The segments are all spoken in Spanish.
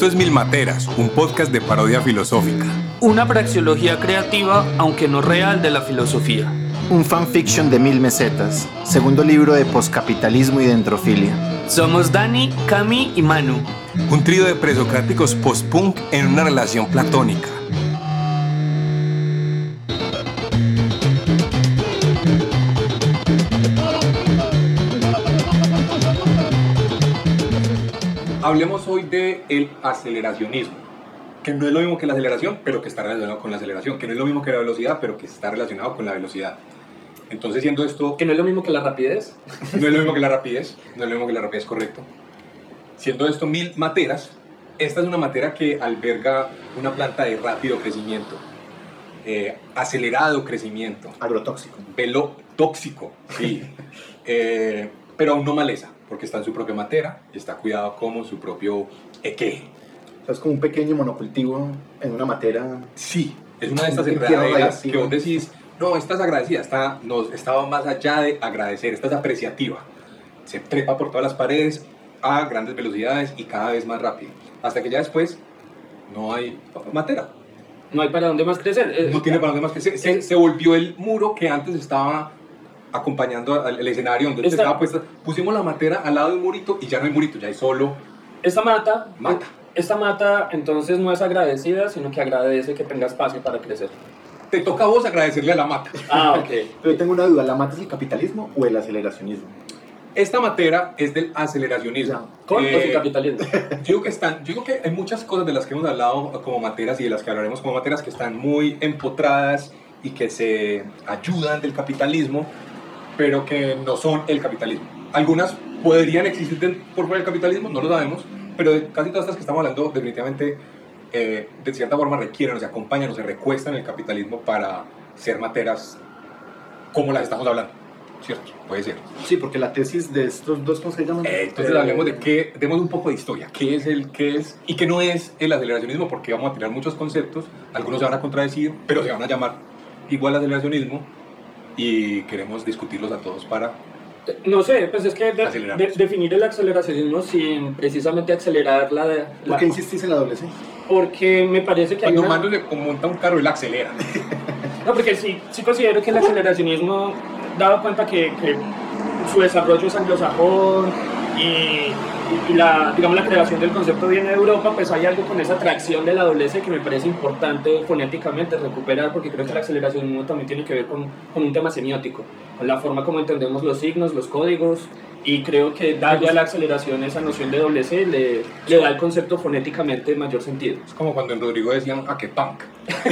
Esto es Mil Materas, un podcast de parodia filosófica. Una praxeología creativa, aunque no real, de la filosofía. Un fanfiction de 1000 mesetas, segundo libro de poscapitalismo y dentrofilia. Somos Dani, Cami y Manu. Un trío de presocráticos post-punk en una relación platónica. Hablemos hoy de el aceleracionismo, que no es lo mismo que la aceleración, pero que está relacionado con la aceleración, que no es lo mismo que la velocidad, pero que está relacionado con la velocidad. Entonces, siendo esto... ¿Que no es lo mismo que la rapidez? No es lo mismo que la rapidez, no es lo mismo que la rapidez, correcto. Siendo esto Mil Materas, esta es una matera que alberga una planta de rápido crecimiento, acelerado crecimiento. Agrotóxico. Tóxico, sí. Pero aún no maleza, porque está en su propia matera y está cuidado como su propio eque. O sea, es como un pequeño monocultivo en una matera. Sí, es una de estas enredaderas que vos decís, no, esta es agradecida, esta va más allá de agradecer, esta es apreciativa. Se trepa por todas las paredes a grandes velocidades y cada vez más rápido. Hasta que ya después no hay matera. No hay para dónde más crecer. No tiene para dónde más crecer. Se volvió el muro que antes estaba acompañando al escenario donde estaba puesta. Pusimos la matera al lado de un murito y ya no hay murito, ya hay solo Esta mata. mata. Esta mata entonces no es agradecida, sino que agradece que tenga espacio para crecer. Te toca a vos agradecerle a la mata. Ah, ok. Pero tengo una duda, ¿la mata es el capitalismo o el aceleracionismo? Esta matera es del aceleracionismo. ¿Con o sin capitalismo? Yo digo que hay muchas cosas de las que hemos hablado como materas y de las que hablaremos como materas que están muy empotradas y que se ayudan del capitalismo, pero que no son el capitalismo. Algunas podrían existir por fuera del capitalismo, no lo sabemos, pero de casi todas estas que estamos hablando definitivamente de cierta forma requieren, o se acompañan o se recuestan en el capitalismo para ser materas como las estamos hablando. ¿Cierto? Puede ser. Sí, porque la tesis de estos dos, ¿cómo se llaman? Entonces hablemos demos un poco de historia. ¿Qué es y qué no es el aceleracionismo? Porque vamos a tirar muchos conceptos, algunos se van a contradecir, pero se van a llamar igual aceleracionismo y queremos discutirlos a todos para... No sé, pues es que definir el aceleracionismo sin precisamente acelerar ¿Por qué insistís en la doble C? Porque me parece que cuando Mando le monta un carro, él acelera. No, porque sí considero que el aceleracionismo, dado cuenta que su desarrollo es anglosajón y la creación del concepto viene de Europa, pues hay algo con esa atracción de la doble C que me parece importante fonéticamente recuperar, porque creo que el aceleracionismo también tiene que ver con un tema semiótico, con la forma como entendemos los signos, los códigos, y creo que darle a la aceleración esa noción de doble C le da al concepto fonéticamente mayor sentido. Es como cuando en Rodrigo decían a que punk.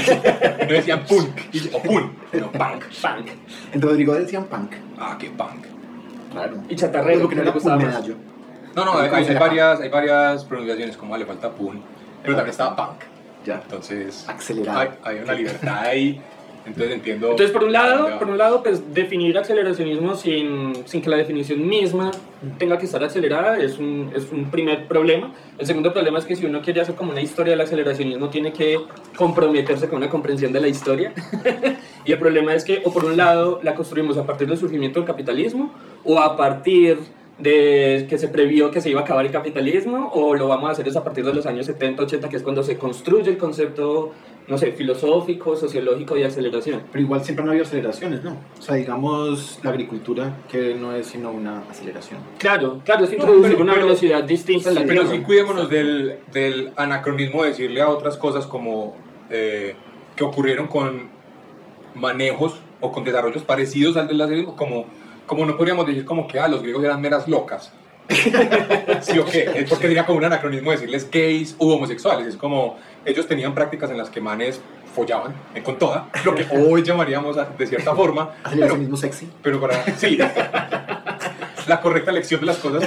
No decían punk o punk, sino punk. Punk. En Rodrigo decían punk. Ah, que punk. Claro. Y chatarrero, Porque no era gustaba pun más. medallo. No, hay varias pronunciaciones, como le falta pun, pero también estaba punk. Ya. Entonces, Acelerado. hay una libertad ahí. Entonces entiendo. Entonces, por un lado, pues definir aceleracionismo sin que la definición misma tenga que estar acelerada es un primer problema. El segundo problema es que si uno quiere hacer como una historia del aceleracionismo, tiene que comprometerse con una comprensión de la historia. Y el problema es que, o por un lado, la construimos a partir del surgimiento del capitalismo, o a partir de que se previó que se iba a acabar el capitalismo, o lo vamos a hacer es a partir de los años 70, 80, que es cuando se construye el concepto, no sé, filosófico, sociológico de aceleración. Pero igual siempre han habido aceleraciones, ¿no? O sea, digamos, la agricultura, que no es sino una aceleración. Claro, es introducir una velocidad distinta en la Pero tierra. sí cuidémonos del anacronismo de decirle a otras cosas como que ocurrieron con manejos o con desarrollos parecidos al del aceleracionismo, como no podríamos decir como que los griegos eran meras locas. Sí o qué, es porque sería como un anacronismo decirles gays u homosexuales. Es como ellos tenían prácticas en las que manes follaban con toda, lo que hoy llamaríamos de cierta forma Aceleracionismo sexy. pero para sí la correcta elección de las cosas,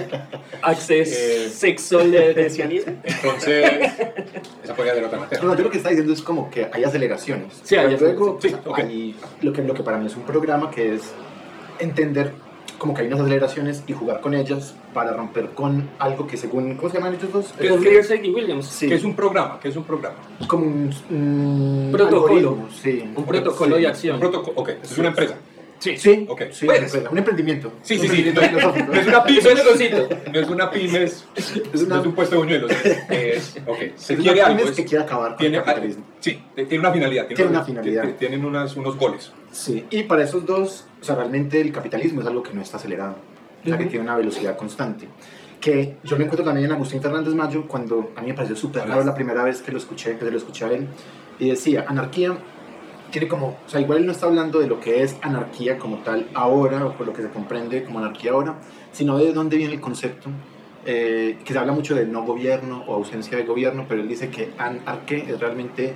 pues, Sexolesianismo. entonces esa podría ser otra materia. No, yo lo que está diciendo es como que hay aceleraciones. Sí, hay Pero luego, aceleraciones. Sí, ok. hay lo que para mí es un programa que es entender como que hay unas aceleraciones y jugar con ellas para romper con algo que según, ¿cómo se llaman ellos dos? Los Learsec y Williams. Sí. ¿Qué es un programa? Es como un Protocolo. algoritmo, sí. Un protocolo de acción. Ok, es una empresa. Sí. Sí, Ok. sí, Pues, un emprendimiento. sí, Un sí, sí. emprendimiento filosófico. No es una pyme, Es un negocito. no es una pyme, no es un puesto de buñuelos. Ok. Se Es quiere una algo. pymes que quiere acabar con Tiene, el capitalismo. sí, tiene una finalidad. Tiene una finalidad. Tienen unos goles. Sí, y para esos dos, o sea, realmente el capitalismo es algo que no está acelerado, o sea, que tiene una velocidad constante. Que yo me encuentro también en Agustín Fernández Mayo, cuando a mí me pareció súper raro la primera vez que lo escuché, que se lo escuché a él, y decía, anarquía tiene como, o sea, igual él no está hablando de lo que es anarquía como tal ahora, o por lo que se comprende como anarquía ahora, sino de dónde viene el concepto, que se habla mucho de no gobierno o ausencia de gobierno, pero él dice que anarquía es realmente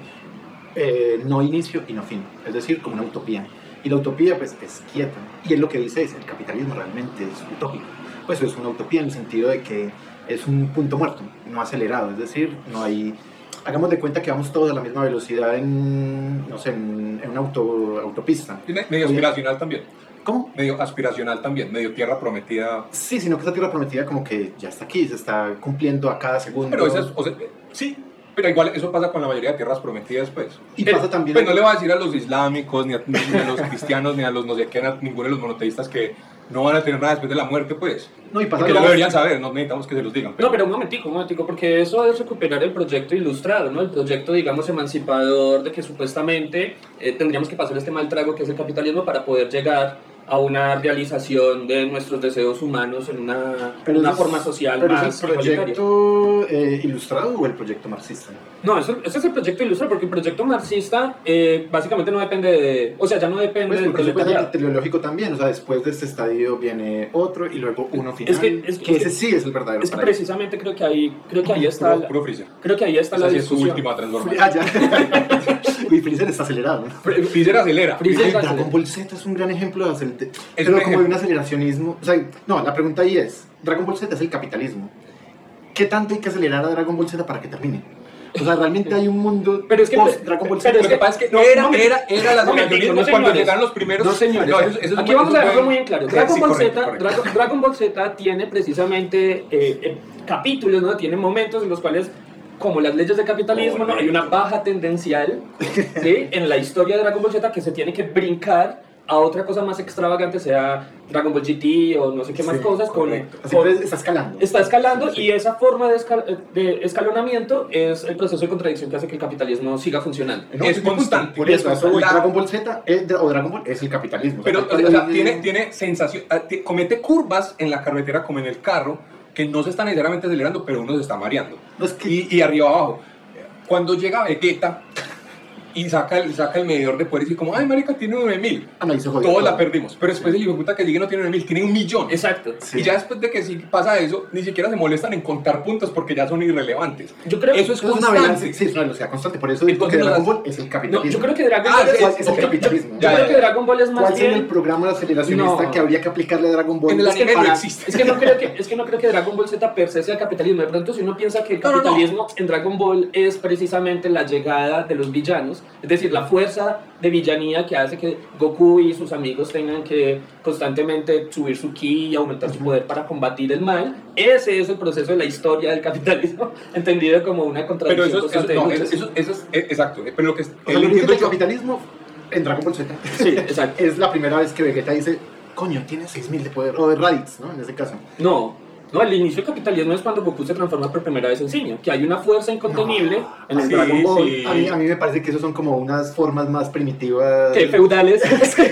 no inicio y no fin, es decir, como una utopía. Y la utopía pues es quieta, y él lo que dice es el capitalismo realmente es utópico, pues es una utopía en el sentido de que es un punto muerto, no acelerado, es decir, no hay, hagamos de cuenta que vamos todos a la misma velocidad en, no sé, en una autopista. Medio aspiracional también. ¿Cómo? Medio aspiracional también, medio tierra prometida. Sí, sino que esa tierra prometida como que ya está aquí, se está cumpliendo a cada segundo. Pero eso es, o sea, sí, pero igual eso pasa con la mayoría de tierras prometidas, pues. Y pasa también... Pues no le voy a decir a los islámicos, ni a los cristianos, ni a los no sé qué, a ninguno de los monoteístas que no van a tener nada después de la muerte, pues. No, y pasa porque ya lo deberían saber, no necesitamos que se los digan. No, pero un momentico, porque eso es recuperar el proyecto ilustrado, ¿no? El proyecto, digamos, emancipador de que supuestamente tendríamos que pasar este mal trago que es el capitalismo para poder llegar a una realización de nuestros deseos humanos en una forma social ¿Pero más es el proyecto ilustrado o el proyecto marxista? No, ese es el proyecto ilustrado, porque el proyecto marxista básicamente no depende de... O sea, ya no depende Pues del porque puede ser proletariado. teleológico también, o sea, después de este estadio viene otro y luego uno final, que ese sí es el verdadero Es que paraíso. precisamente creo que ahí está... Puro Freezer. Creo que ahí está la Esa sí es su discusión. última transformación. Ah, ya. Uy, Freezer está acelerado, ¿no? Freezer acelera. Freezer Ay, acelera. Dragon Ball Z es un gran ejemplo de un pero como ejemplo. de un aceleracionismo. O sea, no, la pregunta ahí es, Dragon Ball Z es el capitalismo. ¿Qué tanto hay que acelerar a Dragon Ball Z para que termine? O sea, realmente hay un mundo Pero es que- post Dragon Ball Z. pero Lo que pasa es que No, era momentico, la aceleracionismo no, cuando señores. llegaron los primeros. No, señores. eso es Aquí muy- vamos eso a es dejarlo muy- muy en claro. Sí, Dragon Ball correcto, Z, correcto. Dragon Ball Z tiene precisamente capítulos, ¿no? Tiene momentos en los cuales, como las leyes del capitalismo, ¿no? Hay una baja tendencial, ¿sí? En la historia de Dragon Ball Z que se tiene que brincar a otra cosa más extravagante, sea Dragon Ball GT o no sé qué más Sí, cosas. Así que está escalando. Está escalando Sí. y esa forma de escalonamiento es el proceso de contradicción que hace que el capitalismo siga funcionando. No, es ese punto. constante. Por eso, Es voy. constante. Dragon Ball Z o Dragon Ball es el capitalismo. Pero, tal o sea, cual tiene sensación, comete curvas en la carretera como en el carro que no se está necesariamente acelerando, pero uno se está mareando. No, es que- Y arriba abajo. Cuando llega Vegeta y saca el medidor de poder y dice como, ay, marica, tiene 9000. Ah, no, ahí se jodió Todos todo. la perdimos. Pero después el hijo de puta que llegue no tiene 9000, tiene 1.000.000. Exacto. Sí. Y ya después de que sí pasa eso, ni siquiera se molestan en contar puntos porque ya son irrelevantes. Yo creo- eso es Eso es una constante. velocidad, sí, es una velocidad constante. Por eso digo que Entonces, Dragon no, Ball es el No, capitalismo. yo creo que Dragon Ah, Ball ¿Cuál es el capitalismo? Yo Ya, creo ya. que Dragon Ball es más ¿Cuál sería bien... el programa aceleracionista No. que habría que aplicarle a Dragon Ball? En el Es que anime no para- existe. Es que no creo que Dragon Ball Z per se sea el capitalismo. De pronto, si uno piensa que el No, no, no. capitalismo en Dragon Ball es precisamente la llegada de los villanos, es decir, la fuerza de villanía que hace que Goku y sus amigos tengan que constantemente subir su ki y aumentar su poder para combatir el mal, ese es el proceso de la historia del capitalismo, entendido como una Pero contradicción eso constante de no, luchas. eso es exacto. Pero lo que O sea, el origen entiendo del yo- capitalismo en Dragon Ball Z. Sí, exacto. Es la primera vez que Vegeta dice, coño, tiene 6000 de poder, o de Raditz, ¿no? En ese caso. No, el inicio del capitalismo es cuando Goku se transforma por primera vez en simio, que hay una fuerza incontenible en el Sí, Dragon Ball. sí. A mí me parece que esos son como unas formas más primitivas. Que feudales.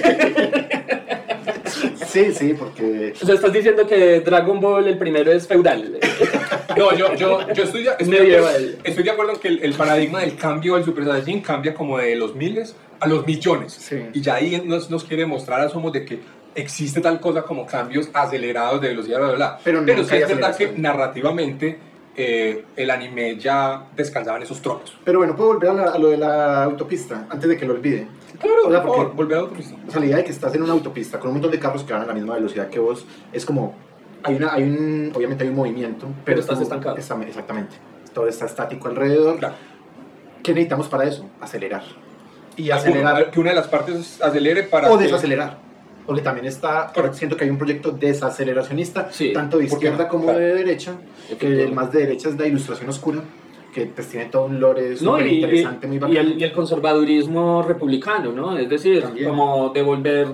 Sí, sí, porque... O sea, estás diciendo que Dragon Ball el primero es feudal. No, yo estoy Medieval. estoy de acuerdo en que el paradigma del cambio del Super Saiyajin cambia como de los miles a los millones. Sí. Y ya ahí nos quiere mostrar a Somos de que existe tal cosa como cambios acelerados de velocidad, bla, bla, bla. Pero Pero nunca sí hay es verdad que aceleración. narrativamente el anime ya descansaba en esos tropos. Pero bueno, puedo volver a lo de la autopista, antes de que lo olvide. Claro, O sea, por favor, porque- volver a la autopista. O sea, la idea de que estás en una autopista con un montón de carros que van a la misma velocidad que vos, es como... obviamente hay un movimiento, Pero estás tú- estancado. Exactamente. Todo está estático alrededor. Claro. ¿Qué necesitamos para eso? Acelerar. Y acelerar Que una de las partes acelere para o que- desacelerar. Porque también está, siento que hay un proyecto desaceleracionista, Sí. tanto de ¿Por qué no? izquierda como Claro. de derecha, que el más de derecha es la Ilustración Oscura, que pues tiene todo un lore No, súper interesante, muy bacán. y el conservadurismo republicano, ¿no? Es decir, También. como devolver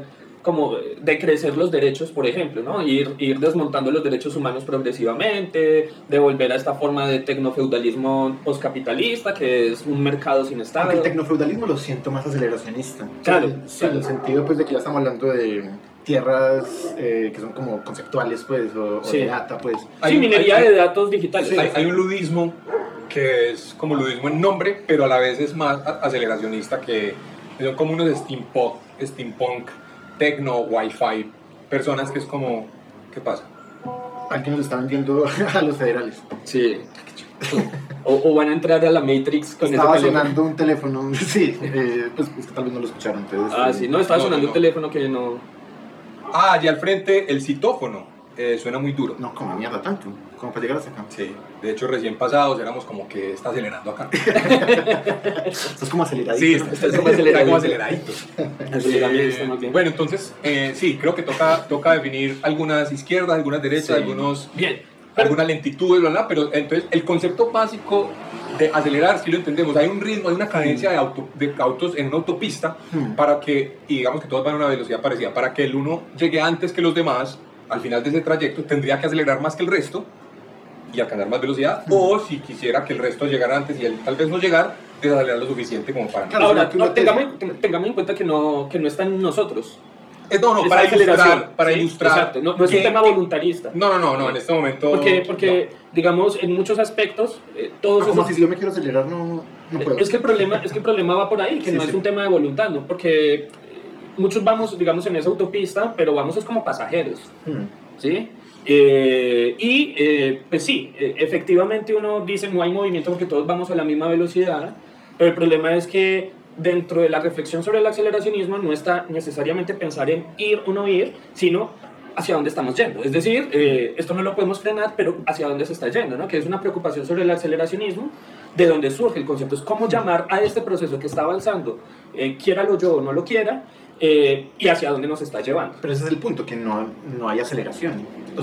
como decrecer los derechos, por ejemplo, ¿no? Ir desmontando los derechos humanos progresivamente, de volver a esta forma de tecnofeudalismo postcapitalista, que es un mercado sin Estado. Porque el tecnofeudalismo lo siento más aceleracionista. Claro. Sí, en el sentido pues, de que ya estamos hablando de tierras que son como conceptuales, pues, o de data, pues. Sí, minería de datos digitales. Sí, hay un ludismo que es como ludismo en nombre, pero a la vez es más aceleracionista, que son como unos steampunk, tecno, wifi, personas que es como, ¿qué pasa? Aquí nos están vendiendo a los federales. Sí. O van a entrar a la Matrix con estaba ese teléfono. sonando un teléfono, sí, pues es que tal vez no lo escucharon. Entonces, Sí, no, estaba sonando no. un teléfono que no... Allá al frente el citófono, suena muy duro. No, como mierda, tanto, como para llegar hasta acá. Sí, de hecho recién pasados éramos como que está acelerando acá. Esto es como aceleradito. Sí, ¿no? está como aceleradito. Aceleramiento, más bien. Bueno, entonces, sí, creo que toca definir algunas izquierdas, algunas derechas, Sí. Bien. algunas lentitudes, bla, bla, pero entonces el concepto básico de acelerar, si lo entendemos, hay un ritmo, hay una cadencia de autos en una autopista para que, y digamos que todos van a una velocidad parecida, para que el uno llegue antes que los demás, al final de ese trayecto tendría que acelerar más que el resto y alcanzar más velocidad, o si quisiera que el resto llegara antes y él tal vez no llegar, desacelerar lo suficiente como para... Claro, Ahora, que uno tengamos en cuenta que no está en nosotros. No, Esa para aceleración, ilustrar, para sí, ilustrar. Exacto, no es un que- tema voluntarista. No, en este momento... Porque digamos, en muchos aspectos, todos Como esos... si yo me quiero acelerar, no puedo. Es que el problema va por ahí, que Sí, no es sí. un tema de voluntad, ¿no? Porque muchos vamos, digamos, en esa autopista, pero vamos es como pasajeros, ¿sí? Pues sí, efectivamente uno dice no hay movimiento porque todos vamos a la misma velocidad, pero el problema es que dentro de la reflexión sobre el aceleracionismo no está necesariamente pensar en ir o no ir, sino hacia dónde estamos yendo. Es decir, esto no lo podemos frenar, pero hacia dónde se está yendo, ¿no? Que es una preocupación sobre el aceleracionismo, de dónde surge el concepto. Es cómo llamar a este proceso que está avanzando, quiéralo yo o no lo quiera, y hacia dónde nos está llevando. Pero ese es el punto, que no hay aceleración. O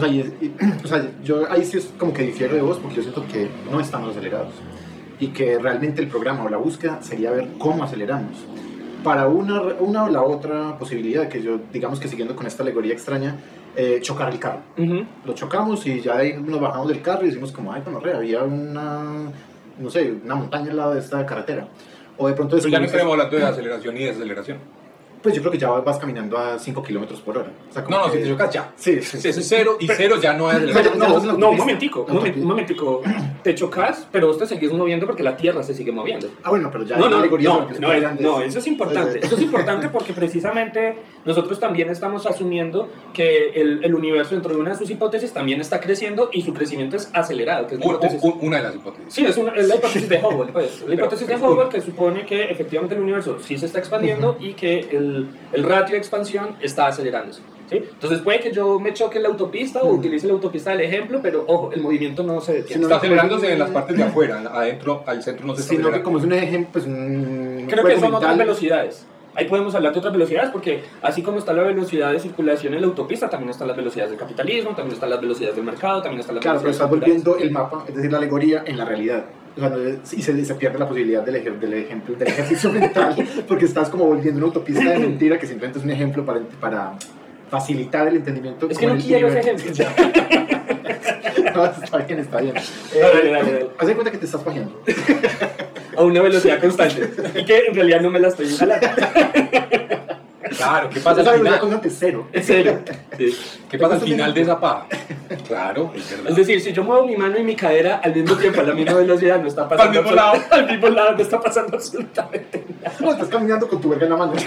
sea, yo ahí sí es como que difiero de vos, porque yo siento que no estamos acelerados. Y que realmente el programa o la búsqueda sería ver cómo aceleramos. Para una o la otra posibilidad, que yo, digamos que siguiendo con esta alegoría extraña, chocar el carro. Lo chocamos y ya ahí nos bajamos del carro y decimos como, ay, bueno, había una montaña al lado de esta carretera. O de pronto Pero ya no descubrimos- estaremos hablando de aceleración y desaceleración. Pues yo creo que ya vas caminando a 5 kilómetros por hora. O sea, como No, que- si te chocas ya. Sí, Si es cero y cero ya no hay Pero- aceleración. ya vas en la Un autopista. momentico, un momentico. Te chocas, pero vos te seguís moviendo porque la Tierra se sigue moviendo. Ah, bueno, pero ya No, hay no, alegorías no, que se no, pueden no, eso es importante. Sí, sí. Eso es importante porque precisamente nosotros también estamos asumiendo que el universo, dentro de una de sus hipótesis, también está creciendo y su crecimiento es acelerado. Que es la hipótesis. Una de las hipótesis. Sí, es la hipótesis de Hubble, pues. La hipótesis de Hubble que supone que efectivamente el universo sí se está expandiendo y que el ratio de expansión está acelerándose. ¿Sí? Entonces puede que yo me choque en la autopista o utilice la autopista del ejemplo, pero ojo, el movimiento no se detiene. Sí, Está acelerándose en las partes de afuera, adentro, al centro no se está Sino que acelerando. como es un ejemplo, pues un Creo que juego son otras mental. velocidades. Ahí podemos hablar de otras velocidades porque así como está la velocidad de circulación en la autopista, también están las velocidades del capitalismo, también están las velocidades del mercado, también están las Claro, pero velocidades estás volviendo culturales. el mapa, es decir, la alegoría en la realidad. O sea, y se pierde la posibilidad del ejercicio mental, porque estás como volviendo una autopista de mentira que simplemente es un ejemplo para facilitar el entendimiento. Es que con no el quiero ese universo. ejemplo. No, está bien, está bien. Dale. Haz de cuenta que te estás pajeando. A una velocidad constante. Y que en realidad no me la estoy instalando. Claro, ¿qué pasa Esa al velocidad final? constante es cero. En serio. Sí. ¿Qué pasa al final de esa paja? Claro, es verdad. Es decir, si yo muevo mi mano y mi cadera al mismo tiempo, a la misma velocidad, no está pasando. Al mismo lado. Al mismo lado, no está pasando absolutamente nada. No, estás caminando con tu verga en la mano.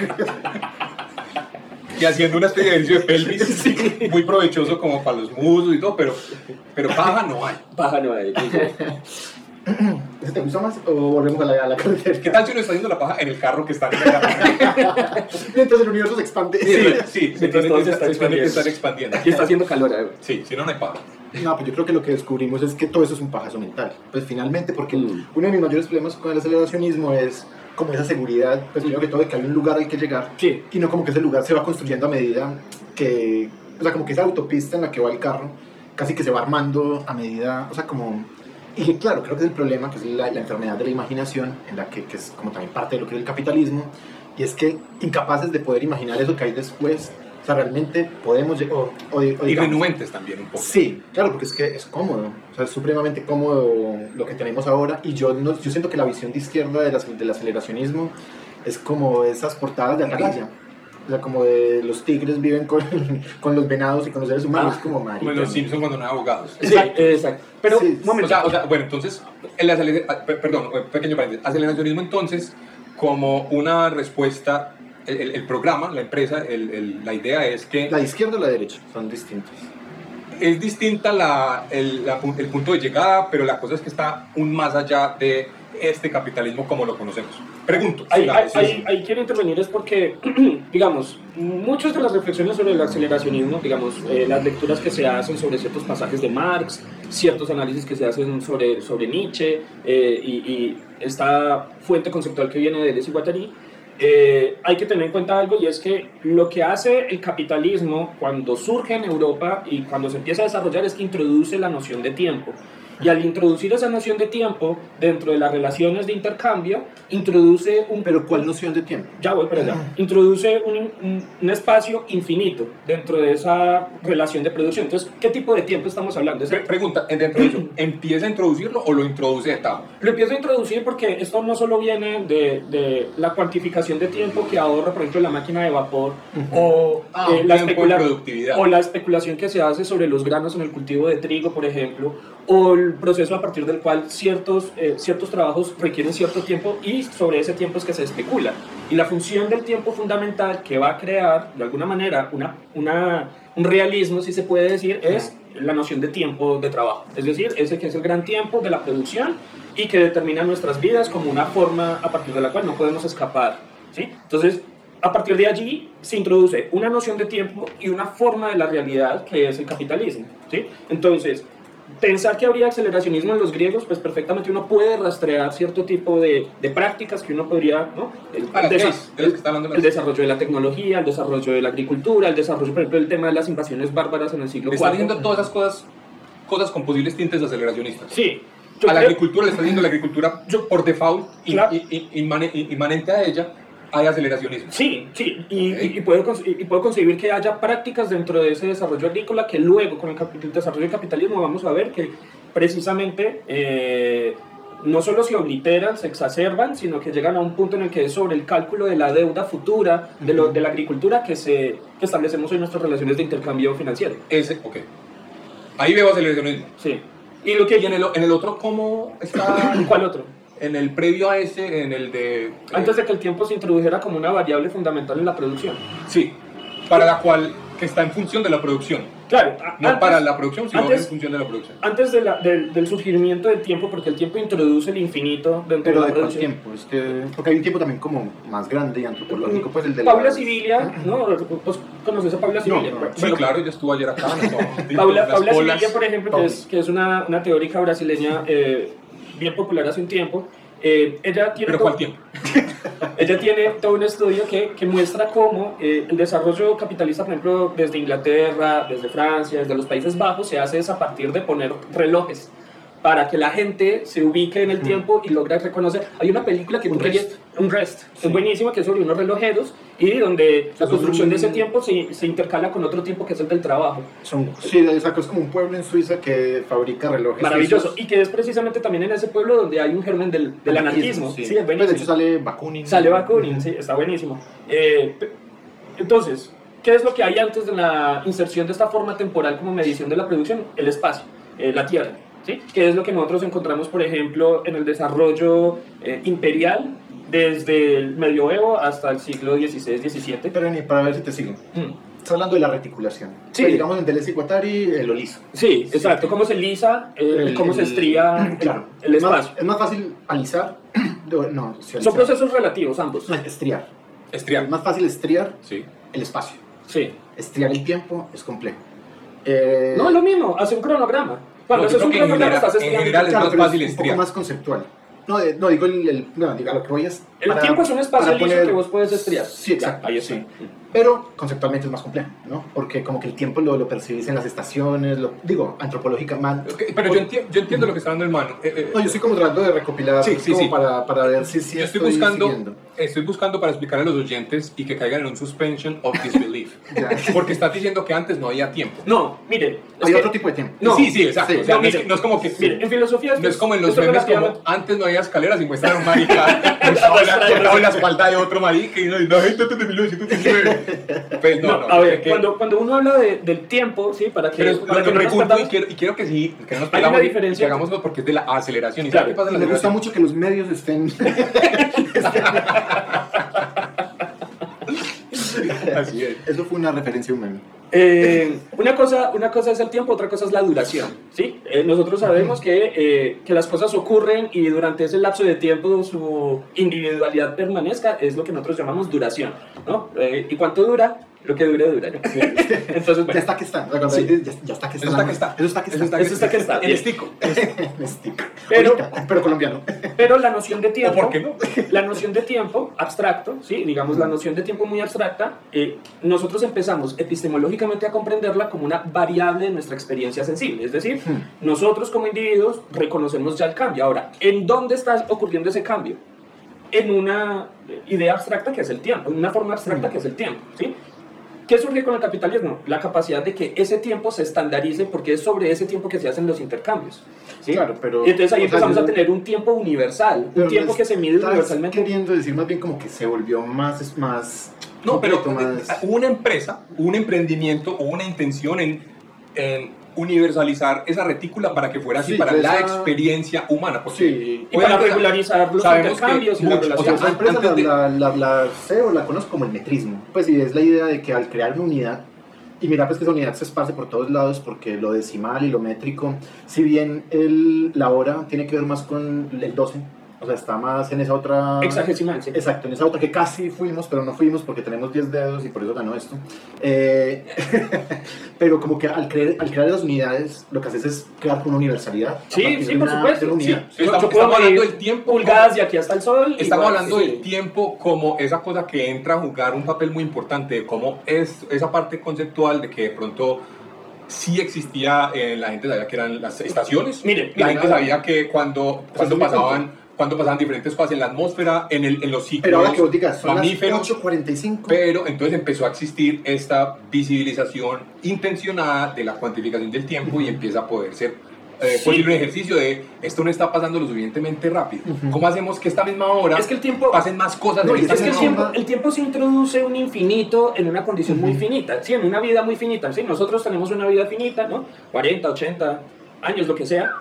Y haciendo una especie de ejercicio de pelvis muy provechoso como para los muslos y todo, pero paja no hay. Baja no hay. ¿Ese te gusta más o volvemos a la carretera? ¿Qué tal si uno está haciendo la paja en el carro que está en el carro? Mientras el universo se expande. Sí, se Mientras tiene todo que se está estar expandiendo. expandiendo. Y está haciendo calor, Sí, si no, no hay paja. No, pues yo creo que lo que descubrimos es que todo eso es un pajazo mental. Pues finalmente, porque Mm. uno de mis mayores problemas con el aceleracionismo es como esa seguridad, pues primero que todo, de que hay un lugar al que llegar. Sí. Y no como que ese lugar se va construyendo a medida que, o sea, como que esa autopista en la que va el carro, casi que se va armando a medida, o sea, como... Y que, claro, creo que es el problema, que es la enfermedad de la imaginación, en la que es como también parte de lo que es el capitalismo, y es que incapaces de poder imaginar eso que hay después, O sea, realmente podemos... Y digamos, renuentes también un poco. Sí, claro, porque es que es cómodo, o sea, es supremamente cómodo lo que tenemos ahora, y yo siento que la visión de izquierda del aceleracionismo es como esas portadas de Atalaya, o sea, como de los tigres viven con los venados y con los seres humanos, como marica. Como en los Simpsons cuando no hay abogados. Exacto. Pero, Sí, un momento. O sea, bueno, entonces, perdón, pequeño paréntesis, aceleracionismo entonces, como una respuesta, el programa, la empresa, la idea es que La izquierda o la derecha son distintos. es distinta el punto de llegada, pero la cosa es que está un más allá de este capitalismo como lo conocemos. Pregunto. Ahí quiero intervenir es porque, digamos, muchas de las reflexiones sobre el aceleracionismo, digamos, las lecturas que se hacen sobre ciertos pasajes de Marx, ciertos análisis que se hacen sobre Nietzsche y esta fuente conceptual que viene de Deleuze y Guattari, hay que tener en cuenta algo, y es que lo que hace el capitalismo cuando surge en Europa y cuando se empieza a desarrollar es que introduce la noción de tiempo. Y al introducir esa noción de tiempo dentro de las relaciones de intercambio, introduce un... ¿Pero cuál noción de tiempo? Ya voy para allá. Introduce un espacio infinito dentro de esa relación de producción. Entonces, ¿qué tipo de tiempo estamos hablando? Pregunta, dentro de eso, ¿empieza a introducirlo o lo introduce de etapa? Lo empiezo a introducir porque esto no solo viene de la cuantificación de tiempo que ahorra, por ejemplo, la máquina de vapor, o la especulación que se hace sobre los granos en el cultivo de trigo, por ejemplo, o el proceso a partir del cual ciertos trabajos requieren cierto tiempo, y sobre ese tiempo es que se especula. Y la función del tiempo fundamental que va a crear, de alguna manera, un realismo, si se puede decir, es la noción de tiempo de trabajo. Es decir, ese que es el gran tiempo de la producción y que determina nuestras vidas como una forma a partir de la cual no podemos escapar, ¿sí? Entonces, a partir de allí se introduce una noción de tiempo y una forma de la realidad que es el capitalismo, ¿sí? Entonces, pensar que habría aceleracionismo en los griegos, pues perfectamente uno puede rastrear cierto tipo de prácticas que uno podría, ¿no? El desarrollo de la tecnología, el desarrollo de la agricultura, el desarrollo, por ejemplo, del tema de las invasiones bárbaras en el siglo IV. Está diciendo todas esas cosas con posibles tintes aceleracionistas. Sí. A la agricultura le está diciendo la agricultura por default, inmanente a ella, hay aceleracionismo. Sí, y puedo concebir que haya prácticas dentro de ese desarrollo agrícola que luego, con el desarrollo del capitalismo, vamos a ver que precisamente no solo se obliteran, se exacerban, sino que llegan a un punto en el que es sobre el cálculo de la deuda futura de la agricultura que establecemos en nuestras relaciones de intercambio financiero. Ok. Ahí veo aceleracionismo. Sí. ¿Y en el otro cómo está? ¿Cuál otro? En el previo a ese, en el de... Antes de que el tiempo se introdujera como una variable fundamental en la producción. Sí, para la cual, que está en función de la producción. Claro. No para la producción, sino en función de la producción. Antes del surgimiento del tiempo, porque el tiempo introduce el infinito dentro de la producción. ¿Pero de cuál tiempo? Porque hay un tiempo también como más grande y antropológico, pues el de Paula Sibilia, ¿no? ¿Vos conoces a Paula Sibilia? No. Sí, claro, yo estuve ayer acá. Paula Sibilia, por ejemplo, que es una teórica brasileña bien popular hace un tiempo. Ella tiene ¿Pero cuál tiempo? Ella tiene todo un estudio que muestra cómo el desarrollo capitalista, por ejemplo, desde Inglaterra, desde Francia, desde los Países Bajos, se hace a partir de poner relojes para que la gente se ubique en el tiempo y logre reconocer. Hay una película que un rest, sí. Es buenísima, que es sobre unos relojeros y donde la construcción de ese tiempo se intercala con otro tiempo que es el del trabajo. Sí, es como un pueblo en Suiza que fabrica relojes. Maravilloso, suizos. Y que es precisamente también en ese pueblo donde hay un germen del anarquismo. Sí, es buenísimo. Pues de hecho sale Bakunin. Sale Bakunin, sí, está buenísimo. Entonces, ¿qué es lo que hay antes de la inserción de esta forma temporal como medición de la producción? El espacio, la tierra. ¿Sí? Que es lo que nosotros encontramos, por ejemplo, en el desarrollo imperial desde el medioevo hasta el siglo XVI-XVII. Pero para ver si te sigo. Estás hablando de la reticulación. Sí. Pero digamos en Deleuze y Guattari, lo liso. Sí, exacto. Cómo se lisa y cómo se estría el espacio. Es más fácil alisar. No, son procesos relativos ambos. Estriar. Es más fácil estriar sí. El espacio. Sí. Estriar el tiempo es complejo. No, es lo mismo. Hace un cronograma. Cuando haces un cronograma estás estriando. En general es más fácil estriar. Un poco más conceptual. No, digo, a lo que voy es El tiempo es un espacio liso que vos puedes estriar. Sí, exacto. Ahí está. Sí. Pero conceptualmente es más complejo, ¿no? Porque como que el tiempo lo percibís en las estaciones, digo, antropológicamente. Pero yo entiendo lo que está dando el mano. No, yo estoy como tratando de recopilar sí. Para ver si Yo estoy buscando para explicar a los oyentes y que caigan en un suspension of disbelief. Porque estás diciendo que antes no había tiempo. No, mire. Hay otro tipo de tiempo. No, sí, exacto. Sí. O sea, no es como que... Mire, en filosofía... No es como en los memes como antes no había escaleras y muestran a un marica en la espalda de otro marica y la gente de 1919. Pues no, a ver, cuando uno habla del tiempo, sí, para que no me punto y quiero que sí, que no nos pegamos y que hagámoslo porque es de la aceleración. ¿Y claro, qué pasa en la me gusta mucho que los medios estén... Así es. Eso fue una referencia humana. Una cosa es el tiempo, otra cosa es la duración, ¿sí? Nosotros sabemos que las cosas ocurren y durante ese lapso de tiempo su individualidad permanezca, es lo que nosotros llamamos duración, ¿no? ¿Y cuánto dura? Lo que dure, dura, ¿no? Entonces, bueno. Ya está que está. Ya está que está. Eso está que está. Eso está que está. El estico. Pero colombiano. Pero la noción de tiempo... ¿O por qué no? La noción de tiempo abstracto, ¿sí? Digamos, la noción de tiempo muy abstracta, nosotros empezamos epistemológicamente a comprenderla como una variable de nuestra experiencia sensible. Es decir, nosotros como individuos reconocemos ya el cambio. Ahora, ¿en dónde está ocurriendo ese cambio? En una idea abstracta que es el tiempo, en una forma abstracta que es el tiempo, ¿sí? ¿Qué surge con el capitalismo? La capacidad de que ese tiempo se estandarice porque es sobre ese tiempo que se hacen los intercambios. ¿Sí? Claro, pero... Y entonces ahí empezamos a tener un tiempo universal, un tiempo que se mide universalmente. Queriendo decir más bien como que se volvió más no, pero más... hubo una empresa, un emprendimiento o una intención en universalizar esa retícula para que fuera así, para la experiencia humana. Sí, y para regularizar los intercambios y la relación. Esa empresa la sé o la conozco como el metrismo. Pues sí, es la idea de que al crear una unidad, y mira pues que esa unidad se esparce por todos lados porque lo decimal y lo métrico, si bien la hora tiene que ver más con el 12, o sea, está más en esa otra... Hexagesimal, sí. Exacto, en esa otra que casi fuimos, pero no fuimos porque tenemos 10 dedos y por eso ganó esto. Pero como que al crear las unidades, lo que haces es crear una universalidad. Sí, por supuesto. Sí. Estamos hablando del tiempo. Pulgadas de aquí hasta el sol. Estamos hablando del tiempo como esa cosa que entra a jugar un papel muy importante, de cómo es esa parte conceptual de que de pronto... Sí existía, la gente sabía que eran las estaciones. La gente sabía que cuando pasaban diferentes cosas en la atmósfera, en los ciclos pero ahora que vos digas, son mamíferos. Las 8:45. Pero entonces empezó a existir esta visibilización intencionada de la cuantificación del tiempo y empieza a poder ser posible un ejercicio de esto no está pasando lo suficientemente rápido. ¿Cómo hacemos que esta misma hora pasen más cosas? No, es que el tiempo se introduce un infinito en una condición muy finita, sí, en una vida muy finita. Sí, nosotros tenemos una vida finita, ¿no? 40, 80 años, lo que sea,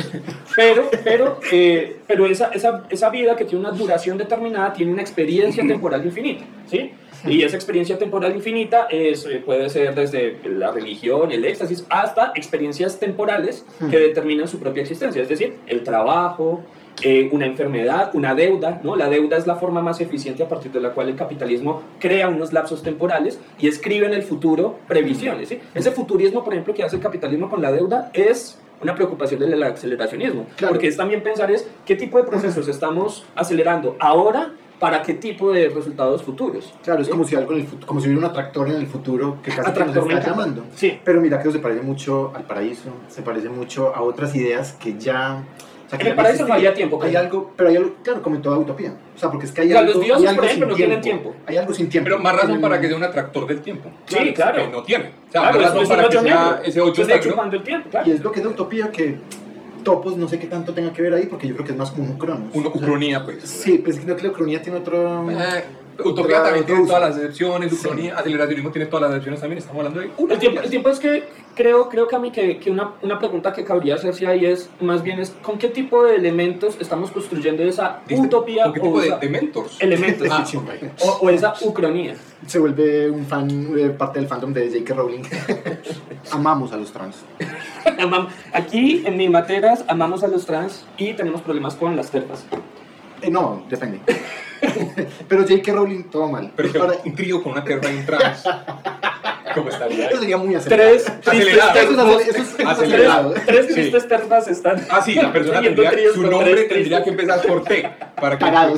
pero esa vida que tiene una duración determinada tiene una experiencia temporal infinita, ¿sí? Y esa experiencia temporal infinita puede ser desde la religión, el éxtasis, hasta experiencias temporales que determinan su propia existencia, es decir, el trabajo, una enfermedad, una deuda, ¿no? La deuda es la forma más eficiente a partir de la cual el capitalismo crea unos lapsos temporales y escribe en el futuro previsiones, ¿sí? Ese futurismo, por ejemplo, que hace el capitalismo con la deuda es una preocupación del aceleracionismo, claro. Porque es también pensar qué tipo de procesos estamos acelerando ahora para qué tipo de resultados futuros. Claro, es como si algo como si hubiera un atractor en el futuro que casi nos está llamando. Sí. Pero mira que eso se parece mucho al paraíso, se parece mucho a otras ideas que ya... O sea, en el paraíso no había tiempo. Hay algo, claro, como en toda utopía. O sea, porque es que hay algo... Los dioses, por ejemplo, no tienen tiempo. Hay algo sin tiempo. Pero más razón para que sea un atractor del tiempo. Sí, claro. Que no tiene. O sea, claro, más razón para que sea ese 8 está chupando el tiempo, claro. Y es lo que es la utopía que... Topos, no sé qué tanto tenga que ver ahí, porque yo creo que es más como un cronos. Una ucronía, pues. Sí, pues creo que la ucronía tiene otro... Utopía también tiene todas las excepciones, ucronía, aceleracionismo tiene todas las excepciones también, estamos hablando de... El tiempo es que creo que a mí que una pregunta que cabría hacerse ahí es, más bien es, ¿con qué tipo de elementos estamos construyendo esa utopía? ¿Con qué tipo de elementos? Elementos, o esa ucronía. Se vuelve un fan, parte del fandom de J.K. Rowling. Amamos a los trans. Aquí en Mil Materas amamos a los trans y tenemos problemas con las terpas. No, depende. Pero J.K. Rowling todo mal. Pero un trío con una terra y un trans. ¿Cómo estaría? Eso sería muy acelerado. Acelerado. Tres Sí. tristes ternas están. Ah, sí, la persona siguiendo tendría, tríos su con nombre tres tendría que tristes. empezar por T. Para que Parados.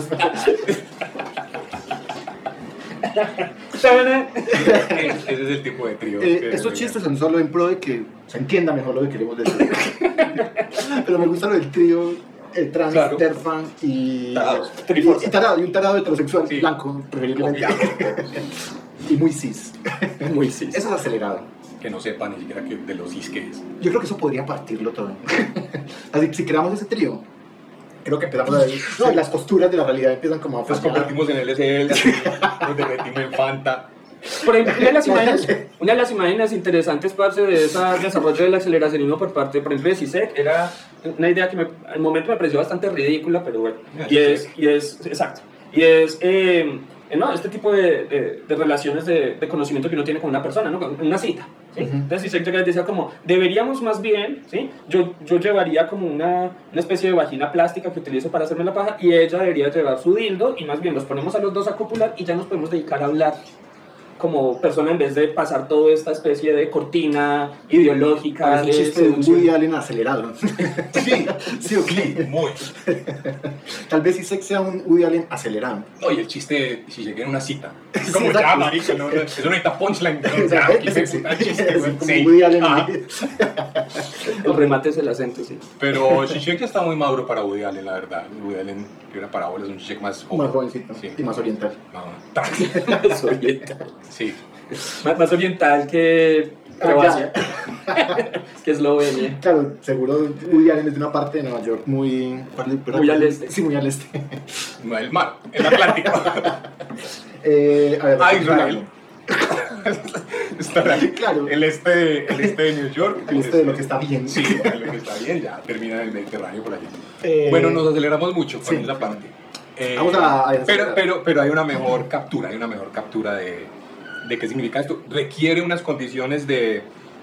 Ese es el tipo de trío. Estos chistes son solo en pro de que se entienda mejor lo que queremos decir. Pero me gusta lo del trío trans, Claro. terfan y Tarados. y tarado, y un tarado heterosexual, Sí. blanco, preferiblemente. Y muy cis. Muy sí. Eso es acelerado. Que no sepa ni siquiera que de los cis que es. Yo creo que eso podría partirlo todo. Así que si creamos ese trío, creo que empezamos a ver. No, y las costuras de la realidad empiezan como a Nos fallar. convertimos en LSL, nos derretimos en Fanta. Por ejemplo, una de las imágenes interesantes, parce, de ese desarrollo del aceleracionismo por parte, por ejemplo, de CISEC, era una idea que al momento me pareció bastante ridícula, pero bueno, exacto, no, este tipo de relaciones de conocimiento que uno tiene con una persona, ¿no? Con una cita, ¿sí? Entonces CISEC decía como, deberíamos más bien, ¿sí? Yo llevaría como una especie de vagina plástica que utilizo para hacerme la paja y ella debería llevar su dildo y más bien los ponemos a los dos a copular y ya nos podemos dedicar a hablar como persona en vez de pasar toda esta especie de cortina ideológica. Parece un chiste de un seducción. Woody Allen acelerado. Sí, Sí, ok. muy. Tal vez Isaac sea un Woody Allen acelerado. No, y el chiste, si llegué en una cita. Sí, Como exacto. ya, marica, no, eso no necesita punchline. No, ya, Exacto. aquí se puta chiste, Es güey. como Sí. Woody Allen. Ah, El remate es el acento, sí. pero Zizek ya está muy maduro para Woody Allen, la verdad. Woody Allen, que era para es un Zizek más joven. Más jovencito Sí. y más oriental. No, tranqui. Más oriental. Sí. Más oriental que Croacia. Que Eslovenia. Claro, seguro Woody Allen es de una parte de Nueva York muy... Muy al este. Sí, muy al este. No, el mar, el Atlántico. A ver, Israel. Está Claro. el este de New York. El este de lo que está bien. Sí, lo que está bien, ya termina en el Mediterráneo por allí. Bueno, Bueno, nos aceleramos mucho con sí. esa parte. Vamos a desacelerar. pero hay una mejor captura, de qué significa esto. Requiere unas condiciones de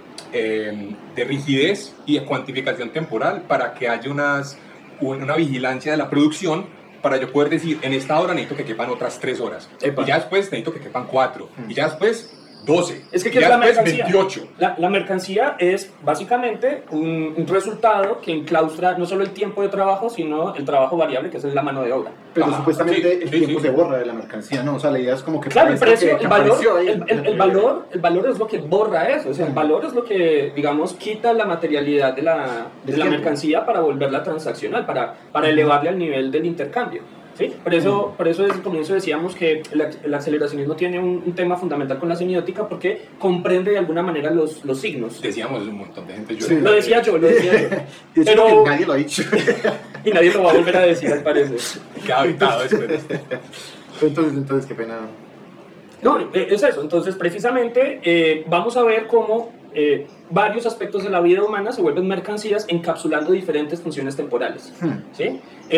rigidez y de cuantificación temporal para que haya una vigilancia de la producción para yo poder decir, en esta hora necesito que quepan otras 3 horas. Epa. Y ya después necesito que quepan 4. Y ya después 12. Es que y ¿qué es ya la después mercancía? 28. La mercancía es básicamente un resultado que enclaustra no solo el tiempo de trabajo, sino el trabajo variable, que es la mano de obra. pero Ah, supuestamente sí, el sí, tiempo sí. se borra de la mercancía, ¿no? O sea, la idea es como que... Claro, el parezca precio, que el valor, apareció ahí. el valor es lo que borra eso. O sea, el valor es lo que, digamos, quita la materialidad de la tiempo. mercancía para volverla transaccional, para elevarle al nivel del intercambio. ¿Sí? Por eso desde el comienzo decíamos que el aceleracionismo tiene un tema fundamental con la semiótica porque comprende de alguna manera los signos. Decíamos un montón de gente. Sí. Lo decía yo. De hecho, Pero- que nadie lo ha dicho. Y nadie lo va a volver a decir, al parecer. Queda habitado después de esto. Entonces, qué pena. No, es eso. Entonces, precisamente, vamos a ver cómo varios aspectos de la vida humana se vuelven mercancías encapsulando diferentes funciones temporales. ¿Sí?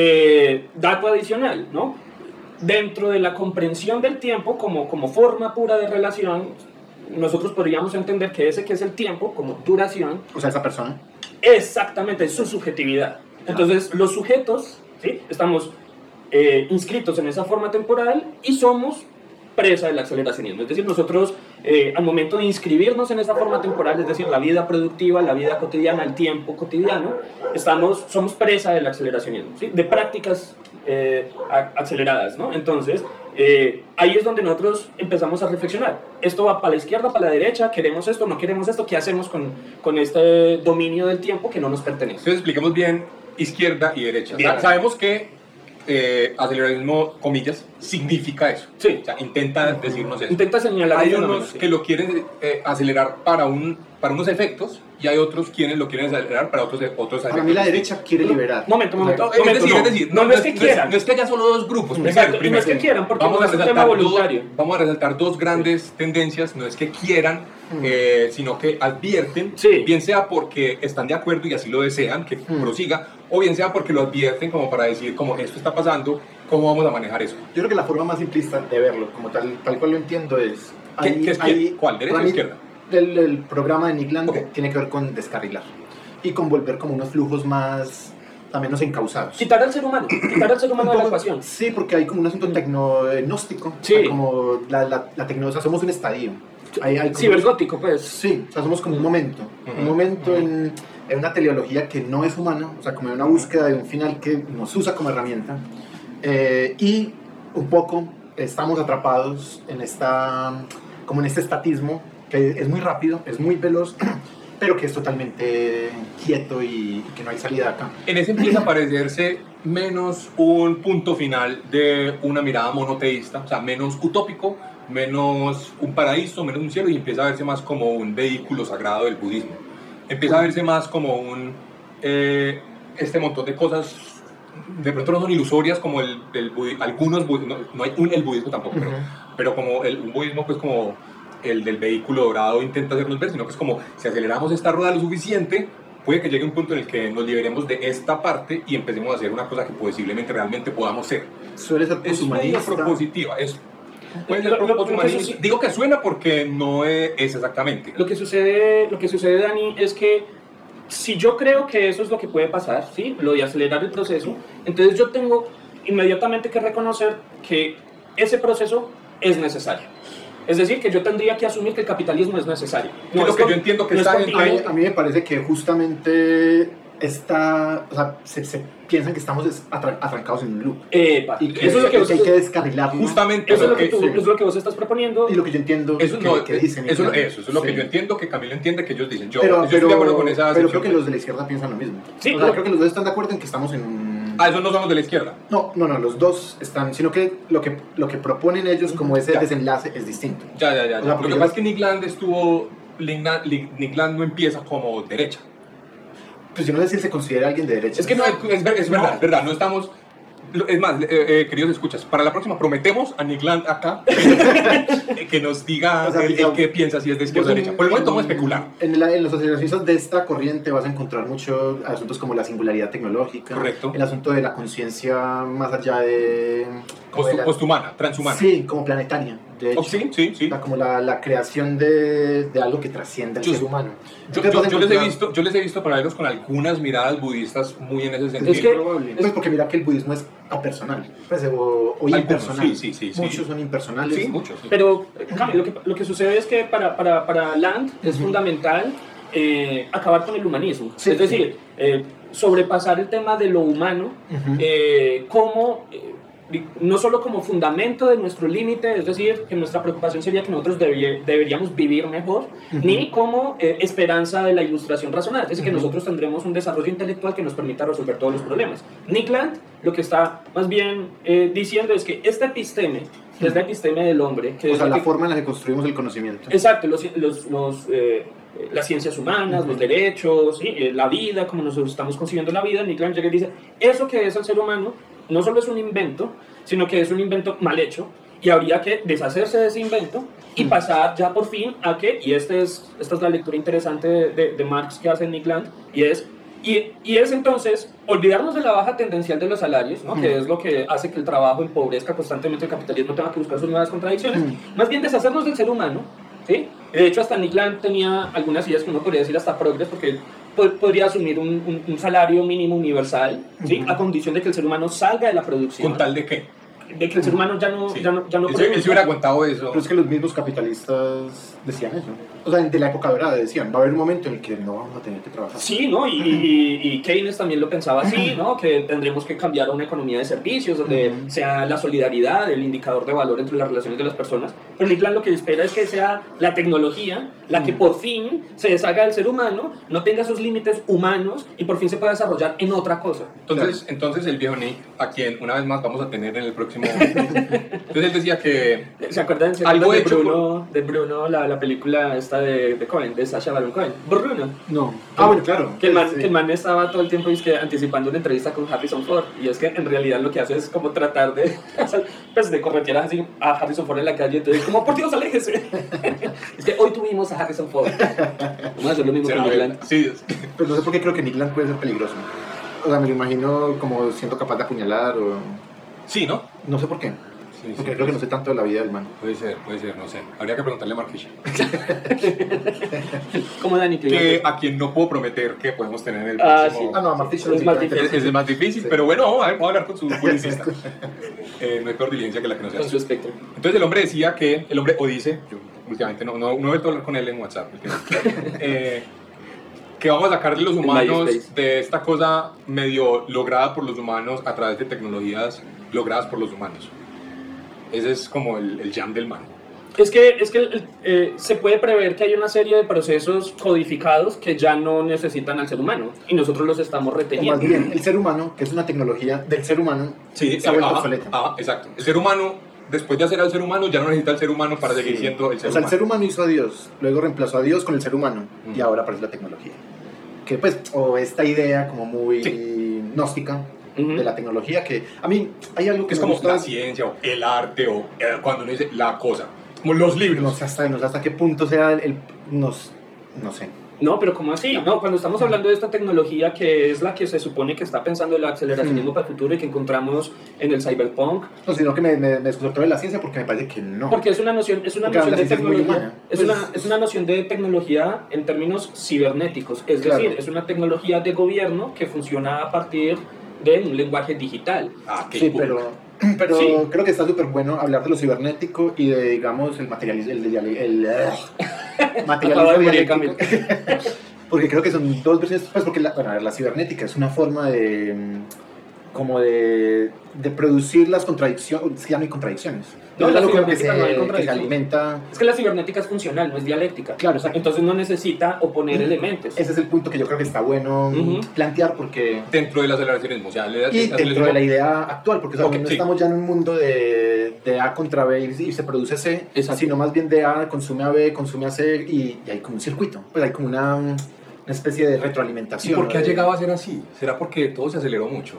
Dato adicional, ¿no? Dentro de la comprensión del tiempo como forma pura de relación, nosotros podríamos entender que ese que es el tiempo como duración, O sea, esa persona. exactamente es su subjetividad. Entonces, los sujetos, ¿sí? Estamos inscritos en esa forma temporal y somos presa del aceleracionismo. Es decir, nosotros al momento de inscribirnos en esa forma temporal, es decir, la vida productiva, la vida cotidiana, el tiempo cotidiano, somos presa del aceleracionismo, ¿sí? De prácticas aceleradas, ¿no? Entonces, ahí es donde nosotros empezamos a reflexionar. Esto va para la izquierda, para la derecha, queremos esto, no queremos esto, ¿qué hacemos con este dominio del tiempo que no nos pertenece? Entonces expliquemos bien izquierda y derecha. Bien. Sabemos que aceleracionismo, comillas, significa eso. Sí. O sea, intenta decirnos eso. Intenta señalar Hay un fenómeno, unos sí. que lo quieren acelerar para unos efectos y hay otros quienes lo quieren acelerar para otros efectos. Para mí la derecha quiere liberar. Momento. Es decir, no es que quieran. No es que haya solo dos grupos. Exacto, y no es que quieran, porque no es un tema voluntario. Vamos a resaltar dos grandes tendencias. No es que quieran, sino que advierten, Sí. bien sea porque están de acuerdo y así lo desean, que prosiga, o bien sea porque lo advierten como para decir, como esto está pasando, ¿cómo vamos a manejar eso? Yo creo que la forma más simplista de verlo, como tal cual lo entiendo, es... ¿Qué es quién? ¿Cuál? ¿Derecha para o mí, izquierda? El programa de Nick Land Ok. tiene que ver con descarrilar y con volver como unos flujos más, también menos encausados. Quitar al ser humano de la ecuación. Sí, porque hay como un asunto tecnognóstico. Sí. O sea, como la tecnología, somos un estadio. Hay como- Cibergótico, pues. Sí, o sea, somos como un momento en una teleología que no es humana, o sea, como en una búsqueda de un final que nos usa como herramienta, y un poco estamos atrapados en como en este estatismo que es muy rápido, es muy veloz, pero que es totalmente quieto y que no hay salida de acá. En ese empieza a parecerse menos un punto final de una mirada monoteísta, o sea, menos utópico, menos un paraíso, menos un cielo, y empieza a verse más como un vehículo sagrado del budismo. Empieza a verse más como este montón de cosas, de pronto no son ilusorias como algunos budismos, no hay el budismo tampoco, pero como un budismo pues como el del vehículo dorado intenta hacernos ver, sino que es como si aceleramos esta rueda lo suficiente, puede que llegue un punto en el que nos liberemos de esta parte y empecemos a hacer una cosa que posiblemente realmente podamos ser. Suele ser Es medio poshumanista. propositiva, puede ser poshumanista. Digo que suena porque no es exactamente. Lo que sucede, Dani, es que si yo creo que eso es lo que puede pasar, ¿sí? Lo de acelerar el proceso, entonces yo tengo inmediatamente que reconocer que ese proceso es necesario. Es decir, que yo tendría que asumir que el capitalismo es necesario. No, es lo que yo entiendo que no está es A mí me parece que justamente o sea, se piensan que estamos atrancados en un loop. Y Que eso es lo que hay que descarrilarlo. Justamente eso es lo que, sí. es lo que vos estás proponiendo. Y lo que yo entiendo Eso que dicen. eso es lo que Sí. yo entiendo, que Camilo entiende, que ellos dicen. Yo Pero estoy de acuerdo con esa creo acepción. que los de la izquierda piensan lo mismo. Sí, o sea, no. creo que los dos están de acuerdo en que estamos en un... Esos no son los de la izquierda. No, los dos están, sino que lo que proponen ellos como ese Ya. desenlace es distinto. Ya. O sea, Lo porque que pasa es que Nick Land no empieza como derecha. Pues yo no sé si él se considera alguien de derecha. Es que no, es verdad, no estamos... Es más, queridos escuchas, para la próxima prometemos a Nick Land acá que nos diga O sea, el qué piensa, si es de izquierda o derecha. Por el momento vamos a especular. En los aceleracionistas de esta corriente vas a encontrar muchos asuntos como la singularidad tecnológica, Correcto. el asunto de la conciencia más allá de... como de la- Posthumana, transhumana. Sí, como planetaria. De hecho. Oh, sí. O sea, como la creación de algo que trasciende al Yo- ser humano. Yo les he visto paralelos con algunas miradas budistas muy en ese sentido. Es que- Probable. Pues porque mira que el budismo es apersonal, pues, o Algunos, impersonal. sí. Muchos son impersonales. Sí, muchos. Sí. Pero Cami, lo que sucede es que para Land es fundamental acabar con el humanismo. Sí. Es decir, sobrepasar el tema de lo humano como... no solo como fundamento de nuestro límite, es decir, que nuestra preocupación sería que nosotros deberíamos vivir mejor, ni como esperanza de la ilustración razonada, es decir, que nosotros tendremos un desarrollo intelectual que nos permita resolver todos los problemas. Nick Land lo que está más bien diciendo es que esta episteme, que es la episteme del hombre, que O es sea, lo la que- forma en la que construimos el conocimiento. Exacto, las ciencias humanas, los derechos, ¿sí? La vida, como nosotros estamos concibiendo la vida. Nick Land llega y dice, eso que es el ser humano no solo es un invento, sino que es un invento mal hecho, y habría que deshacerse de ese invento y pasar ya por fin a que, y esta es la lectura interesante de Marx que hace Nick Land, y es entonces olvidarnos de la baja tendencial de los salarios, ¿no? Que es lo que hace que el trabajo empobrezca constantemente el capitalismo, tenga que buscar sus nuevas contradicciones, más bien deshacernos del ser humano, ¿sí? De hecho, hasta Nick Land tenía algunas ideas que uno podría decir hasta progres, porque podría asumir un salario mínimo universal, ¿sí? A condición de que el ser humano salga de la producción. ¿Con tal de qué? De que el ser humano ya no Sí. produzca. Él se hubiera aguantado eso. Pero es que los mismos capitalistas decían eso. O sea, de la época dorada decían, va a haber un momento en el que no vamos a tener que trabajar. Sí, ¿no? Y Keynes también lo pensaba así, ¿no? Que tendremos que cambiar a una economía de servicios donde sea la solidaridad el indicador de valor entre las relaciones de las personas. Pero Nick Land lo que espera es que sea la tecnología la que por fin se deshaga del ser humano, no tenga sus límites humanos y por fin se pueda desarrollar en otra cosa. Entonces el viejo Nick, a quien una vez más vamos a tener en el próximo... Entonces él decía que... ¿Se acuerdan Algo de hecho Bruno, de Bruno, la película esta de Cohen, de Sacha Baron Cohen? Bruno. No. Ah, bueno, claro. Que el Sí. man estaba todo el tiempo anticipando una entrevista con Harrison Ford, y es que en realidad lo que hace es como tratar de, pues, de corretear a Harrison Ford en la calle, entonces como, por Dios, aléjese. Es que hoy tuvimos a Harrison Ford. Vamos a hacer lo mismo con Nick Land. Sí, Pues no sé por qué creo que Nick Land puede ser peligroso. O sea, me lo imagino como siendo capaz de apuñalar o... sí, ¿no? No sé por qué. Sí, Porque creo que no sé tanto de la vida del man. Puede ser, no sé. Habría que preguntarle a Marquisha. ¿Cómo Dani? Que a quien no puedo prometer que podemos tener en el Ah, próximo... sí. Ah, no, a Martín Es más difícil. Es más difícil, Sí. pero bueno, vamos a hablar con su publicista. No hay peor diligencia que la que no se Con hace. su espectro. Entonces el hombre decía que, el hombre o dice, yo últimamente, no he vuelto a hablar con él en WhatsApp, que vamos a sacar de los humanos, de esta cosa medio lograda por los humanos a través de tecnologías logradas por los humanos. Ese es como el jam del man. Es que se puede prever que hay una serie de procesos codificados que ya no necesitan al ser humano y nosotros los estamos O reteniendo. más bien, el ser humano, que es una tecnología del ser humano, Sí, se ha vuelto obsoleta. exacto. El ser humano, después de hacer al ser humano, ya no necesita al ser humano para seguir siendo el ser O sea, humano. el ser humano hizo a Dios, luego reemplazó a Dios con el ser humano y ahora aparece la tecnología. Que pues, o esta idea como muy gnóstica de la tecnología, que a mí hay algo que es me como gusta, la ciencia o el arte o cuando uno dice la cosa, como los libros. no sé hasta qué punto sea no sé. No, pero ¿cómo así? No, cuando estamos hablando de esta tecnología que es la que se supone que está pensando el aceleracionismo para el futuro y que encontramos en el cyberpunk. No, sino que me desconcertó de la ciencia porque me parece que no. Porque es una noción, Porque de la ciencia es muy tecnología. humana. Es una noción de tecnología en términos cibernéticos. Es Claro. decir, es una tecnología de gobierno que funciona a partir de un lenguaje digital. Sí, pero Sí. creo que está súper bueno hablar de lo cibernético y de, digamos, el materialismo, Acaba de morir dialéctico. Porque creo que son dos versiones, pues porque la cibernética es una forma de como de producir las contradicciones, es que ya no hay contradicciones. No, Es la algo como que cibernética no hay que se contradicción. alimenta. Es que la cibernética es funcional, no es dialéctica. Claro, exacto. Entonces no necesita oponer elementos. Ese es el punto que yo creo que está bueno plantear porque... Dentro del aceleracionismo, o sea, Y dentro de la idea actual, porque o sea, Ok, no sí. estamos ya en un mundo de A contra B y se produce C, Exacto. sino más bien de A consume a B, consume a C y hay como un circuito, pues hay como una especie de ¿Y retroalimentación. por qué ha ¿no? llegado a ser así? ¿Será porque todo se aceleró mucho?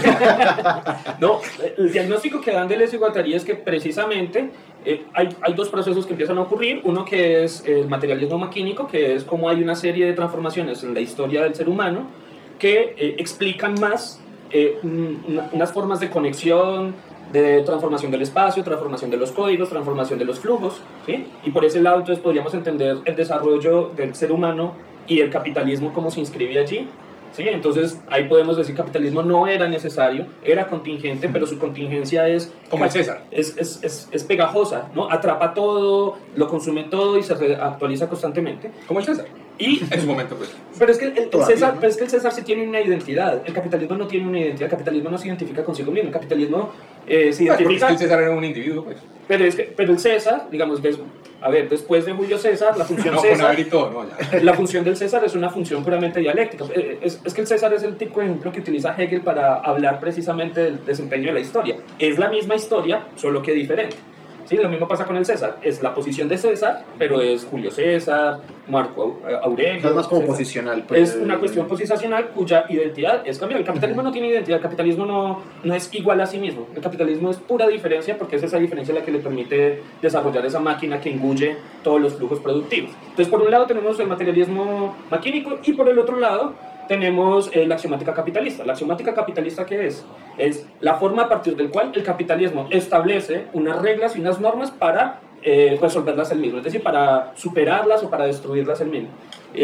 No, el diagnóstico que dan Deleuze y Guattari es que precisamente hay dos procesos que empiezan a ocurrir. Uno que es el materialismo maquínico, que es como hay una serie de transformaciones en la historia del ser humano que explican más unas formas de conexión, de transformación del espacio, transformación de los códigos, transformación de los flujos, ¿sí? Y por ese lado entonces podríamos entender el desarrollo del ser humano y el capitalismo como se inscribe allí. ¿Sí? Entonces ahí podemos decir que el capitalismo no era necesario, era contingente, pero su contingencia es Como el César. es pegajosa, ¿no? Atrapa todo, lo consume todo y se actualiza constantemente. Como el César. Y, En su momento, pues. pero es que el Todavía, César, ¿no? pero es que el César sí tiene una identidad. El capitalismo no tiene una identidad. El capitalismo no se identifica consigo mismo. El capitalismo se Porque es identifica. que el César era un individuo, pues. Pero el César, digamos, a ver, después de Julio César, la función No, con César. haber y todo, no, ya. La función del César es una función puramente dialéctica. Es que el César es el tipo de ejemplo que utiliza Hegel para hablar precisamente del desempeño de la historia. Es la misma historia, solo que diferente. ¿Sí? Lo mismo pasa con el César. Es la posición de César, pero es Julio César, Marco Aurelio. Es más como César. posicional. Pues, Es una cuestión posicional cuya identidad es cambiar. El capitalismo no tiene identidad, el capitalismo no es igual a sí mismo. El capitalismo es pura diferencia porque es esa diferencia la que le permite desarrollar esa máquina que engulle todos los flujos productivos. Entonces, por un lado tenemos el materialismo maquínico y por el otro lado tenemos la axiomática capitalista. ¿La axiomática capitalista qué es? Es la forma a partir del cual el capitalismo establece unas reglas y unas normas para resolverlas él mismo, es decir, para superarlas o para destruirlas él mismo.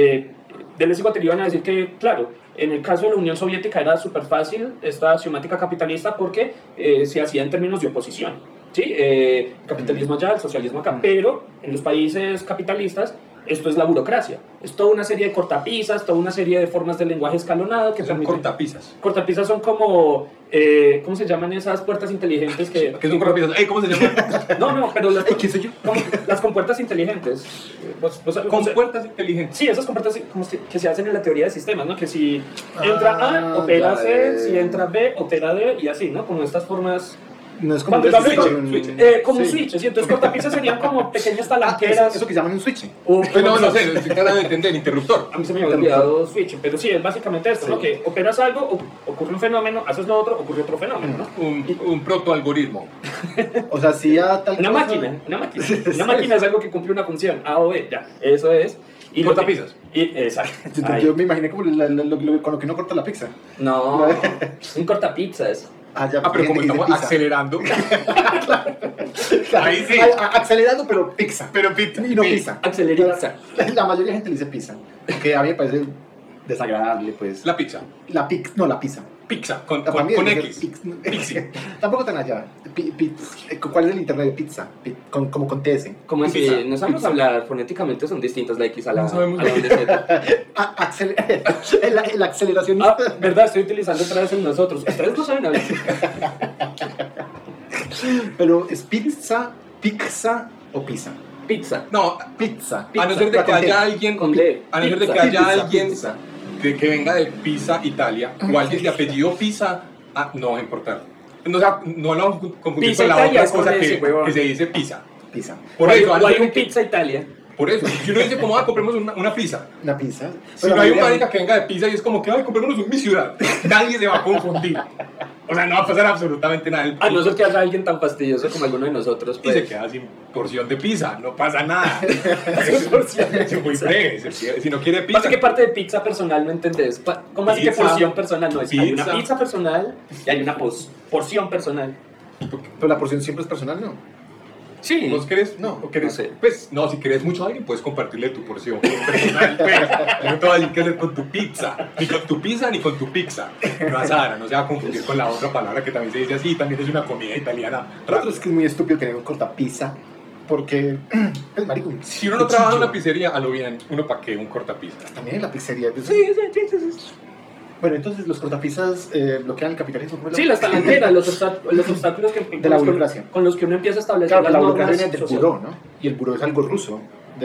Deleuze y Guattari van a decir que, claro, en el caso de la Unión Soviética era súper fácil esta axiomática capitalista porque se hacía en términos de oposición. ¿Sí? El capitalismo allá, el socialismo acá, pero en los países capitalistas esto es la burocracia, es toda una serie de cortapisas, toda una serie de formas de lenguaje escalonado que Son permiten... cortapisas. Cortapisas son como, ¿cómo se llaman esas puertas inteligentes que... ¿Qué son cortapisas? ¿Cómo se llama? No, pero las, Ay, ¿quién soy yo? las compuertas inteligentes. Con puertas inteligentes. Sí, esas compuertas que se hacen en la teoría de sistemas, ¿no? Que si entra A, opera C, si entra B, opera D, y así, ¿no? Como estas formas... No es como Cuando un lo switch. como un switch, ¿sí? Entonces cortapisas serían como pequeñas Ah, talanqueras. eso que llaman un switch. o- Pues no sé, estoy tratando de entender, interruptor. A mí se me había olvidado switch, pero sí, es básicamente esto, ¿no? Sí. Que operas algo, ocurre un fenómeno, haces lo otro, ocurre otro fenómeno, ¿no? Un protoalgoritmo. O sea, si ya tal Una cosa- máquina, una máquina. Una máquina es algo que cumple una función, A o B, ya, eso es. Y lo que- Cortapisas. Exacto. Ahí. Yo me imaginé como con lo que no corta la pizza. No, un cortapizzas. Ya, Ah, pero como y de estamos pizza. acelerando. Claro, Ahí sí. Acelerando, pero pizza. Pero pizza. Y no pizza. Acceleriza. La mayoría de gente le dice pizza. Que a mí me parece desagradable, pues. La pizza. La pizza. No, la pizza. Pizza, con También, X. Pixi. Tampoco tan allá. ¿Cuál es el internet de pizza? Como con TS. ¿Cómo así? Pizza. No sabemos hablar, fonéticamente son distintas la X a la, No sabemos. a la doble Z. La aceleración. ¿Verdad? Estoy utilizando otra vez el nosotros. Ustedes no saben hablar. Pero es pizza o pizza. Pizza. No, Pizza. a no ser de que haya alguien, Con D. a no ser de que Pizza. haya alguien Pizza. que venga de Pisa, Italia, o alguien de apellido Pisa, no va a importar. No, o sea, no lo vamos a confundir Pizza con la Italia otra es con cosa ese, huevón. que se dice pizza. Pizza. Por O hay, eso, a no o hay ser un de que- Pizza Italia. Por eso, si uno dice, ¿cómo compremos una pizza? Una pizza. Si Pero no hay un la marica que venga de pizza y es como que, ay, comprémonos un mi ciudad, nadie se va a confundir. O sea, no va a pasar absolutamente nada. A no ser que haya alguien tan fastidioso como alguno de nosotros. Y Pues. se queda sin porción de pizza, no pasa nada. Sin porción de Es muy pizza. breve, si no quiere pizza. Pasa que parte de pizza personal no entendés. ¿Cómo así que Pizza. porción personal? No, es que hay una Pizza. pizza personal y hay una porción personal. Pero la porción siempre es personal, ¿no? Sí. ¿Vos querés? No, ¿O querés? no sé. Pues, no, si querés mucho a alguien, puedes compartirle tu porción personal. Pues, no te va a decir qué hacer con tu pizza. Ni con tu pizza, ni con tu pizza. No, Sara, no se va a confundir con la otra palabra que también se dice así. También es una comida italiana. Lo otro es que es muy estúpido tener un cortapizza. Porque, pues, marico, un Si uno no trabaja en cuchillo. una pizzería, a lo bien, ¿uno para qué un cortapizza? También en la pizzería. Pues, Sí. Bueno, entonces los cortapizzas bloquean el capitalismo. ¿cómo es Sí, las talanteras, los obstáculos que, De la burocracia. con los que uno empieza a establecer Claro, las la normas burocracia viene del sociales. buró, ¿no? Y el buró es algo ruso,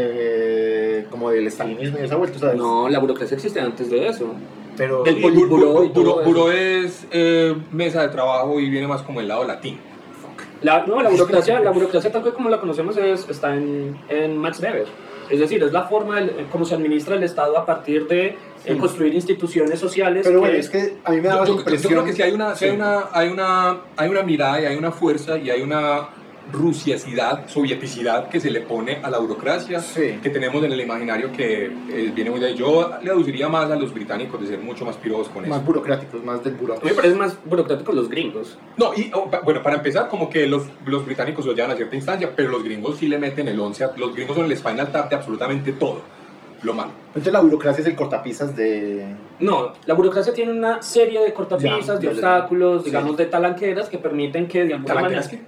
como del estalinismo y esa vuelta, ¿sabes? No, la burocracia existe antes de eso. Pero Del Politburó y todo Buró es mesa de trabajo y viene más como el lado latín. La burocracia tal cual como la conocemos está en Max Weber. Es decir, es la forma como se administra el Estado a partir de construir instituciones sociales. Pero bueno, es que a mí me da la Yo impresión... creo que sí hay una mirada y hay una fuerza y hay una rusiacidad, sovieticidad que se le pone a la burocracia Sí. que tenemos en el imaginario que viene muy de ahí. Yo le aduciría más a los británicos de ser mucho más pirobos con Más eso. burocráticos, más del buró. A mí me parece más burocrático los gringos. No, y bueno, para empezar, como que los británicos lo llevan a cierta instancia, pero los gringos sí le meten el 11, los gringos son el Spinal Tap de absolutamente todo, lo malo. Entonces la burocracia es el cortapisas de... No, la burocracia tiene una serie de cortapisas, Ya, de ya, obstáculos, sí. digamos, de talanqueras que permiten que de alguna manera... ¿Talanqueras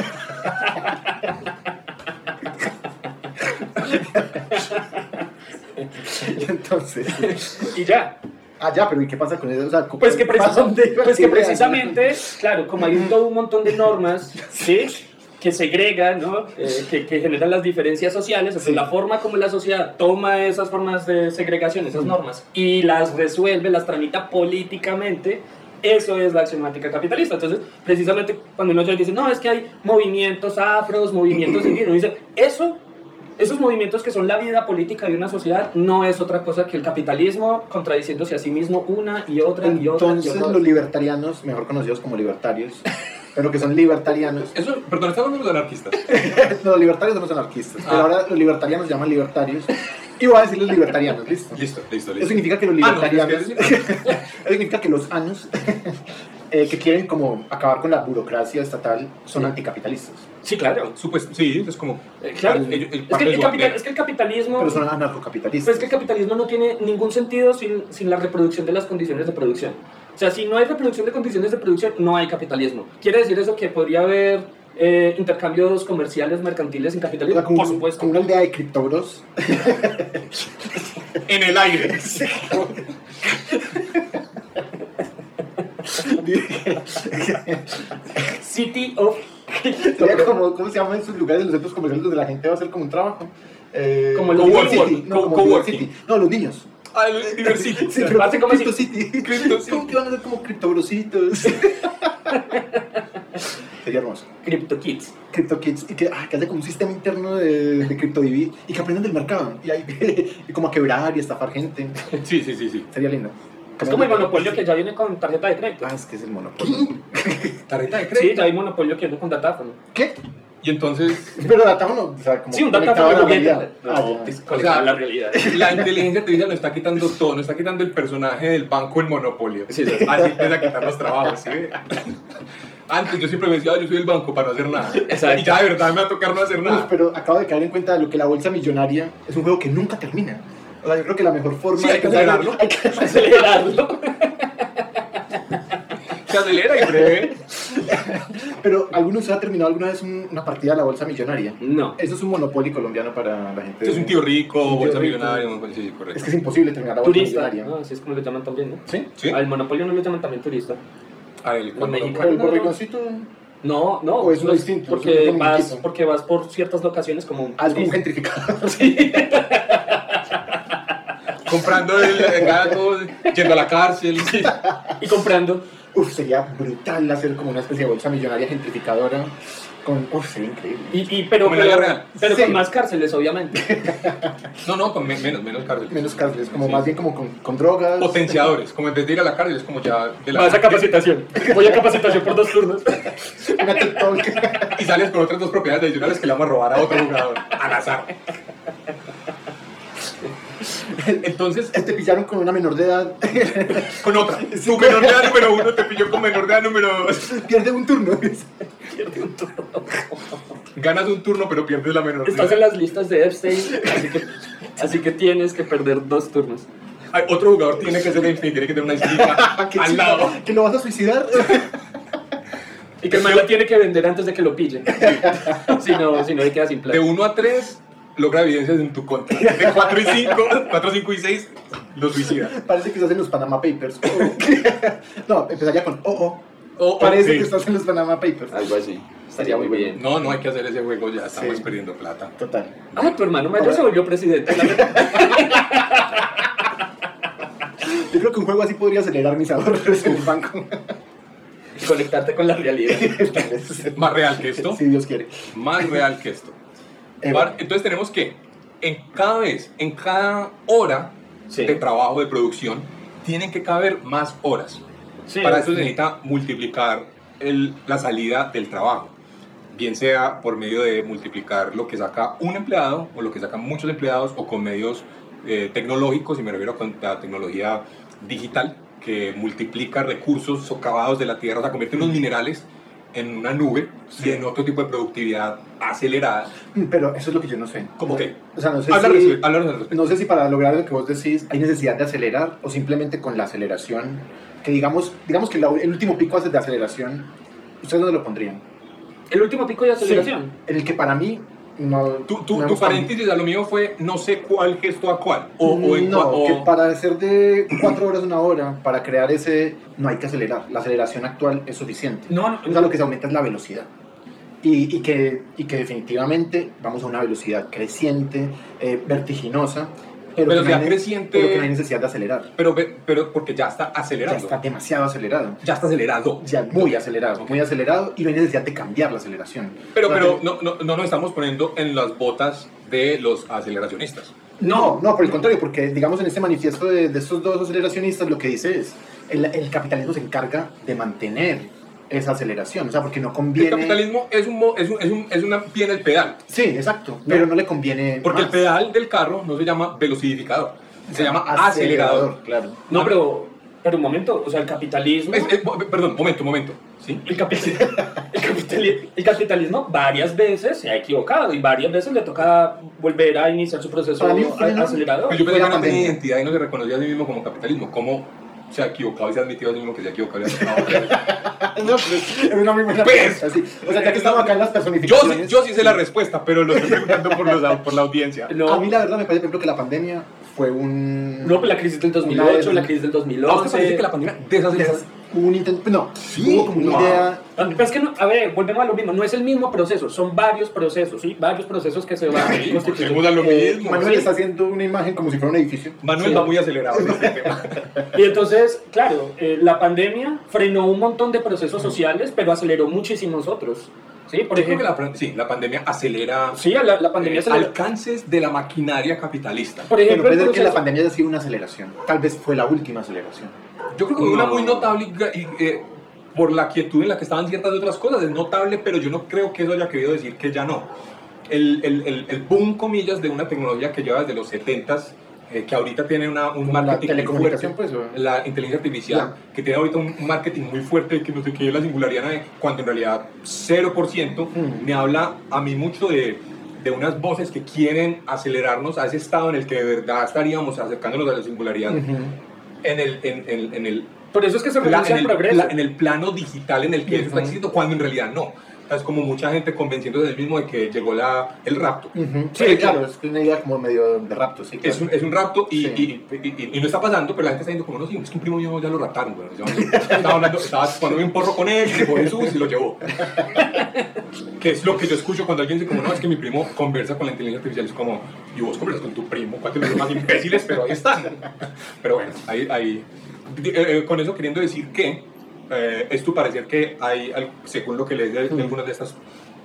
Entonces... Y ya. Ah, ya, pero ¿y qué pasa con eso? O sea, Pues que, ¿para dónde iba pues la que idea? precisamente, claro, como hay todo un montón de normas, ¿sí? Que segregan, ¿no? Que generan las diferencias sociales, entonces Sí. la forma como la sociedad toma esas formas de segregación, esas normas, y las resuelve, las tramita políticamente, eso es la axiomática capitalista. Entonces, precisamente cuando uno ya dice, no, es que hay movimientos afros, movimientos indígenas, uno dice, esos movimientos que son la vida política de una sociedad no es otra cosa que el capitalismo contradiciéndose a sí mismo una y otra y otra. Entonces los libertarianos, mejor conocidos como libertarios, pero que son libertarianos... Eso, perdón, estamos hablando de los anarquistas. No, los libertarios son los anarquistas, pero Ah. ahora los libertarianos llaman libertarios. Y voy a decir los libertarianos, ¿listo? Listo. Eso significa que los Ah, no, libertarianos... es que- Eso significa que los anos que quieren como acabar con la burocracia estatal son Sí. anticapitalistas. Sí, claro. Sí, es como... Claro, el- es, parte que de el su es que el capitalismo, Pero son anarcocapitalistas. pues es que el capitalismo no tiene ningún sentido sin la reproducción de las condiciones de producción. O sea, si no hay reproducción de condiciones de producción, no hay capitalismo. ¿Quiere decir eso que podría haber intercambios comerciales, mercantiles sin O capitalismo? sea, como, Por supuesto. como una aldea de criptobros. En el aire. City of... Sería como, ¿cómo se llaman esos lugares en los centros comerciales donde la gente va a hacer como un trabajo? Como el Diver coworking. City, no, como Coworking. Diver City. No, los niños. Ah, el Diversity. Sí, pero Aparte, ¿cómo Crypto así? City. Crypto City. ¿Cómo que van a ser como criptobrositos? Sería hermoso. Crypto Kids. Crypto Kids, y que haya como un sistema interno de criptovivir y que aprendan del mercado y como a quebrar y estafar gente. Sí. Sería lindo. Es como el monopolio que ya viene con tarjeta de crédito. Ah, es que es el monopolio. Tarjeta de Sí, crédito. ya hay monopolio que viene con datáfono. ¿Qué? Y entonces, Pero datáfono, o sea, como Sí, un conectado a datáfono la que realidad. no, Ah, ya. desconectado a la realidad. la inteligencia artificial nos está quitando todo, nos está quitando el personaje del banco en Monopolio. Sí. Así empieza a quitar los trabajos, ¿sí? Antes yo siempre me decía, yo soy el banco para no hacer nada. Exacto. Y ya de verdad me va a tocar no hacer Uf, nada. pero acabo de caer en cuenta de lo que la bolsa millonaria es un juego que nunca termina. O sea, yo creo que la mejor forma Sí, hay que de acelerarlo. hay que Acelerarlo. se acelera y breve. Pero ¿alguno de ustedes ha terminado alguna vez una partida de la Bolsa Millonaria? No. Eso es un monopolio colombiano para la gente. Es un tío rico, Un tío bolsa rico. millonaria, sí, correcto. Es que es imposible terminar la Bolsa Turista. Millonaria. No, así es como lo llaman también, ¿no? ¿Sí? ¿Sí? Al monopolio no lo llaman también turista. A el, Los mexicanos. ¿Pero el borrigoncito? No, no. ¿O es uno no, distinto? Porque Es un vas, muñequito. porque vas por ciertas locaciones como un Ah, es como un turista. gentrificador. Sí. comprando el gato, yendo a la cárcel. Y comprando. Uf, sería brutal hacer como una especie de bolsa millonaria gentrificadora. Uf, sería increíble. Pero, Como en la vida real. pero Sí. con más cárceles, obviamente. No, con menos cárcel. Menos cárceles, como Sí. más bien como con drogas. Potenciadores, como en vez de ir a la cárcel, es como ya de la. Vas a capacitación. Voy a capacitación por 2 turnos. Una TikTok. Y sales con otras 2 propiedades adicionales que le vamos a robar a otro jugador al azar. Entonces, Te pillaron con una menor de edad. con otra. Tu menor de edad número 1 te pilló con menor de edad número 2. Pierde un turno. Pierde un turno. Ganas un turno, pero pierdes la menor de Estás en edad. las listas de Epstein, así que tienes que perder 2 turnos. Ay, otro jugador tiene que ser Einstein, tiene que tener una esquina ¿Qué al chica? lado. ¿Que lo vas a suicidar? Y que el man lo tiene que vender antes de que lo pillen. Si no ahí queda sin De plata. 1 a 3, logra evidencias en tu contra. De 4 y 5, 4, 5 y 6, lo suicida. Parece que estás en los Panama Papers. No, empezaría con oh. O- Parece sí. que estás en los Panama Papers. Algo así. Estaría muy bien. No hay que hacer ese juego, ya estamos Sí. perdiendo plata. Total. Ah, tu hermano mayor se volvió presidente. Yo creo que un juego así podría acelerar mis ahorros en el banco. Y conectarte con la realidad. Tal vez. Más real que esto. Si Dios quiere. Más real que esto. Bueno. Entonces tenemos que, en cada hora Sí. de trabajo, de producción, tienen que caber más horas. Sí, Para eso se necesita multiplicar la salida del trabajo. Bien sea por medio de multiplicar lo que saca un empleado o lo que sacan muchos empleados o con medios tecnológicos, y me refiero con la tecnología digital que multiplica recursos socavados de la tierra, o sea, convierte unos minerales en una nube y en otro tipo de productividad acelerada. Pero eso es lo que yo no sé. ¿Cómo qué? O sea, no sé Háblanos si... al respecto. No sé si para lograr lo que vos decís hay necesidad de acelerar o simplemente con la aceleración, que digamos que el último pico de aceleración, ¿ustedes dónde lo pondrían? El último pico de aceleración. Sí, en el que para mí no... Tu no paréntesis a lo mío fue no sé cuál gesto a cuál. No, que para hacer de 4 horas a 1 hora, para crear ese, no hay que acelerar. La aceleración actual es suficiente. No, O sea, lo que se aumenta es la velocidad. Y que definitivamente vamos a una velocidad creciente, vertiginosa, pero Velocidad que no hay, creciente. pero que no hay necesidad de acelerar. Pero porque ya está Ya acelerado. está demasiado acelerado. Ya está acelerado. Ya muy acelerado, muy acelerado, y no hay necesidad de cambiar la aceleración. Pero Porque- no nos estamos poniendo en las botas de los aceleracionistas. No, por el contrario, porque digamos en este manifiesto de estos dos aceleracionistas lo que dice es, el capitalismo se encarga de mantener esa aceleración, o sea, porque no conviene... El capitalismo es una pie en el pedal. Sí, exacto, pero no le conviene Porque el más. pedal del carro no se llama velocidificador, se llama acelerador. Claro. No, pero un momento, o sea, el capitalismo... Perdón, momento. ¿Sí? El capitalismo varias veces se ha equivocado y varias veces le toca volver a iniciar su proceso Para mí fue una- acelerador. Pues yo Fue pensé la que no tenía pandemia. identidad y no se reconocía a sí mismo como capitalismo. ¿Cómo se ha equivocado y se ha admitido a sí mismo que se ha equivocado? Y ha aceptado? No, pues, es una muy buena Pues, pregunta, sí. O sea, ya que estamos acá en las yo personificaciones... sí sé la respuesta, pero lo estoy preguntando por la audiencia. No, A mí la verdad me parece, por ejemplo, que la pandemia fue un... no, pues la crisis del Una 2008, vez- la crisis del ¿A usted parece 2011... que la pandemia desaceleró? Hubo un intento... No, Sí, hubo como una no. idea... Pero es que, no, a ver, volvemos a lo mismo, no es el mismo proceso, son varios procesos, ¿sí? Varios procesos que se van Volvemos constituyendo. a lo mismo. Manuel sí. está haciendo una imagen como si fuera un edificio. Manuel Sí. va muy acelerado en este tema. Y entonces, claro, la pandemia frenó un montón de procesos sociales, pero aceleró muchísimos otros, ¿sí? Por Yo creo que ejemplo, la pandemia acelera sí, la pandemia aceleró. alcances de la maquinaria capitalista. Por Pero ejemplo, puede el ser que la proceso- pandemia haya sido una aceleración. Tal vez fue la última aceleración. Yo creo que una No. muy notable por la quietud en la que estaban ciertas otras cosas, es notable, pero yo no creo que eso haya querido decir que ya no. El boom, comillas, de una tecnología que lleva desde los 70s, que ahorita tiene un Como marketing la muy telecomunicación, fuerte, pues, o- la inteligencia artificial, Ya. que tiene ahorita un marketing muy fuerte, que no sé qué es la singularidad, cuando en realidad 0%, me habla a mí mucho de unas voces que quieren acelerarnos a ese estado en el que de verdad estaríamos acercándonos a la singularidad. Ujú. En el Por eso es que se renuncia al progreso. en el plano digital en el que eso está existiendo, cuando en realidad no. O sea, es como mucha gente convenciéndose del mismo de que llegó el rapto. Sí, claro, es una idea como medio de rapto, sí. Claro. Es un rapto y, Sí. y no está pasando, pero la gente está diciendo como, no, sí, es que un primo mío ya lo raptaron, güey. Estaba jugando un porro con él, llegó Jesús y lo llevó. Que es lo que yo escucho cuando alguien dice como, no, es que mi primo conversa con la inteligencia artificial. Es como, y vos conversas con tu primo, cuántos de los más imbéciles, pero ahí están. Pero bueno, con eso queriendo decir que es tu parecer que hay, según lo que lees de algunas de estas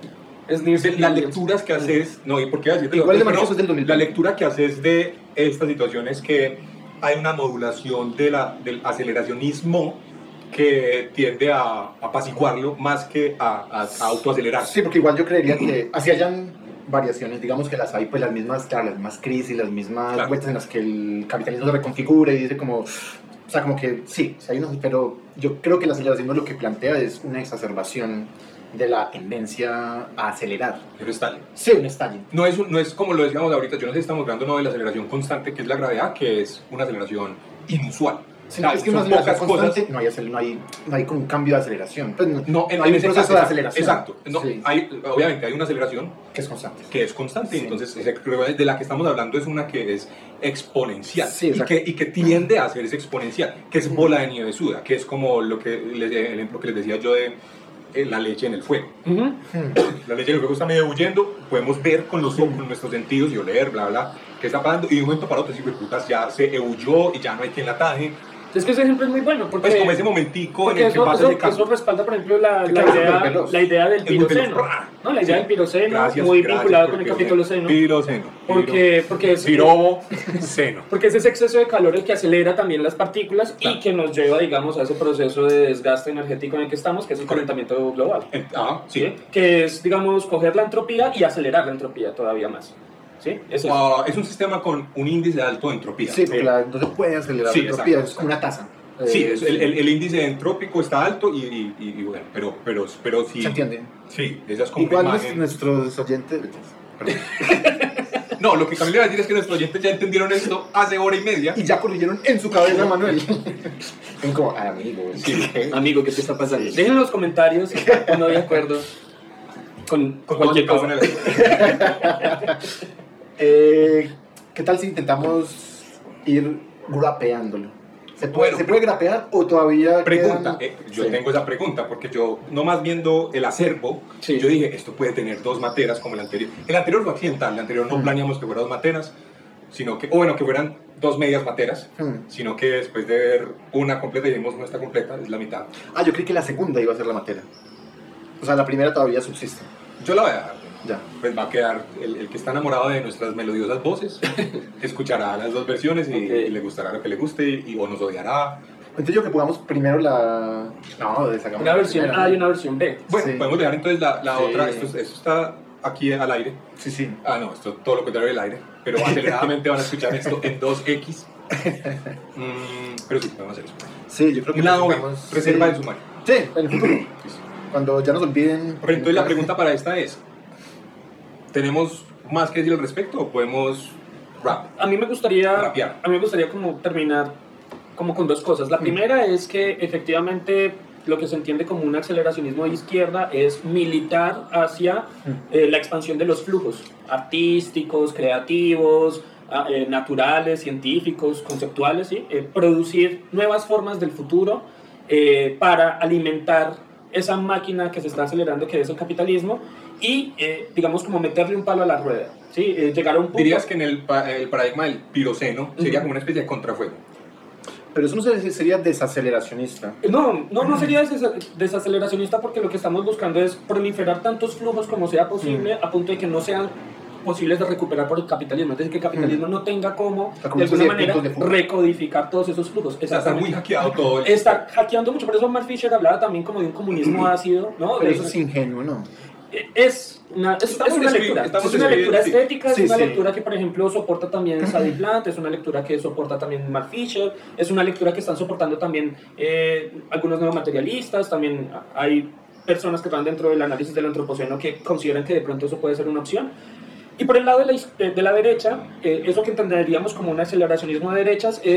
las lecturas que haces, no, ¿y por qué decir? Igual de Marcos es del 2020. La lectura que haces de estas situaciones que hay una modulación del aceleracionismo que tiende a apaciguarlo más que a autoacelerar. Sí, porque igual yo creería que así hayan variaciones, digamos que las hay, pues las mismas crisis, las mismas vueltas en las que el capitalismo se reconfigura y dice como, o sea, como que sí, hay unos, pero yo creo que el aceleracionismo lo que plantea es una exacerbación de la tendencia a acelerar. Pero está bien. Sí, un estallido. No es como lo decíamos ahorita, yo no sé si estamos hablando no de la aceleración constante, que es la gravedad, que es una aceleración inusual. Sí, es que una aceleración constante no hay como un cambio de aceleración. Pues no hay un proceso de aceleración. Exacto. No, Sí. obviamente hay una aceleración Que es constante. Sí. Entonces, de la que estamos hablando es una que es exponencial Sí, y que tiende a hacerse exponencial, que es bola de nieve suda, que es como el ejemplo que les decía yo de la leche en el fuego. La leche en el fuego está medio huyendo, podemos ver con nuestros sentidos y oler, bla, bla, qué está pasando, y de un momento para otro, putas, ya se huyó y ya no hay quien la ataje. Es que ese ejemplo es muy bueno, porque Pues como ese momentico en el que eso, pasa ese cambio. eso respalda, por ejemplo, la idea del Es muy veloz. piroceno. ¿No? La idea del piroceno, Gracias, muy gracias vinculada por con el el capítulo seno. Piroceno. Porque es, Pirobo, seno. porque es ese exceso de calor el que acelera también las partículas y que nos lleva, digamos, a ese proceso de desgaste energético en el que estamos, que es el calentamiento global. Sí. Que es, digamos, coger la entropía y acelerar la entropía todavía más. ¿Sí? Es un sistema con un índice alto de entropía. Sí, porque no se puede acelerar la entropía, es como una taza. Sí, el índice entrópico está alto y bueno, pero sí. ¿Se entiende? Sí, esa es como igual una imagen. nuestros oyentes... Perdón. No, lo que también le voy a decir es que nuestros oyentes ya entendieron esto hace hora y media. Y ya corrigieron en su cabeza, Manuel. Son como, amigo. Sí. Amigo, ¿qué te está pasando? Dejen en los comentarios si no de acuerdo con cualquier cosa. ¿Qué tal si intentamos ir grapeándolo? ¿Se puede grapear o todavía Pregunta, quedan... yo Sí. tengo esa pregunta porque yo, nomás viendo el acervo, Sí. yo dije, esto puede tener 2 materas como el anterior. El anterior fue accidental, el anterior no planeamos que fuera 2 materas, sino que, que fueran 2 medias materas, sino que después de ver una completa, dijimos, no está completa, es la mitad. Yo creí que la segunda iba a ser la matera. O sea, la primera todavía subsiste. Yo la voy a dejar. Ya. Pues va a quedar, el que está enamorado de nuestras melodiosas voces, escuchará las 2 versiones y le gustará lo que le guste o nos odiará. Entonces yo que pongamos primero la... No, sacamos Una la versión primera, A y ¿no? una versión B. Bueno, Sí. podemos dejar entonces la Sí. otra, esto está aquí al aire. Sí. No, esto es todo lo contrario del aire, pero aceleradamente van a escuchar esto en 2x. Pero sí, podemos hacer eso. Sí, yo creo que... Un lado B, necesitamos- reserva sí. del sumario. Sí, en el futuro. Sí. Cuando ya nos olviden... Pero entonces la pregunta para esta es, ¿tenemos más que decir al respecto o podemos rap? A mí me gustaría Rapear. como terminar como con 2 cosas. La primera es que efectivamente lo que se entiende como un aceleracionismo de izquierda es militar hacia la expansión de los flujos artísticos, creativos, naturales, científicos, conceptuales, ¿sí? Producir nuevas formas del futuro para alimentar esa máquina que se está acelerando, que es el capitalismo, y digamos como meterle un palo a la rueda, ¿sí? Llegar a un punto... Dirías que en el paradigma del piroceno sería como una especie de contrafuego. Pero eso no sería desaceleracionista. No sería desaceleracionista porque lo que estamos buscando es proliferar tantos flujos como sea posible a punto de que no sean posibles de recuperar por el capitalismo. Es decir, que el capitalismo no tenga como, de alguna manera, recodificar todos esos flujos. O sea, está muy hackeado todo. Está hackeando mucho, por eso Mark Fisher hablaba también como de un comunismo ácido, ¿no? Pero eso es ingenuo, ¿no? Es una lectura, estética, Sí, es una sí. lectura que por ejemplo soporta también Sadie Plant, es una lectura que soporta también Mark Fisher, es una lectura que están soportando también algunos neomaterialistas, también hay personas que están dentro del análisis del antropoceno que consideran que de pronto eso puede ser una opción. Y por el lado de la derecha, eso que entenderíamos como un aceleracionismo de derechas es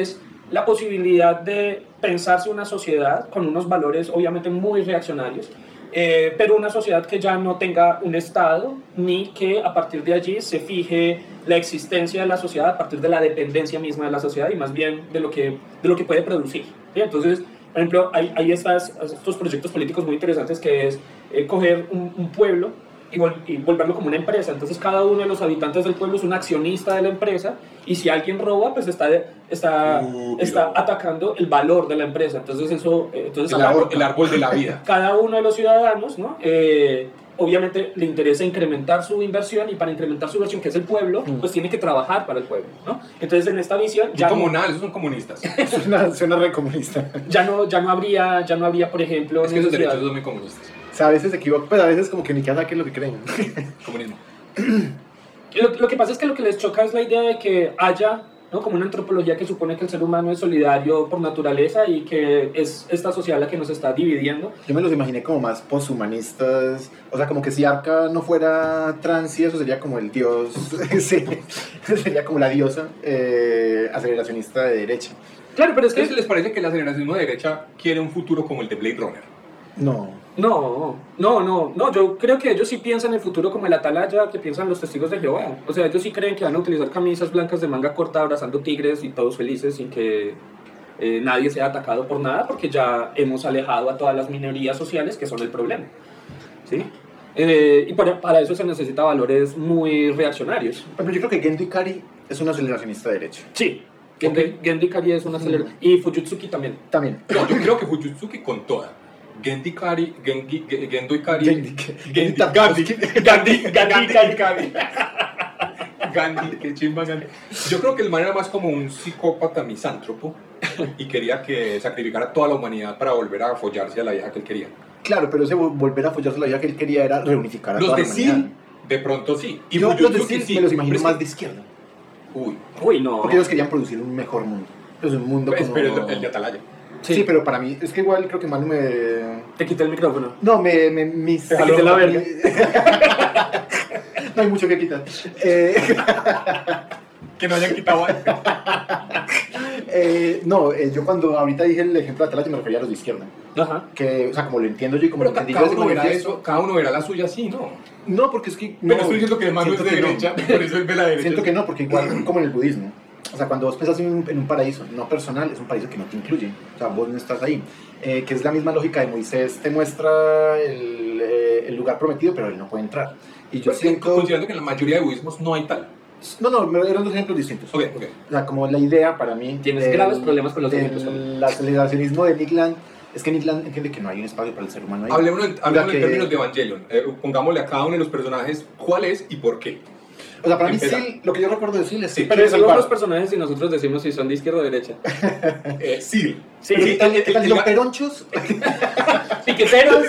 la posibilidad de pensarse una sociedad con unos valores obviamente muy reaccionarios, pero una sociedad que ya no tenga un Estado, ni que a partir de allí se fije la existencia de la sociedad a partir de la dependencia misma de la sociedad y más bien de lo que puede producir. ¿Sí? Entonces, por ejemplo, hay estos proyectos políticos muy interesantes que es coger un pueblo y volverlo como una empresa. Entonces cada uno de los habitantes del pueblo es un accionista de la empresa y si alguien roba, pues está atacando el valor de la empresa. Entonces el árbol de la vida. Cada uno de los ciudadanos, ¿no? Obviamente le interesa incrementar su inversión y para incrementar su inversión, que es el pueblo, pues tiene que trabajar para el pueblo, ¿no? Entonces en esta visión ya comunal, esos son comunistas. Suena re comunista. Ya no habría, por ejemplo, es que esos derechos son muy comunistas. O sea, a veces se equivocan, pero a veces como que ni cada qué es lo que creen. Comunismo. Lo que pasa es que lo que les choca es la idea de que haya, ¿no? Como una antropología que supone que el ser humano es solidario por naturaleza y que es esta sociedad la que nos está dividiendo. Yo me los imaginé como más poshumanistas, o sea, como que si Arca no fuera trans y eso sería como el dios, sí, sería como la diosa aceleracionista de derecha. Claro, pero es que ¿les parece que el aceleracionismo de derecha quiere un futuro como el de Blade Runner? No, yo creo que ellos sí piensan en el futuro como el Atalaya que piensan los testigos de Jehová. O sea, ellos sí creen que van a utilizar camisas blancas de manga corta abrazando tigres y todos felices sin que nadie sea atacado por nada porque ya hemos alejado a todas las minorías sociales que son el problema, ¿sí? Y para eso se necesita valores muy reaccionarios. Pero yo creo que Gendo Ikari es un aceleracionista de derecha. Sí, Gendo Ikari es un aceleracionista. Y Fujitsuki también. No, yo creo que Fujitsuki con toda. Gendo Ikari. Gandhi, que chimba Gandhi. Yo creo que el man era más como un psicópata misántropo y quería que sacrificara toda la humanidad para volver a follarse a la vieja que él quería. Claro, pero ese volver a follarse a la vieja que él quería era reunificar a toda la humanidad. Los de SEAL, de pronto sí. Y los de SEAL me los imagino más de izquierda. Uy, no. Porque ellos querían producir un mejor mundo. Es un mundo como... Pero el de Atalaya. Sí, pero para mí, es que igual creo que Manu me... Te quité el micrófono. No, te quité la verga. No hay mucho que quitar. Que no hayan quitado algo. Yo cuando ahorita dije el ejemplo de Atalaya me refería a los de izquierda. Ajá. Que, o sea, como lo entiendo yo y como lo entendí yo. Cada uno verá la suya así, ¿no? No, porque es que... Pero estoy diciendo que el Manu es de derecha, por eso él ve la derecha. Siento que no, porque igual como en el budismo. O sea, cuando vos pensás en un paraíso no personal, es un paraíso que no te incluye. O sea, vos no estás ahí. Que es la misma lógica de Moisés, te muestra el lugar prometido, pero él no puede entrar. Y yo siento... Considerando que en la mayoría de budismos no hay tal. No, eran dos ejemplos distintos. Ok. O sea, como la idea para mí... Tienes graves problemas con los ejemplos. El aceleracionismo de Nick Land es que Nick Land entiende que no hay un espacio para el ser humano ahí. Hablemos en términos de Evangelion. Pongámosle a cada uno de los personajes cuál es y por qué. O sea, para mí Seal, lo que yo recuerdo de Seal es... Sí, pero decimos los personajes y nosotros decimos si son de izquierda o derecha. Seal. Sí, los peronchos. Piqueteros.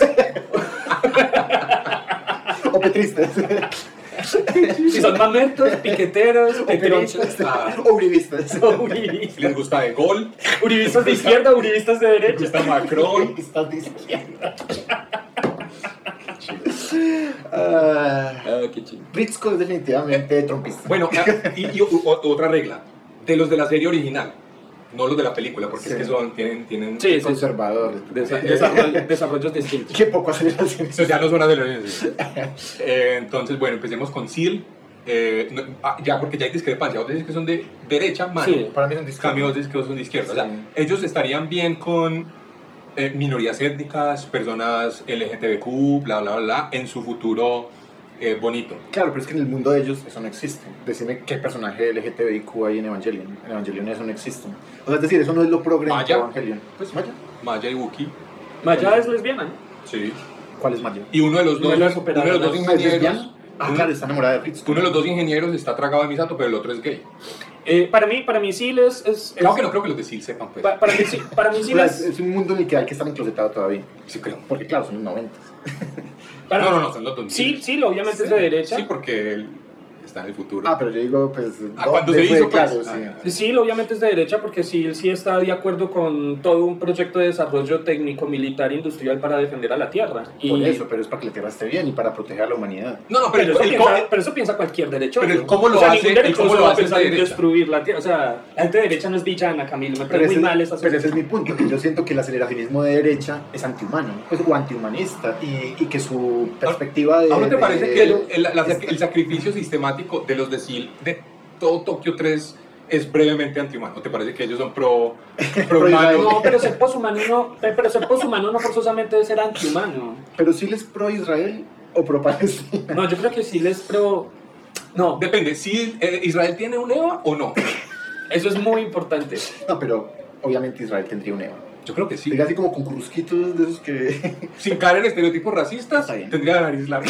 O petristas. Si son mamertos, piqueteros, petronchos. O uribistas. Les gusta el gol. Uribistas de izquierda, uribistas de derecha. Les gusta Macron. Uribistas de izquierda. Qué chido. Ritzko es definitivamente trompista. Bueno, y otra regla. De los de la serie original, no los de la película, porque es que tienen sí, conservadores. Desarrollos distintos. Qué poco aceleración. Eso ya no son aceleraciones. Entonces, bueno, empecemos con Seal. Ya, porque ya hay discrepancia. Vos decís que son de derecha, mano. Sí, para mí son de izquierda. Cambio, vos decís que son de izquierda. Sí. O sea, ellos estarían bien con minorías étnicas, personas LGTBQ, bla, bla, bla, en su futuro bonito. Claro, pero es que en el mundo de ellos eso no existe. Decime qué personaje LGTBIQ hay en Evangelion. En Evangelion eso no existe. O sea, es decir, eso no es lo progre de Evangelion. Pues Maya y Wookiee. Maya es lesbiana, ¿no? Sí. ¿Cuál es Maya? Y uno de los dos ingenieros... claro, está enamorada de Fritz. Uno de los dos ingenieros está tragado de Misato, pero el otro es gay. Para mí Seal es... Claro que no creo que los de Seal sepan, pues. Para mí Seal es un mundo en el que hay que estar enclosetado todavía. Sí, creo. Porque claro, son los 90. No, son los 2000. Sí, obviamente es de derecha. Sí, porque está en el futuro. Pero yo digo, pues... Cuando se fue? hizo, pues, Claro, sí. Sí, obviamente es de derecha porque sí está de acuerdo con todo un proyecto de desarrollo técnico, militar, industrial para defender a la Tierra. Por eso, pero es para que la Tierra esté bien y para proteger a la humanidad. No, Pero eso piensa cualquier derecho. Pero el cómo lo hace, ningún cómo lo va a hace pensar esa en derecha. destruir la Tierra. O sea, la gente de derecha no es villana, Camilo. Me parece muy mal esa Pero ese es mi punto, que yo siento que el aceleracionismo de derecha es antihumano, pues, o antihumanista, y que su perspectiva de... ¿A no te parece que el es- sacrificio sistemático de los de SEAL de todo Tokio 3 es brevemente antihumano? ¿Te parece que ellos son pro humano? No, pero ser poshumano no forzosamente debe ser antihumano. Pero sí les pro Israel o pro Palestina. No, yo creo que sí les pro... No, Depende, si Israel tiene un EVA o no. eso es muy importante. No, pero obviamente Israel tendría un EVA. Yo creo que sí. Diga así como con cruzquitos de esos que... Sin caer en estereotipos racistas, Está bien. tendría la nariz larga.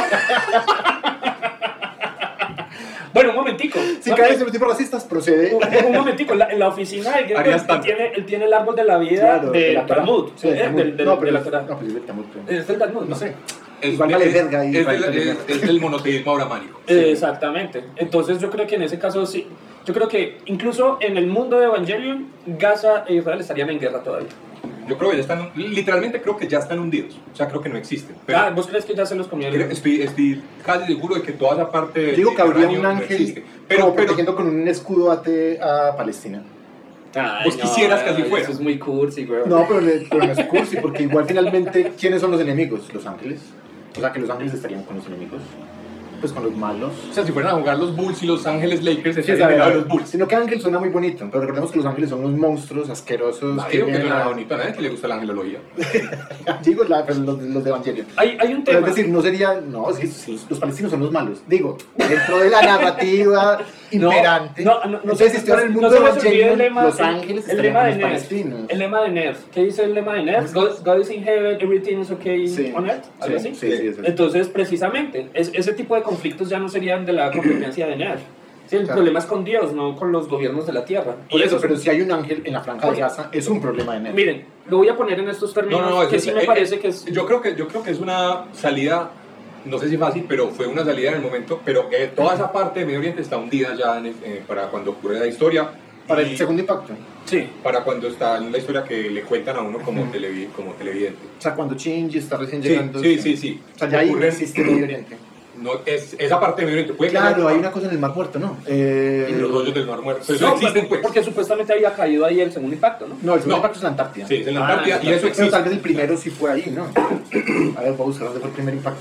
Bueno, un momentico. Si caen estereotipos racistas, procede... Un momentico, en la oficina de Gendo, Harías tanto. él tiene el árbol de la vida Claro, de la Torá. Talmud. Sí, el Talmud. De No, pero la es- Torá. no, pues es del Talmud, creo. Es del Talmud, No sé. Es, Igual vale verga y es, vale del, verga. es del monoteísmo abramánico. Exactamente. Entonces yo creo que en ese caso sí. Yo creo que incluso en el mundo de Evangelion, Gaza e Israel estarían en guerra todavía. Yo creo que ya están, literalmente creo que ya están hundidos. O sea, creo que no existen. Pero ¿Vos crees que ya se los comieron? estoy casi seguro de que toda esa parte Digo que habría Mediterráneo un no ángel existe. pero Pero, protegiendo con un escudo a Palestina. Ay, Vos quisieras que así fuera. Eso es muy cursi, güey. No, pero no es cursi, porque igual finalmente, ¿quiénes son los enemigos? Los ángeles. O sea, que los ángeles estarían con los enemigos. Pues con los malos. o sea, si fueran a jugar los Bulls y los Ángeles Lakers, Sí, estarían sabe, del lado de los Bulls. sino que ángel suena muy bonito, pero recordemos que los ángeles son unos monstruos asquerosos. Nadie digo que vienen suena a- bonito, a nadie que le gusta la angelología. Digo, pero los de Evangelion. Hay un Pero tema. es decir, no sería. No, sí, los palestinos son los malos. Digo, dentro de la narrativa imperante. Entonces, si estoy en el mundo de se les olvide Evangelion, los ángeles el estarían lema con de los Nerf. palestinos. El lema de Nerf. ¿Qué dice el lema de Nerf? God is in heaven, everything is okay Sí. on earth. ¿Algo así? Sí, eso. Entonces, precisamente, ese tipo de conflictos ya no serían de la competencia de Nerf. Sí, el Claro. problema es con Dios, no con los gobiernos de la tierra. Por Y eso, es- pero si hay un ángel en la franja de Gaza, es un problema de Nerf. Miren, lo voy a poner en estos términos que sí me parece que es... Yo creo que es una salida, no sé si fácil, pero fue una salida en el momento, pero toda esa parte de Medio Oriente está hundida ya para cuando ocurre la historia. Para y el segundo impacto. Sí. para cuando está en la historia que le cuentan a uno como televidente. O sea, cuando Shinji está recién Sí, llegando. sí. O sea, ya ahí no Ocurren- existe Medio Oriente. No, esa parte de Medio Oriente puede Claro, quedar hay una cosa en el Mar Muerto, ¿no? en los hoyos del Mar Muerto. Pero eso No, existen, pues. porque supuestamente había caído ahí el segundo impacto, ¿no? No, el segundo No. impacto es la Antártida. Sí, es en la Ah, Antártida y eso Pero existe. tal vez el primero sí fue ahí, ¿no? A ver, voy a buscar dónde fue el primer impacto.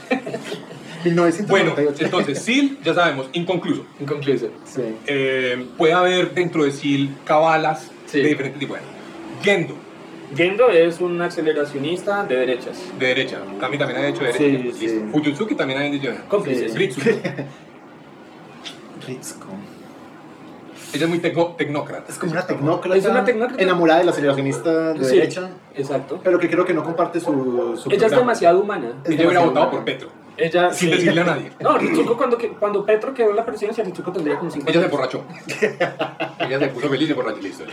Bueno, 1998. entonces, SEAL, ya sabemos, inconcluso. Inconcluso. Sí. Puede haber dentro de SEAL cabalas Sí. de diferentes tipos. Gendo, Gendo es un aceleracionista de derechas. de derecha. Kami también ha hecho de Sí, derecha. sí. Listo. Fuyutsuki también ha dicho. Cómplices. Sí. Ritsuko. Ritsuko. Ella es muy tecnócrata. Es como una tecnócrata. Es una tecnócrata. Enamorada del aceleracionista de Sí, derecha, Exacto. pero que creo que no comparte su Ella es programa. demasiado humana. Es Ella hubiera demasiado votado buena. por Petro. Ella, Sin decirle a nadie. No, Ritsuko cuando Petro quedó en la presidencia, Ritsuko tendría como 50 Ella se años. emborrachó. Ella se puso feliz y borrachó. Listo.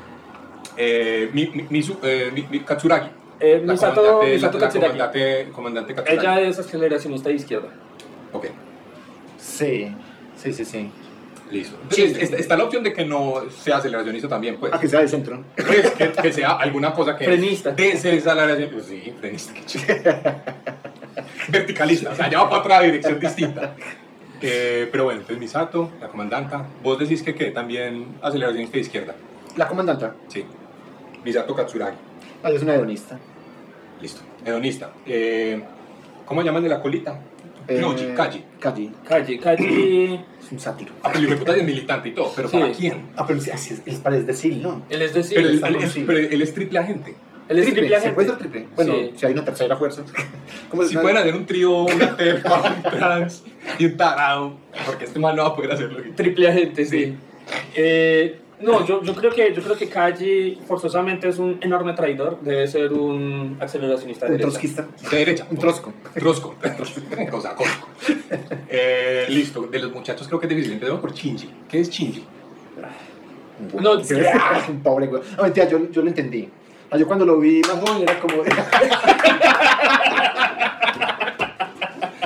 Mi Katsuragi. Misato la Katsuragi. comandante Katsuragi. Ella es aceleracionista de izquierda. Ok, Sí. listo. Sí. Entonces, está la opción de que no sea aceleracionista también, pues. A que sea de centro. Pues, que sea alguna cosa que... Frenista. Desaceleración. Pues sí, frenista. qué chido. Verticalista, o sea, ya va para otra dirección distinta. Pero bueno, entonces Misato, la comandanta, vos decís que también aceleracionista de izquierda. La comandanta. Sí. Misato Katsuragi. Ella es una hedonista. Listo. Hedonista. ¿Cómo llaman de la colita? Noji, Kaji. Kaji. Kaji. Es un sátiro. Ah, pero puta es militante y todo, pero Sí. ¿para quién? Ah, pero sí, así es para decir, ¿no? Él es decir, Pero está él, con es, sí. pero él es triple agente. él es triple ¿Se agente. puede ser triple? Bueno, Sí. si hay una tercera fuerza. ¿Cómo Si pueden hacer un trío, una terfa, un trans y un tarado, porque este man no va a poder hacerlo. Triple agente, sí. No, yo creo que Kaji forzosamente es un enorme traidor. Debe ser un aceleracionista de Un derecha. trotskista. De derecha. Un trosco. Trosco. O sea, Cosco. Listo. De los muchachos creo que es difícil. Empezamos por Shinji. ¿Qué es Shinji? No, es un pobre güey. No, mentira, yo lo entendí. Ah, yo cuando lo vi más joven era como...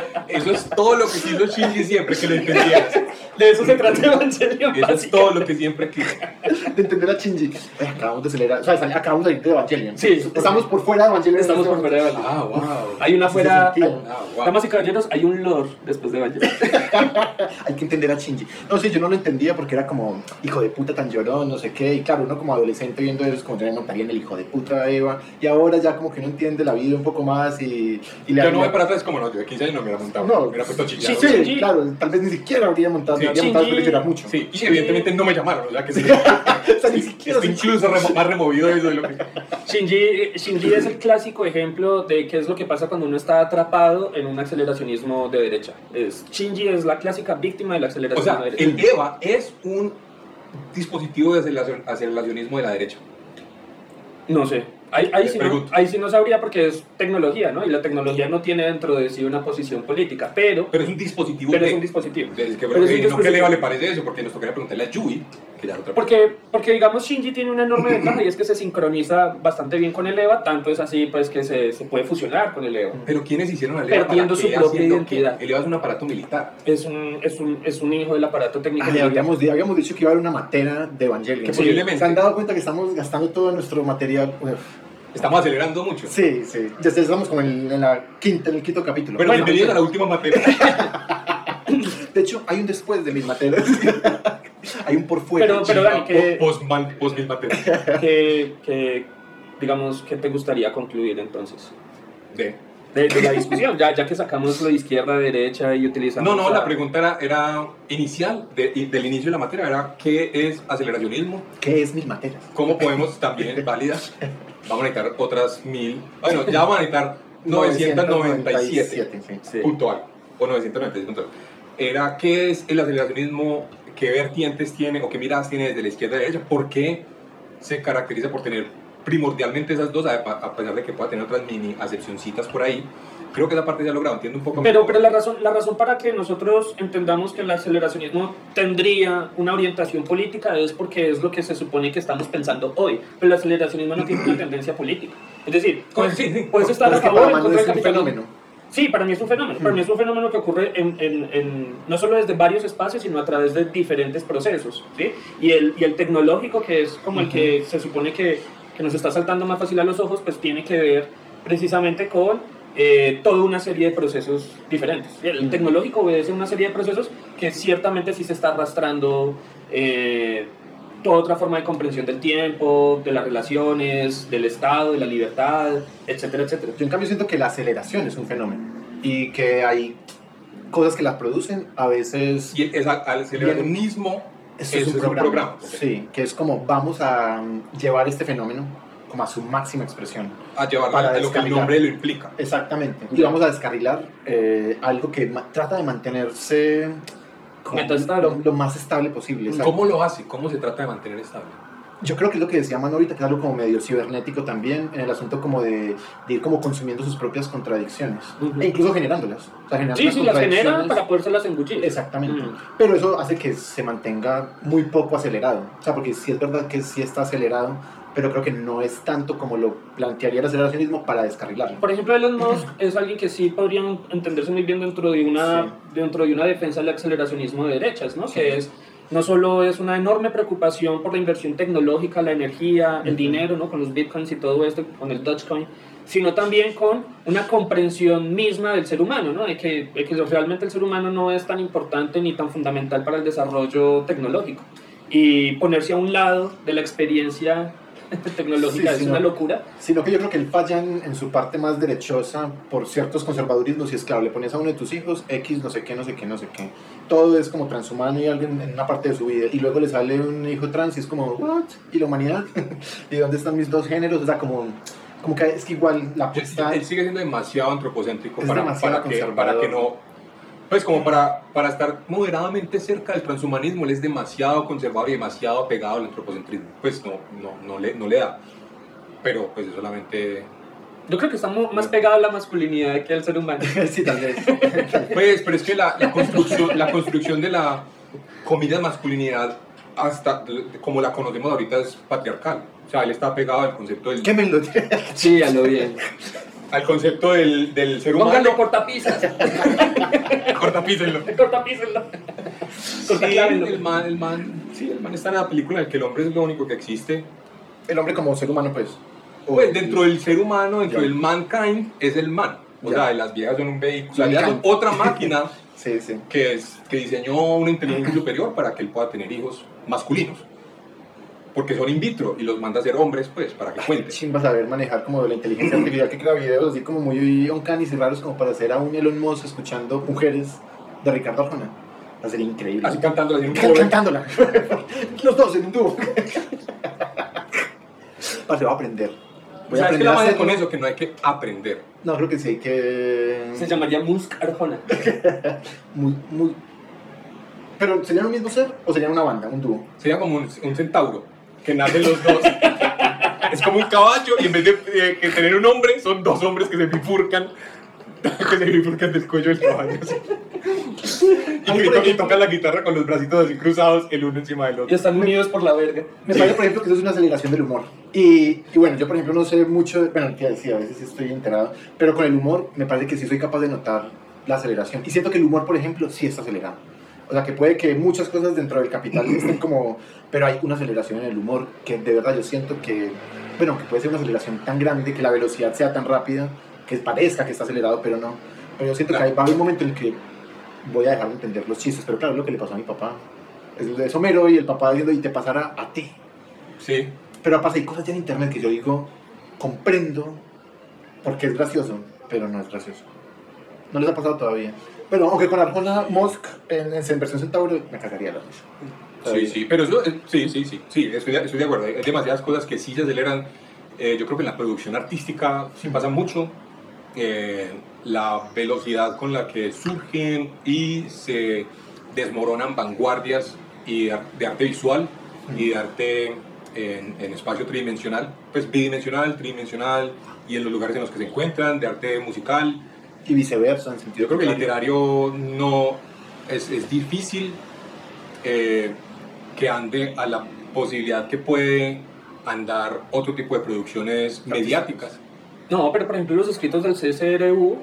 Eso es todo lo que quiso Shinji siempre, que lo entendieras. De eso se trata Evangelion. Eso es todo lo que siempre quiso. De entender a Shinji. Acabamos de acelerar, o sea, acabamos de salir de Evangelion. Sí, estamos por fuera de Evangelion. Estamos por fuera de Evangelion. Ah, wow. Hay una fuera. sentido. Wow. Damas y caballeros, hay un lore después de Evangelion. Hay que entender a Shinji. No sé, yo no lo entendía porque era como hijo de puta tan llorón, no sé qué. Y claro, uno como adolescente viendo eso es como tener montaría en el hijo de puta de Eva. Y ahora ya como que no entiende la vida un poco más y le Yo no voy para atrás como no, yo de 15 años no me hubiera montado. No. Me hubiera puesto chillado. Sí, Shinji. claro, tal vez ni siquiera habría montado, Sí, me habría montado después de llorar mucho. Sí, y evidentemente no me llamaron, o sea que sí. O sea, ni siquiera Está incluso más removido eso de lo que... Shinji es el clásico ejemplo de qué es lo que pasa cuando uno está atrapado en un aceleracionismo de derecha. Shinji es la clásica víctima del O aceleracionismo sea, de derecha. el EVA es un dispositivo de aceleracionismo de la derecha. No sé. Ahí Les sí pregunto. ahí sí no sabría porque es tecnología, ¿no? Y la tecnología no tiene dentro de sí una posición política, pero Pero es un dispositivo es un dispositivo. Es que Pero es un no que dispositivo. a EVA le parece eso, porque nos tocaría preguntarle a Yui, que ya es otra Porque digamos Shinji tiene una enorme ventaja y es que se sincroniza bastante bien con el EVA, tanto es así pues que se puede fusionar con el EVA. Pero ¿quiénes hicieron el EVA? Perdiendo ¿Para su qué? propia ¿Haciendo qué? identidad. El EVA es un aparato militar. Es un hijo del aparato técnico. Habíamos dicho que iba a haber una matera de Evangelion. Que posiblemente. ¿Se han dado cuenta que estamos gastando todo nuestro material? Estamos acelerando mucho. Sí, sí. Ya estamos como en el quinto capítulo. Pero Bueno, bienvenidos a la última materia. De hecho, hay un después de mis materias. Hay un por fuera. Pero Dani, Post mis materias. digamos, ¿qué te gustaría concluir entonces? De De la discusión, ya que sacamos lo de izquierda, derecha y utilizamos... No, la pregunta era inicial, del inicio de la materia, era ¿qué es aceleracionismo? ¿Qué es mis materias? ¿Cómo podemos también, válidas? Vamos a necesitar otras 1000, bueno, ya vamos a necesitar 997, sí. puntual, o 996 puntual. Era ¿qué es el aceleracionismo? ¿Qué vertientes tiene o qué miradas tiene desde la izquierda y la derecha? ¿Por qué se caracteriza por tener primordialmente esas dos, a pesar de que pueda tener otras mini acepcioncitas por ahí? Creo que esa parte ya he logrado, entiendo un poco Pero mejor. la razón para que nosotros entendamos que el aceleracionismo tendría una orientación política es porque es lo que se supone que estamos pensando hoy. Pero el aceleracionismo no tiene una tendencia política. Es decir, Sí. puedes estar a Pero es que favor o para en Manu contra del es un capitalismo. fenómeno. Sí, para mí es un fenómeno. Para mí es un fenómeno que ocurre no solo desde varios espacios, sino a través de diferentes procesos. ¿Sí? Y el tecnológico, que es como el que se supone que nos está saltando más fácil a los ojos, pues tiene que ver precisamente con toda una serie de procesos diferentes. El tecnológico obedece a una serie de procesos que ciertamente sí se está arrastrando toda otra forma de comprensión del tiempo, de las relaciones, del Estado, de la libertad, etcétera, etcétera. Yo en cambio siento que la aceleración es un fenómeno y que hay cosas que la producen a veces. Y el aceleracionismo Eso es un programa. Sí, que es como vamos a llevar este fenómeno como a su máxima expresión. A llevarlo Para a lo que el descarrilar. nombre lo implica. Exactamente. Y vamos a descarrilar algo que trata de mantenerse como Metaestable. lo más estable posible. Exacto. ¿Cómo lo hace? ¿Cómo se trata de mantener estable? Yo creo que es lo que decía Manu ahorita, que es algo como medio cibernético también, en el asunto como de ir como consumiendo sus propias contradicciones, e incluso generándolas. O sea, generando Sí, las las genera contradicciones. para podérselas engullir. Exactamente. Mm. Pero eso hace que se mantenga muy poco acelerado. O sea, porque sí es verdad que sí está acelerado, pero creo que no es tanto como lo plantearía el aceleracionismo para descarrilarlo. Por ejemplo, Elon Musk es alguien que sí podrían entenderse muy bien dentro de una defensa del aceleracionismo de derechas, ¿no? Que es no solo es una enorme preocupación por la inversión tecnológica, la energía, el dinero, ¿no? Con los bitcoins y todo esto, con el Dogecoin, sino también con una comprensión misma del ser humano, ¿no? De que realmente el ser humano no es tan importante ni tan fundamental para el desarrollo tecnológico. Y ponerse a un lado de la experiencia tecnológica Sí, es una locura. Sino que yo creo que él falla en su parte más derechosa por ciertos conservadurismos y es claro, le pones a uno de tus hijos X, no sé qué, no sé qué, no sé qué. Todo es como transhumano y alguien en una parte de su vida y luego le sale un hijo trans y es como, ¿what? ¿Y la humanidad? ¿Y dónde están mis dos géneros? O sea, como que es que igual la apuesta... Él sigue siendo demasiado antropocéntrico Es para demasiado que conservador. no... Pues como para estar moderadamente cerca del transhumanismo, él es demasiado conservador y demasiado apegado al antropocentrismo. Pues no le da. Pero pues es solamente... Yo creo que está más pegado a la masculinidad que al ser humano. Sí, tal vez. Pues, pero es que la construcción de la comida masculinidad, hasta como la conocemos ahorita, es patriarcal. O sea, él está pegado al concepto del... ¿Qué me lo Sí, a lo bien. Al concepto del ser humano. Póngale cortapisas. Cortapísenlo. Cortapísenlo. Sí, el man está en la película en la que el hombre es lo único que existe. El hombre como ser humano, pues. Pues dentro del ser humano, dentro Ya. del mankind, es el man. O Ya. sea, las viejas son un vehículo. Son Las viejas son mankind. otra máquina Sí, sí. que diseñó una inteligencia superior para que él pueda tener hijos masculinos. Porque son in vitro y los manda a ser hombres, pues, para que cuenten. Chimba saber manejar como la inteligencia artificial que crea videos así como muy uncanny y raros como para hacer a un Elon Musk escuchando Mujeres de Ricardo Arjona. Va a ser increíble. Así cantando, así un cover. Cantándola. Los dos en un dúo. Parce, voy a aprender. Voy a ¿Sabes qué aprender la a magia hacerlo. con eso? Que no hay que aprender. No, creo que sí hay que... Se llamaría Musk Arjona. Muy... ¿Pero serían un mismo ser o serían una banda, un dúo? Sería como un centauro, que nacen los dos. Es como un caballo y en vez de que tener un hombre, son dos hombres que se bifurcan. Que se bifurcan del cuello del caballo. Así. Y tocan la guitarra con los bracitos así cruzados, el uno encima del Y otro. están unidos por la verga. Me parece, por ejemplo, que eso es una aceleración del humor. Y bueno, yo, por ejemplo, no sé mucho, bueno, que sí, a veces sí estoy enterado, pero con el humor me parece que sí soy capaz de notar la aceleración. Y siento que el humor, por ejemplo, sí está acelerado. O sea, que puede que muchas cosas dentro del capital estén como... Pero hay una aceleración en el humor que de verdad yo siento que... Bueno, que puede ser una aceleración tan grande, que la velocidad sea tan rápida, que parezca que está acelerado, pero no. Pero yo siento que va a haber un momento en el que voy a dejar de entender los chistes. Pero claro, lo que le pasó a mi papá. Es Homero y el papá diciendo, y te pasará a ti. Sí. Pero aparte hay cosas ya en internet que yo digo, comprendo porque es gracioso, pero no es gracioso. No les ha pasado todavía. Pero aunque con Arjona Musk en versión Centauro me cagaría la risa. Sí, sí, pero eso, sí, estoy de acuerdo. Hay demasiadas cosas que sí se aceleran. Yo creo que en la producción artística sí pasa mucho. La velocidad con la que surgen y se desmoronan vanguardias y de arte visual y de arte en espacio tridimensional, pues bidimensional, tridimensional y en los lugares en los que se encuentran, de arte musical. Y viceversa, en sentido Yo creo que el contrario. literario no es difícil que ande a la posibilidad que puede andar otro tipo de producciones mediáticas. No, pero por ejemplo los escritos del CSRU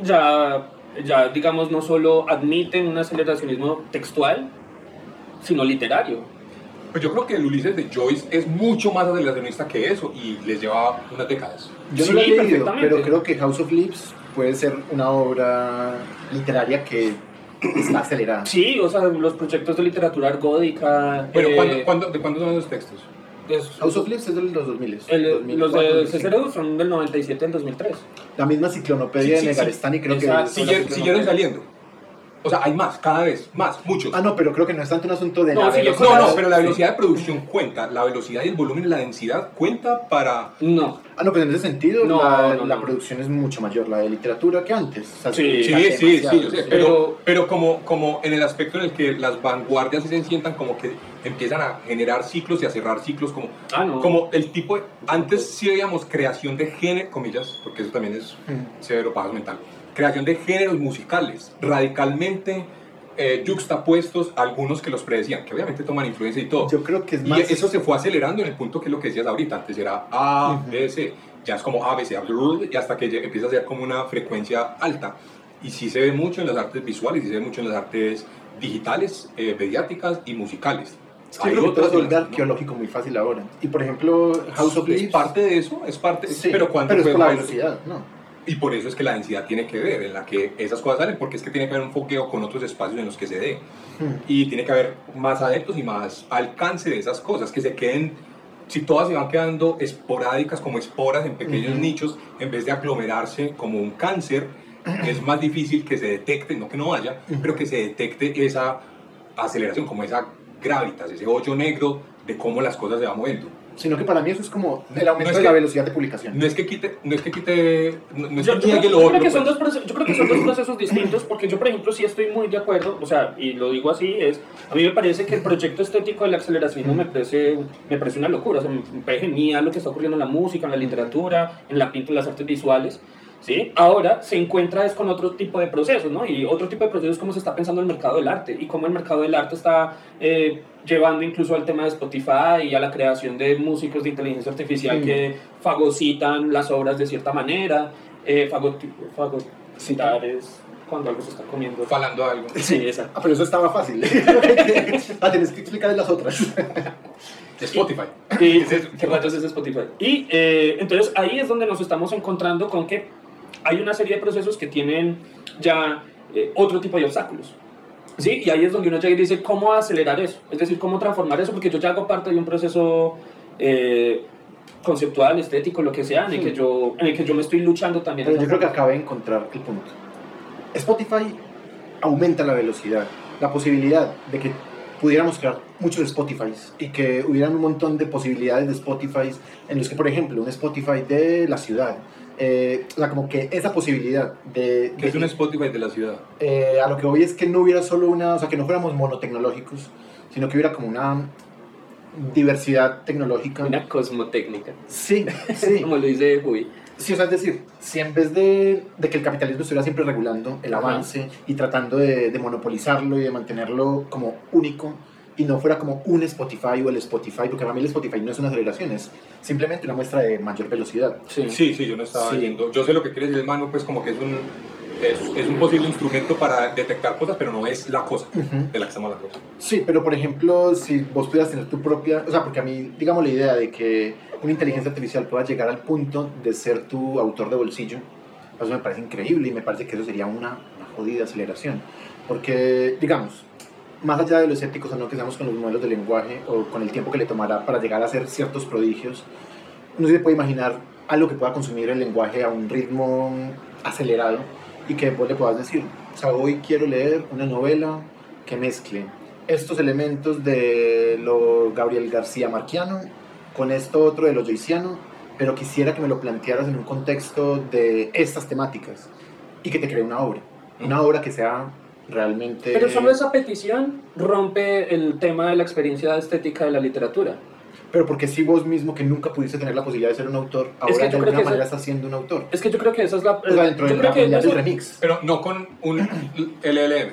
ya digamos no solo admiten un aceleracionismo textual, sino literario. Pues yo creo que el Ulises de Joyce es mucho más aceleracionista que eso y les lleva unas décadas. Yo no Sí, lo he leído, perfectamente. pero creo que House of Leaves puede ser una obra literaria que está acelerada. Sí, o sea, los proyectos de literatura argódica... Pero ¿de cuándo son esos textos? House of Leaves es de los 2000. Los de CSRU son del 97 al 2003. La misma ciclonopedia Sí, de sí, Negarestani creo Exacto. que... Siguieron saliendo. O sea, hay más, cada vez, más, muchos. Ah, no, pero creo que no es tanto un asunto de No, la sí, yo velocidad. No, pero la velocidad de producción cuenta, la velocidad y el volumen y la densidad cuenta para... No. Ah, no, pero en ese sentido No, la no. producción es mucho mayor, la de literatura, que antes. O sea, Sí, Sí, demasiado, yo sé, sí. pero como en el aspecto en el que las vanguardias sí se sientan como que empiezan a generar ciclos y a cerrar ciclos, como, Ah, no. como el tipo de... Antes sí veíamos creación de género, comillas, porque eso también es severo paso mental, creación de géneros musicales, radicalmente yuxtapuestos a algunos que los predecían, que obviamente toman influencia y todo. Yo creo que es Y más... eso se fue acelerando en el punto que es lo que decías ahorita. Antes era A, B, C. Ya es como A, B, C, y hasta que empieza a ser como una frecuencia alta. Y sí se ve mucho en las artes visuales, y se ve mucho en las artes digitales, mediáticas y musicales. Es que creo que todo se vuelve arqueológico muy fácil ahora. Y por ejemplo, House of Leaves... Es parte de eso, es parte... Sí, pero ¿cuánto es fue por la House? velocidad, ¿no? Y por eso es que la densidad tiene que ver, en la que esas cosas salen, porque es que tiene que haber un fogueo con otros espacios en los que se dé. Y tiene que haber más adeptos y más alcance de esas cosas, que se queden, si todas se van quedando esporádicas como esporas en pequeños nichos, en vez de aglomerarse como un cáncer, es más difícil que se detecte, no que no haya, pero que se detecte esa aceleración, como esa gravitas, ese hoyo negro de cómo las cosas se van moviendo. Sino que para mí eso es como el aumento es de que- la velocidad de publicación. No es que niegue lo Yo otro. creo que son pues. yo creo que son dos procesos distintos, porque yo, por ejemplo, sí estoy muy de acuerdo, o sea, y lo digo así, a mí me parece que el proyecto estético del aceleracionismo me parece una locura, o sea, me parece genial lo que está ocurriendo en la música, en la literatura, en la pintura, en las artes visuales, ¿sí? Ahora se encuentra es con otro tipo de procesos, ¿no? Y otro tipo de procesos es cómo se está pensando el mercado del arte, y cómo el mercado del arte está llevando incluso al tema de Spotify y a la creación de músicos de inteligencia artificial que fagocitan las obras de cierta manera, fagocitar es cuando algo se está comiendo. Falando algo. Sí, exacto. Ah, pero eso estaba fácil. Tienes que explicar las otras. Spotify. Y ¿qué rayos es Spotify? Y entonces ahí es donde nos estamos encontrando con que hay una serie de procesos que tienen ya otro tipo de obstáculos. ¿Sí? Y ahí es donde uno llega y dice, ¿cómo acelerar eso? Es decir, ¿cómo transformar eso? Porque yo ya hago parte de un proceso conceptual, estético, lo que sea, en el que yo me estoy luchando también. Pero yo creo que acabé de encontrar el punto. Spotify aumenta la velocidad, la posibilidad de que pudiéramos crear muchos Spotifys y que hubieran un montón de posibilidades de Spotifys en los que, por ejemplo, un Spotify de la ciudad, o sea, como que esa posibilidad de... Que es un Spotify de la ciudad. A lo que voy es que no hubiera solo una, o sea, que no fuéramos monotecnológicos, sino que hubiera como una diversidad tecnológica. Una cosmotécnica. Sí, sí. Como lo dice Huy. Sí, o sea, es decir, si en vez de que el capitalismo estuviera siempre regulando el avance y tratando de monopolizarlo y de mantenerlo como único, y no fuera como un Spotify o el Spotify, porque para mí el Spotify no es una aceleración, es simplemente una muestra de mayor velocidad. Sí, yo no estaba yendo. Yo sé lo que quiere decir el Manu, pues como que es un posible instrumento para detectar cosas, pero no es la cosa de la que estamos hablando. Sí, pero por ejemplo, si vos pudieras tener tu propia, o sea, porque a mí, digamos, la idea de que una inteligencia artificial pueda llegar al punto de ser tu autor de bolsillo, eso me parece increíble y me parece que eso sería una jodida aceleración. Porque, digamos, más allá de lo escépticos o no que seamos con los modelos de lenguaje o con el tiempo que le tomará para llegar a hacer ciertos prodigios, uno se puede imaginar algo que pueda consumir el lenguaje a un ritmo acelerado y que vos le puedas decir, o sea, hoy quiero leer una novela que mezcle estos elementos de lo Gabriel García Marquiano con esto otro de lo Joyciano, pero quisiera que me lo plantearas en un contexto de estas temáticas y que te cree una obra que sea realmente... Pero solo esa petición rompe el tema de la experiencia estética de la literatura. Pero porque si vos mismo que nunca pudiste tener la posibilidad de ser un autor, ahora Es que de alguna manera estás siendo un autor. Es que yo creo que esa es la... O sea, dentro de la comunidad del remix. Pero no con un LLM.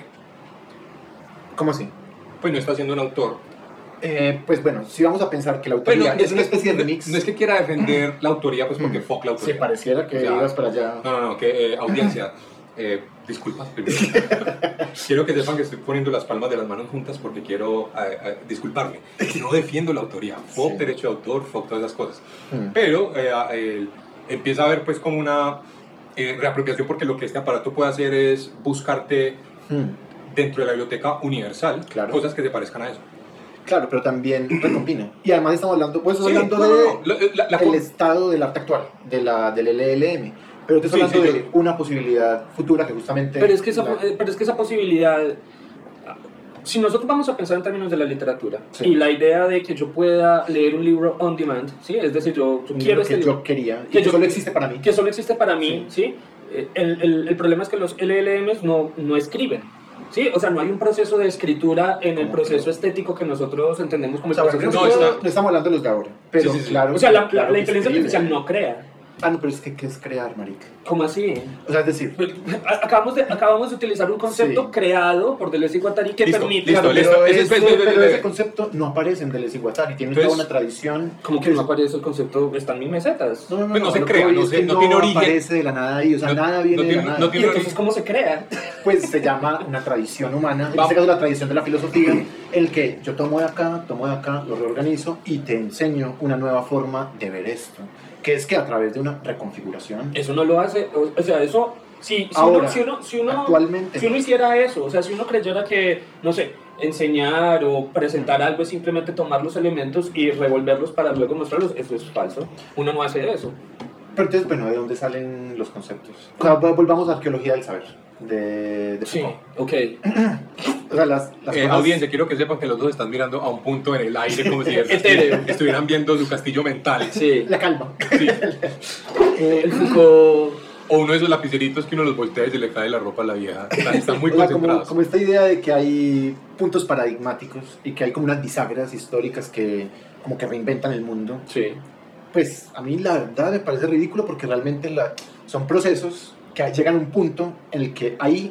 ¿Cómo así? Pues no está siendo un autor. Pues bueno, si vamos a pensar que la autoría es una especie de remix... No es que quiera defender la autoría, pues porque fuck la autoría. Sí, pareciera que ibas para allá. No, que audiencia... disculpas primero. Quiero que sepan que estoy poniendo las palmas de las manos juntas porque quiero disculparme. No defiendo la autoría. Fuck derecho de autor, fuck todas esas cosas. Pero empieza a haber pues como una reapropiación porque lo que este aparato puede hacer es buscarte dentro de la biblioteca universal cosas que se parezcan a eso. Claro, pero también recombina. Y además estamos hablando, pues hablando del estado del arte actual, del LLM. Pero te estoy hablando de una posibilidad futura que justamente... Pero es que esa posibilidad... Si nosotros vamos a pensar en términos de la literatura y la idea de que yo pueda leer un libro on demand, ¿sí? Es decir, yo quiero que yo quería, que solo existe para mí. Que solo existe para mí, ¿sí? El problema es que los LLMs no escriben. Sí, o sea, no hay un proceso de escritura en el proceso estético que nosotros entendemos como el proceso. No estamos hablando de los de ahora, pero claro. O sea, la inteligencia artificial no crea. Ah, no, pero es que ¿qué es crear, marica? ¿Cómo así? O sea, es decir... Acabamos de utilizar un concepto creado por Deleuze y Guattari que permite... Pero ese concepto no aparece en Deleuze y Guattari, tiene toda una tradición... ¿Cómo que no aparece el concepto? Están mis mesetas. No se crea, no tiene origen. No aparece de la nada ahí, o sea, nada viene de la nada. ¿Y entonces cómo se crea? Pues se llama una tradición humana, en este caso la tradición de la filosofía, en el que yo tomo de acá, lo reorganizo y te enseño una nueva forma de ver esto. Que es que a través de una reconfiguración... Eso no lo hace, o sea, eso... Si uno hiciera eso, o sea, si uno creyera que, no sé, enseñar o presentar algo es simplemente tomar los elementos y revolverlos para luego mostrarlos, eso es falso. Uno no hace eso. Pero entonces, bueno, ¿de dónde salen los conceptos? O sea, volvamos a arqueología del saber, de sí, Foucault. Ok. O sea, las cosas... Audiencia, quiero que sepan que los dos están mirando a un punto en el aire como si estuvieran viendo su castillo mental. Sí. La calma. Sí. El Foucault... O uno de esos lapiceritos que uno los voltea y se le cae la ropa a la vieja. Están muy concentrados. Como esta idea de que hay puntos paradigmáticos y que hay como unas bisagras históricas que como que reinventan el mundo. Sí. Pues a mí la verdad me parece ridículo porque realmente son procesos que llegan a un punto en el que ahí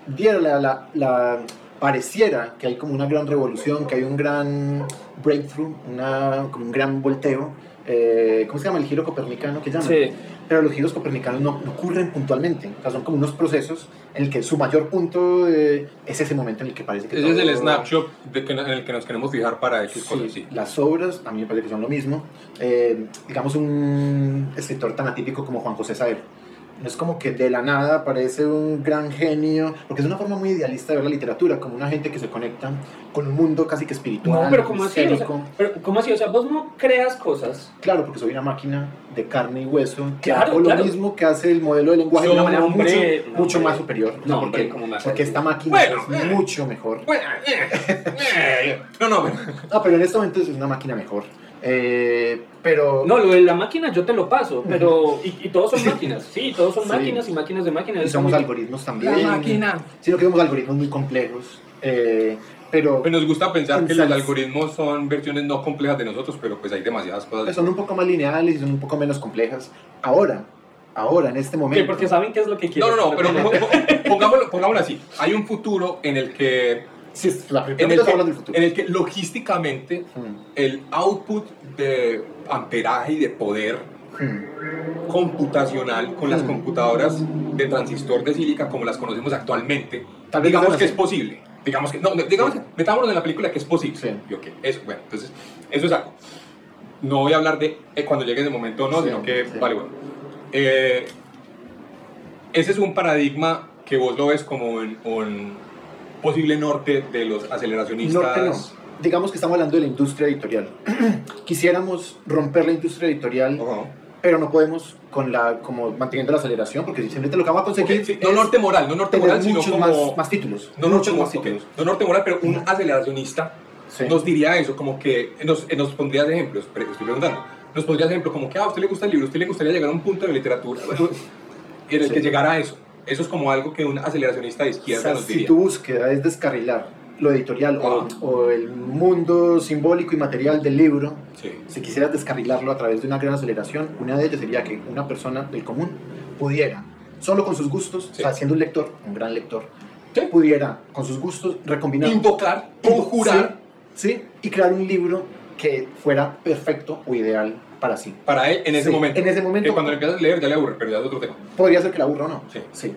pareciera que hay como una gran revolución, que hay un gran breakthrough, como un gran volteo, ¿cómo se llama? El giro copernicano que llaman. Sí. Pero los giros copernicanos no ocurren puntualmente, o sea, son como unos procesos en el que su mayor punto es ese momento en el que parece que Ese es el todo- snapshot en el que nos queremos fijar para X Sí, cosas, sí. las obras a mí me parece que son lo mismo. Digamos un escritor tan atípico como Juan José Saer. No es como que de la nada parece un gran genio, porque es una forma muy idealista de ver la literatura, como una gente que se conecta con un mundo casi que espiritual, No, pero ¿cómo así? O esférico. sea, pero ¿cómo así? O sea, vos no creas cosas. Claro, porque soy una máquina de carne y hueso que Claro, hago claro. lo mismo que hace el modelo de lenguaje de una No, manera hombre, no, mucho hombre. más superior. No, porque, hombre, ¿cómo me porque haces? esta máquina Bueno, es mucho mejor. Bueno, no, pero... No, pero en este momento es una máquina mejor. Pero No, lo de la máquina yo te lo paso, pero... Y todos son máquinas, sí, todos son Sí. máquinas y máquinas de máquinas. y Es somos como- algoritmos también. La máquina. Sino que somos algoritmos muy complejos. Pero Pues nos gusta pensar que Pensar- los algoritmos son versiones no complejas de nosotros, pero pues hay demasiadas cosas. son un poco más lineales y son un poco menos complejas. Ahora, en este ¿Qué? momento. Porque saben qué es lo que quieren. No, pero pongámoslo así. Hay un futuro en el que Sí, la en primera el habla que, del futuro. en el que logísticamente Mm, el output de amperaje y de poder mm. computacional con las Mm. computadoras de transistor de sílica como las conocemos actualmente, Tal vez digamos no que sea es posible. Digamos que, no, digamos, metámonos en la película que es posible. Sí. Y ok, eso, bueno, entonces, eso es algo. No voy a hablar de cuando llegue ese momento o no, Sí, sino que, sí. vale, bueno. Ese es un paradigma que vos lo ves como un posible norte de los aceleracionistas. Norte no. Digamos que estamos hablando de la industria editorial. Quisiéramos romper la industria editorial, Ajá. pero no podemos como manteniendo la aceleración, porque simplemente lo que vamos a conseguir Ok, sí, no es norte moral, tener sino muchos como... más títulos. No norte, muchos más ok, títulos. no norte moral, pero un aceleracionista Sí. nos diría eso, como que nos pondría de ejemplos, pero estoy preguntando, nos pondría de ejemplo como que a usted le gusta el libro, a usted le gustaría llegar a un punto de literatura en el Sí. que llegara a eso. Eso es como algo que un aceleracionista de O izquierda sea, nos si diría. tu búsqueda es descarrilar lo editorial o el mundo simbólico y material del libro, Sí. si quisieras descarrilarlo a través de una gran aceleración, una de ellas sería que una persona del común pudiera, solo con sus gustos, Sí. o sea, siendo un lector, un gran lector, Sí. pudiera con sus gustos recombinar, Invocar, conjurar sí, sí, y crear un libro que fuera perfecto o ideal para sí. para él en ese Sí, momento. en ese momento. Que cuando le empiezas a leer ya le aburre, pero ya es otro tema. Podría ser que la aburra o no. Sí.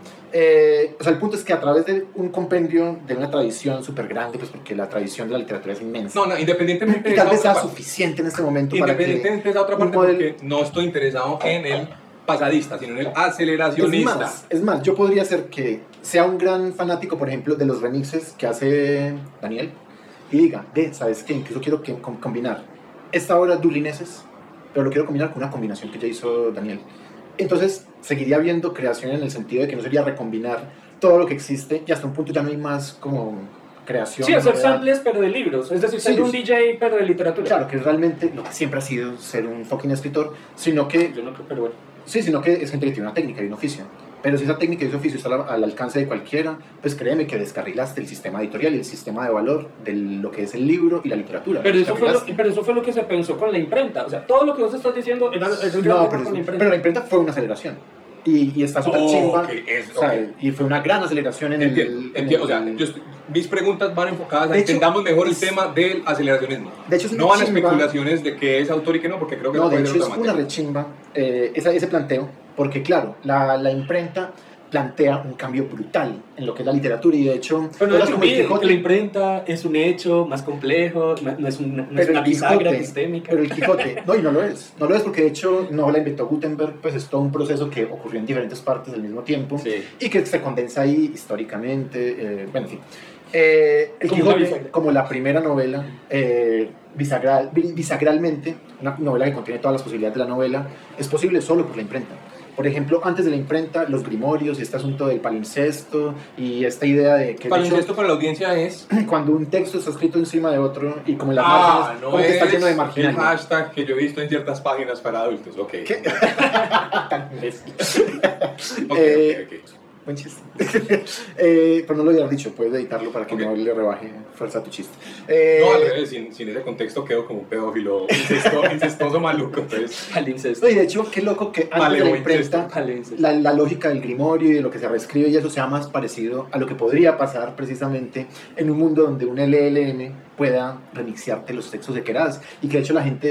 O sea, el punto es que a través de un compendio de una tradición súper grande, pues porque la tradición de la literatura es inmensa, No, independientemente y de tal esa vez otra sea parte. suficiente en este momento para que... Independientemente de esa otra un parte, modelo- porque no estoy interesado en el pasadista, sino en el aceleracionista. Es más, yo podría ser que sea un gran fanático, por ejemplo, de los remixes que hace Daniel y diga, ¿sabes qué? Incluso quiero combinar esta obra dublineses, pero lo quiero combinar con una combinación que ya hizo Daniel. Entonces, seguiría habiendo creación en el sentido de que no sería recombinar todo lo que existe y hasta un punto ya no hay más como creación. Sí, hacer novedad. samples, pero de libros. Es decir, Sí, ser un sí. DJ, pero de literatura. Claro, que es realmente lo que siempre ha sido ser un fucking escritor, sino que Yo no creo, pero bueno. sí, sino que es gente que tiene una técnica y un oficio. Pero si esa técnica y ese oficio está al alcance de cualquiera, pues créeme que descarrilaste el sistema editorial y el sistema de valor de lo que es el libro y la literatura. Pero eso, Descarrilaste. pero eso fue lo que se pensó con la imprenta. O sea, todo lo que vos estás diciendo era es el gran No, tema pero, con la imprenta. pero la imprenta fue una aceleración. Y está súper chimba. Ok, O sea, y fue una gran aceleración en Entiendo. O sea, mis preguntas van enfocadas a De hecho, entendamos mejor el es- tema del aceleracionismo. De hecho, es una No van a chimba. especulaciones de que es autor y que no, porque creo que No, eso de puede hecho ser es otra una materia. rechimba ese planteo, porque claro, la imprenta plantea un cambio brutal en lo que es la literatura y de hecho, Pero no cosas como el olviden Quijote, que la imprenta es un hecho más complejo, no es pero una el bisagra Quijote, epistémica. pero el Quijote, no, y no lo es porque de hecho no la inventó Gutenberg, pues es todo un proceso que ocurrió en diferentes partes al mismo tiempo Sí. y que se condensa ahí históricamente, bueno, en fin. El Como una Quijote, bisagra. como la primera novela, bisagralmente, una novela que contiene todas las posibilidades de la novela, es posible solo por la imprenta. Por ejemplo, antes de la imprenta, los grimorios y este asunto del palincesto y esta idea de que de Para hecho, esto para la audiencia es... cuando un texto está escrito encima de otro y como en las Ah, márgenes, no como que está lleno de es el marginalidad. hashtag que yo he visto en ciertas páginas para adultos. Ok. ¿Qué? Ok, Eh, ok. Buen chiste. Pero no lo había dicho, puedes editarlo para que Ok. no le rebaje fuerza a tu chiste. No, al revés, sin ese contexto quedo como un pedófilo incestuoso maluco. Entonces, Palincesto. No, y de hecho, qué loco que antes de la imprenta, Palincesto. la lógica del grimorio y de lo que se reescribe y eso sea más parecido a lo que podría pasar precisamente en un mundo donde un LLM pueda remixearte los textos que quieras y que de hecho la gente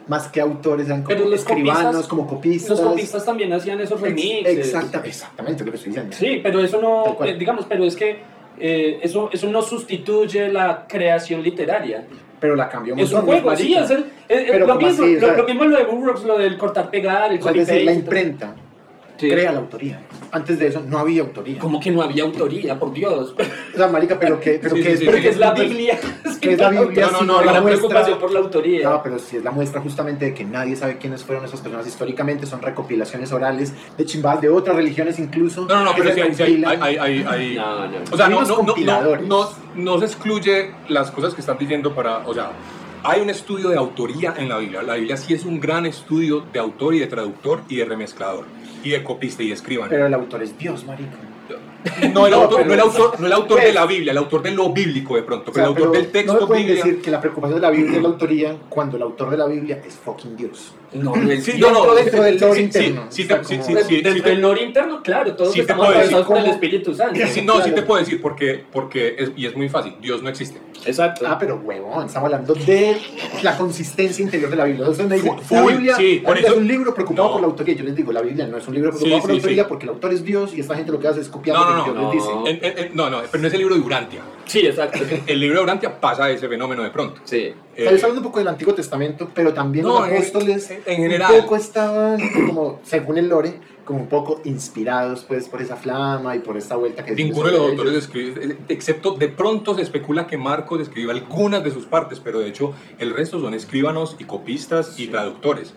más que autores, eran Pero como los escribanos, copistas- como copistas. Los copistas también hacían esos remixes. Exactamente lo que estoy diciendo. Sí, pero eso no, Tal cual. digamos, pero es que eso no sustituye la creación literaria. Pero la cambió un Es un montón, juego, sí, marica. lo ¿cómo mismo, así? O sea, lo mismo lo de Burroughs, lo del cortar, pegar, el o sea, es decir, copy-paste. la imprenta Sí. crea la autoría. Antes de eso no había autoría. Como que no había autoría, por Dios. O sea, marica, pero que Sí, sí, es sí, Porque es la pues, Biblia. que es la Biblia, No, si no, es la la preocupación muestra. por la autoría. No, pero si es la muestra justamente de que nadie sabe quiénes fueron esas personas históricamente, son recopilaciones orales de chimbadas de otras religiones incluso. No, que pero se sí hay, compilan. No. o sea, Hay unos compiladores. no se excluye las cosas que están diciendo o sea, hay un estudio de autoría en la Biblia. La Biblia sí es un gran estudio de autor y de traductor y de remezclador y de copista y de escribano. Pero el autor es Dios, marica. No el No, autor, pero- no el autor de pues- la Biblia, el autor de lo bíblico de pronto, O sea, pero el autor pero del texto no me pueden Biblia. decir que la preocupación de la Biblia es la autoría cuando el autor de la Biblia es fucking Dios. No, no es Sí, cierto. dentro del lore sí, interno. sí, O sea, sí, como- sí, sí, Dentro del lore interno, claro, todos Sí te estamos puedo decir atravesados por el cómo- Espíritu Santo. Sí, no, sí Claro. te puedo decir porque es muy fácil. Dios no existe. Exacto. Ah, pero huevón, estamos hablando de la consistencia interior de la Biblia. Entonces me dicen, Full, la Biblia, sí, la por Biblia eso- es un libro preocupado No. por la autoría. Yo les digo, la Biblia no es un libro preocupado Sí, por la sí, autoría sí. porque el autor es Dios y esta gente lo que hace es copiar No, lo no, que no, Dios les dice. No, pero no es el libro de Urantia. Sí, exacto. El libro de Urantia pasa ese fenómeno de pronto. Sí. O sea, yo estoy hablando un poco del Antiguo Testamento, pero también No, los apóstoles en general. un poco estaban, como, según el lore, como un poco inspirados pues por esa flama y por esta vuelta que Ninguno de los autores escribe, excepto de pronto se especula que Marcos escribe algunas de sus partes, pero de hecho el resto son escribanos y copistas y traductores.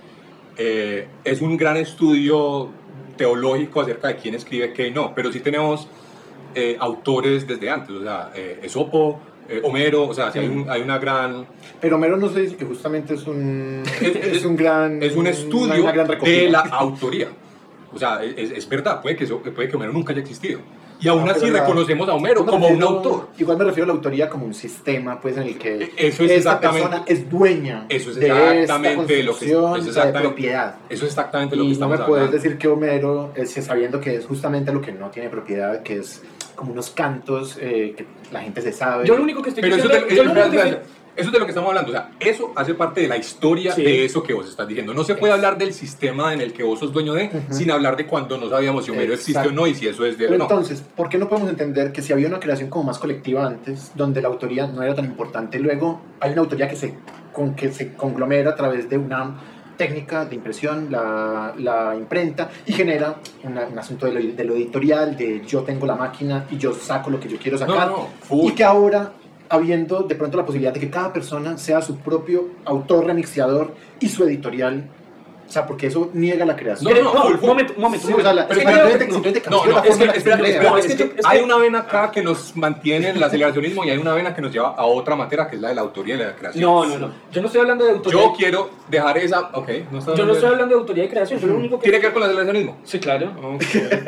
Es un gran estudio teológico acerca de quién escribe qué y no, pero sí tenemos autores desde antes, o sea, Esopo, Homero, o sea, sí hay una gran... Pero Homero nos dice que justamente es un gran... Es un estudio una gran de recopila. la autoría. O sea, es verdad, puede que Homero nunca haya existido. Y aún No, así pero reconocemos a Homero me como un refiero- autor. Igual me refiero a la autoría como un sistema, pues, en el que Eso es esta exactamente- persona es dueña Eso es de esta exactamente lo que construcción, es o sea, de exactamente, propiedad. Eso es exactamente lo que Y no estamos me puedes hablando. decir que Homero, sabiendo que es justamente lo que no tiene propiedad, que es como unos cantos que la gente se sabe. Yo lo único que estoy Pero eso diciendo... es yo lo único que eso es de lo que estamos hablando. O sea, eso hace parte de la historia Sí. de eso que vos estás diciendo. No se puede hablar del sistema en el que vos sos dueño de, sin hablar de cuando no sabíamos si Homero existe o no y si eso es de Pero o no. entonces, ¿por qué no podemos entender que si había una creación como más colectiva antes, donde la autoría no era tan importante, luego hay una autoría que se conglomera a través de una técnica de impresión, la imprenta, y genera un asunto de lo editorial, de yo tengo la máquina y yo saco lo que yo quiero sacar, No, full. y que ahora, habiendo de pronto la posibilidad de que cada persona sea su propio autor, remixeador y su editorial, o sea, porque eso niega la creación. No, No, full, un full. momento. Sí, o sea, Es que simplemente creo- simplemente No, cambió no, la forma en la que espera, se emplea. espera, es es que- que es hay que- una vena acá que nos mantiene en el aceleracionismo y hay una vena que nos lleva a otra materia que es la de la autoría y la creación. No. Yo no estoy hablando de autoría. Yo quiero dejar esa... Ok, no está Yo no estoy hablando de autoría y creación. Yo lo único que... ¿Tiene que ver con el aceleracionismo? Sí, claro. Ok.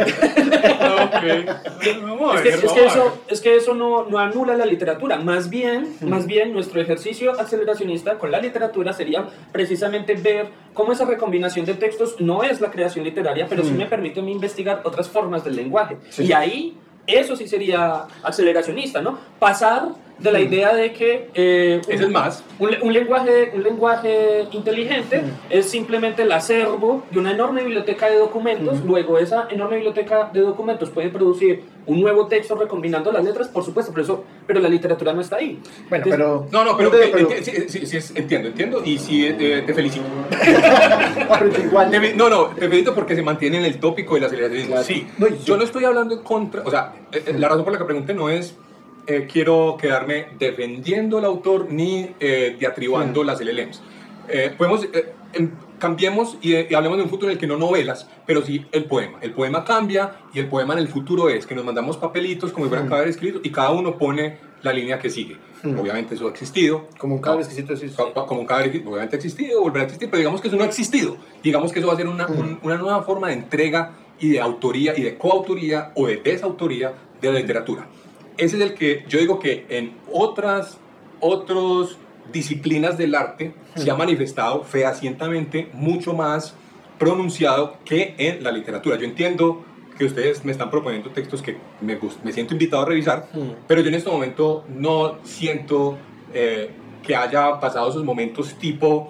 Vamos a ver, Es que eso no anula la literatura. Más bien, nuestro ejercicio aceleracionista con la literatura sería precisamente ver cómo esa recombinación de textos no es la creación literaria, pero sí me permite a mí investigar otras formas del lenguaje. Sí. Y ahí, eso sí sería aceleracionista, ¿no? Pasar de la idea de que Ese es más. un lenguaje inteligente es simplemente el acervo de una enorme biblioteca de documentos. Luego esa enorme biblioteca de documentos puede producir un nuevo texto recombinando las letras, por supuesto, pero la literatura no está ahí. Bueno, Entonces, pero... No, pero, pero- sí, entiendo y sí te felicito. pero igual... Te felicito porque se mantiene en el tópico de la aceleracionismo. Claro. Sí, No, y- yo no estoy hablando en contra, o sea, la razón por la que pregunté no es quiero quedarme defendiendo al autor ni diatribando las LLMs. Cambiemos y hablemos de un futuro en el que no novelas, pero sí el poema. El poema cambia y el poema en el futuro es que nos mandamos papelitos como si fueran cada vez escritos y cada uno pone la línea que sigue. Obviamente eso ha existido. Como un cadáver exquisito decís. Como un cadáver, obviamente ha existido, volverá a existir, pero digamos que eso no ha existido. Digamos que eso va a ser una nueva forma de entrega y de autoría y de coautoría o de desautoría de la literatura. Ese es el que yo digo que en otras disciplinas del arte se ha manifestado fehacientemente mucho más pronunciado que en la literatura. Yo entiendo que ustedes me están proponiendo textos que me siento invitado a revisar, pero yo en este momento no siento que haya pasado esos momentos tipo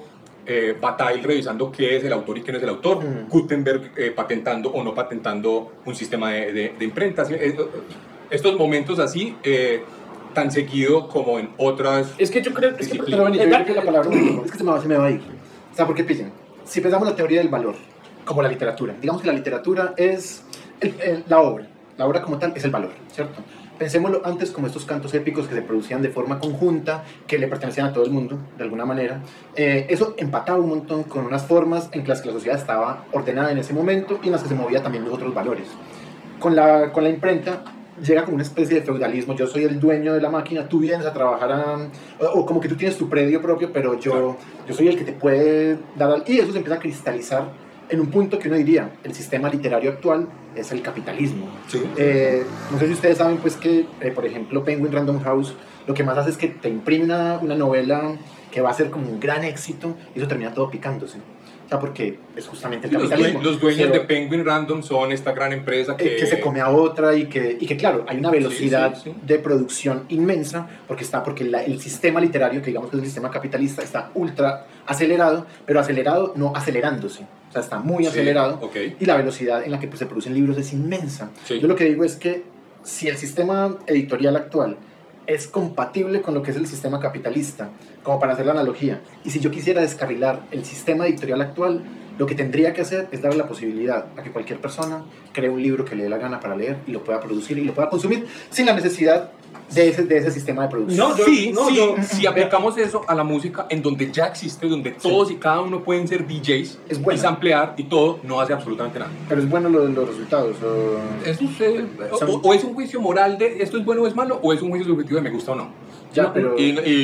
Bataille revisando qué es el autor y qué no es el autor, Gutenberg patentando o no patentando un sistema de imprenta. Estos momentos así, tan seguido como en otras. Es que yo creo que... Pero bueno, yo creo que la palabra es que se me va a ir. O sea, porque pillen, si pensamos la teoría del valor, como la literatura, digamos que la literatura es la obra como tal es el valor, ¿cierto? Pensémoslo antes como estos cantos épicos que se producían de forma conjunta, que le pertenecían a todo el mundo, de alguna manera. Eso empataba un montón con unas formas en las que la sociedad estaba ordenada en ese momento y en las que se movía también los otros valores. Con la imprenta llega como una especie de feudalismo. Yo soy el dueño de la máquina, tú vienes a trabajar o como que tú tienes tu predio propio, pero yo soy el que te puede dar... Y eso se empieza a cristalizar en un punto que uno diría, el sistema literario actual es el capitalismo. Sí. No sé si ustedes saben pues que, por ejemplo, Penguin Random House lo que más hace es que te imprime una novela que va a ser como un gran éxito y eso termina todo picándose. O sea, porque es justamente el capitalismo. Los dueños de Penguin Random son esta gran empresa que se come a otra y que claro, hay una velocidad de producción inmensa porque el sistema literario, que digamos que es el sistema capitalista, está ultra acelerado, pero acelerado no acelerándose. O sea, está muy acelerado y la velocidad en la que pues, se producen libros es inmensa. Sí. Yo lo que digo es que si el sistema editorial actual es compatible con lo que es el sistema capitalista, como para hacer la analogía, y si yo quisiera descarrilar el sistema editorial actual, lo que tendría que hacer es darle la posibilidad a que cualquier persona cree un libro que le dé la gana para leer y lo pueda producir y lo pueda consumir sin la necesidad de ese sistema de producción. Si aplicamos eso a la música, en donde ya existe, donde todos y cada uno pueden ser DJs y samplear y todo, no hace absolutamente nada. Pero es bueno los resultados. O es un juicio moral de esto es bueno o es malo, o es un juicio subjetivo de me gusta o no. Ya, pero...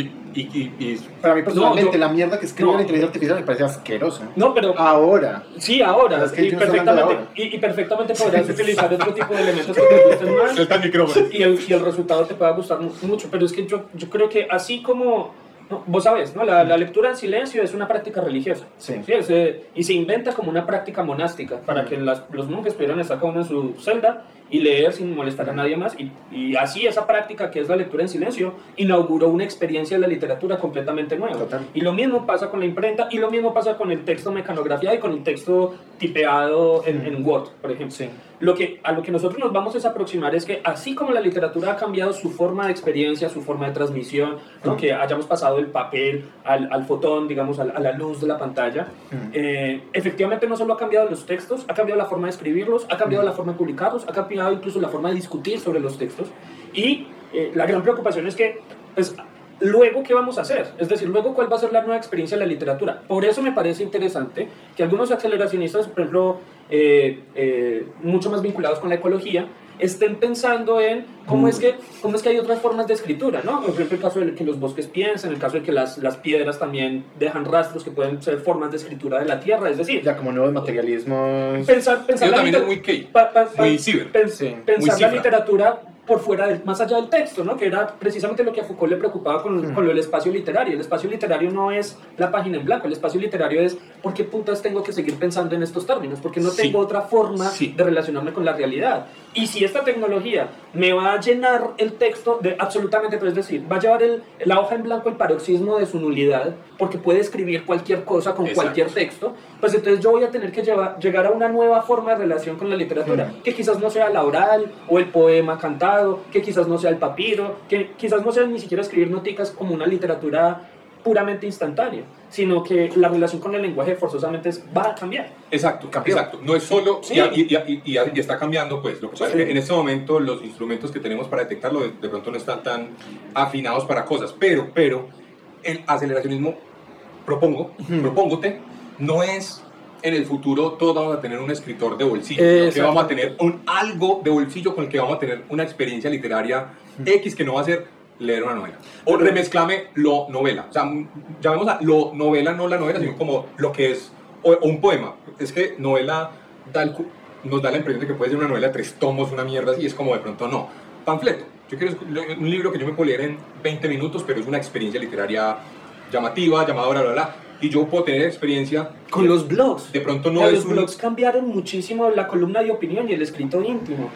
Para mí personalmente la mierda que escribe la inteligencia artificial me parece asquerosa. No, pero... Ahora. Sí, ahora. Es que y perfectamente podrás utilizar otro tipo de elementos que te gusten más. Y el resultado te pueda gustar mucho. Pero es que yo creo que así como... No, vos sabés, ¿no? La lectura en silencio es una práctica religiosa. Sí. Y se inventa como una práctica monástica para que los monjes pudieran estar cada uno en su celda y leer sin molestar a nadie más. Y así esa práctica que es la lectura en silencio inauguró una experiencia de la literatura completamente nueva. Total. Y lo mismo pasa con la imprenta y lo mismo pasa con el texto mecanografiado y con el texto tipeado en Word, por ejemplo. Sí. A lo que nosotros nos vamos a aproximar es que así como la literatura ha cambiado su forma de experiencia, su forma de transmisión, ¿no? Que hayamos pasado del papel al fotón, digamos, a la luz de la pantalla, efectivamente no solo ha cambiado los textos, ha cambiado la forma de escribirlos, ha cambiado la forma de publicarlos, ha cambiado incluso la forma de discutir sobre los textos y la gran preocupación es que pues, luego, ¿qué vamos a hacer? Es decir, luego, ¿cuál va a ser la nueva experiencia de la literatura? Por eso me parece interesante que algunos aceleracionistas, por ejemplo, mucho más vinculados con la ecología, estén pensando en cómo es que hay otras formas de escritura, ¿no? Por ejemplo, el caso de que los bosques piensen, el caso de que las piedras también dejan rastros que pueden ser formas de escritura de la tierra, es decir... Ya como nuevos materialismos... Pensar también es muy muy ciber. Pensar la literatura por fuera, más allá del texto, ¿no? Que era precisamente lo que a Foucault le preocupaba con lo del espacio literario. El espacio literario no es la página en blanco, el espacio literario es ¿por qué putas tengo que seguir pensando en estos términos? Porque no tengo otra forma de relacionarme con la realidad. Y si esta tecnología me va a llenar el texto de absolutamente, pues es decir, va a llevar la hoja en blanco el paroxismo de su nulidad, porque puede escribir cualquier cosa con cualquier texto, pues entonces yo voy a tener que llegar a una nueva forma de relación con la literatura, que quizás no sea la oral o el poema cantado, que quizás no sea el papiro, que quizás no sea ni siquiera escribir noticas como una literatura puramente instantánea, sino que la relación con el lenguaje forzosamente va a cambiar. Exacto. No es solo, y está cambiando, pues, lo que pasa es que en este momento los instrumentos que tenemos para detectarlo de pronto no están tan afinados para cosas, pero el aceleracionismo, propóngote, no es en el futuro todos vamos a tener un escritor de bolsillo, que vamos a tener algo de bolsillo con el que vamos a tener una experiencia literaria X que no va a ser leer una novela. O remezclame lo novela. O sea, llamemos a lo novela, no la novela, sino como lo que es, o un poema. Es que novela nos da la impresión de que puede ser una novela de 3 tomos, una mierda así, es como de pronto no. Panfleto. Yo quiero un libro que yo me puedo leer en 20 minutos, pero es una experiencia literaria llamativa, llamadora, bla, bla. Y yo puedo tener experiencia con los blogs. De pronto no los blogs cambiaron muchísimo la columna de opinión y el escrito íntimo.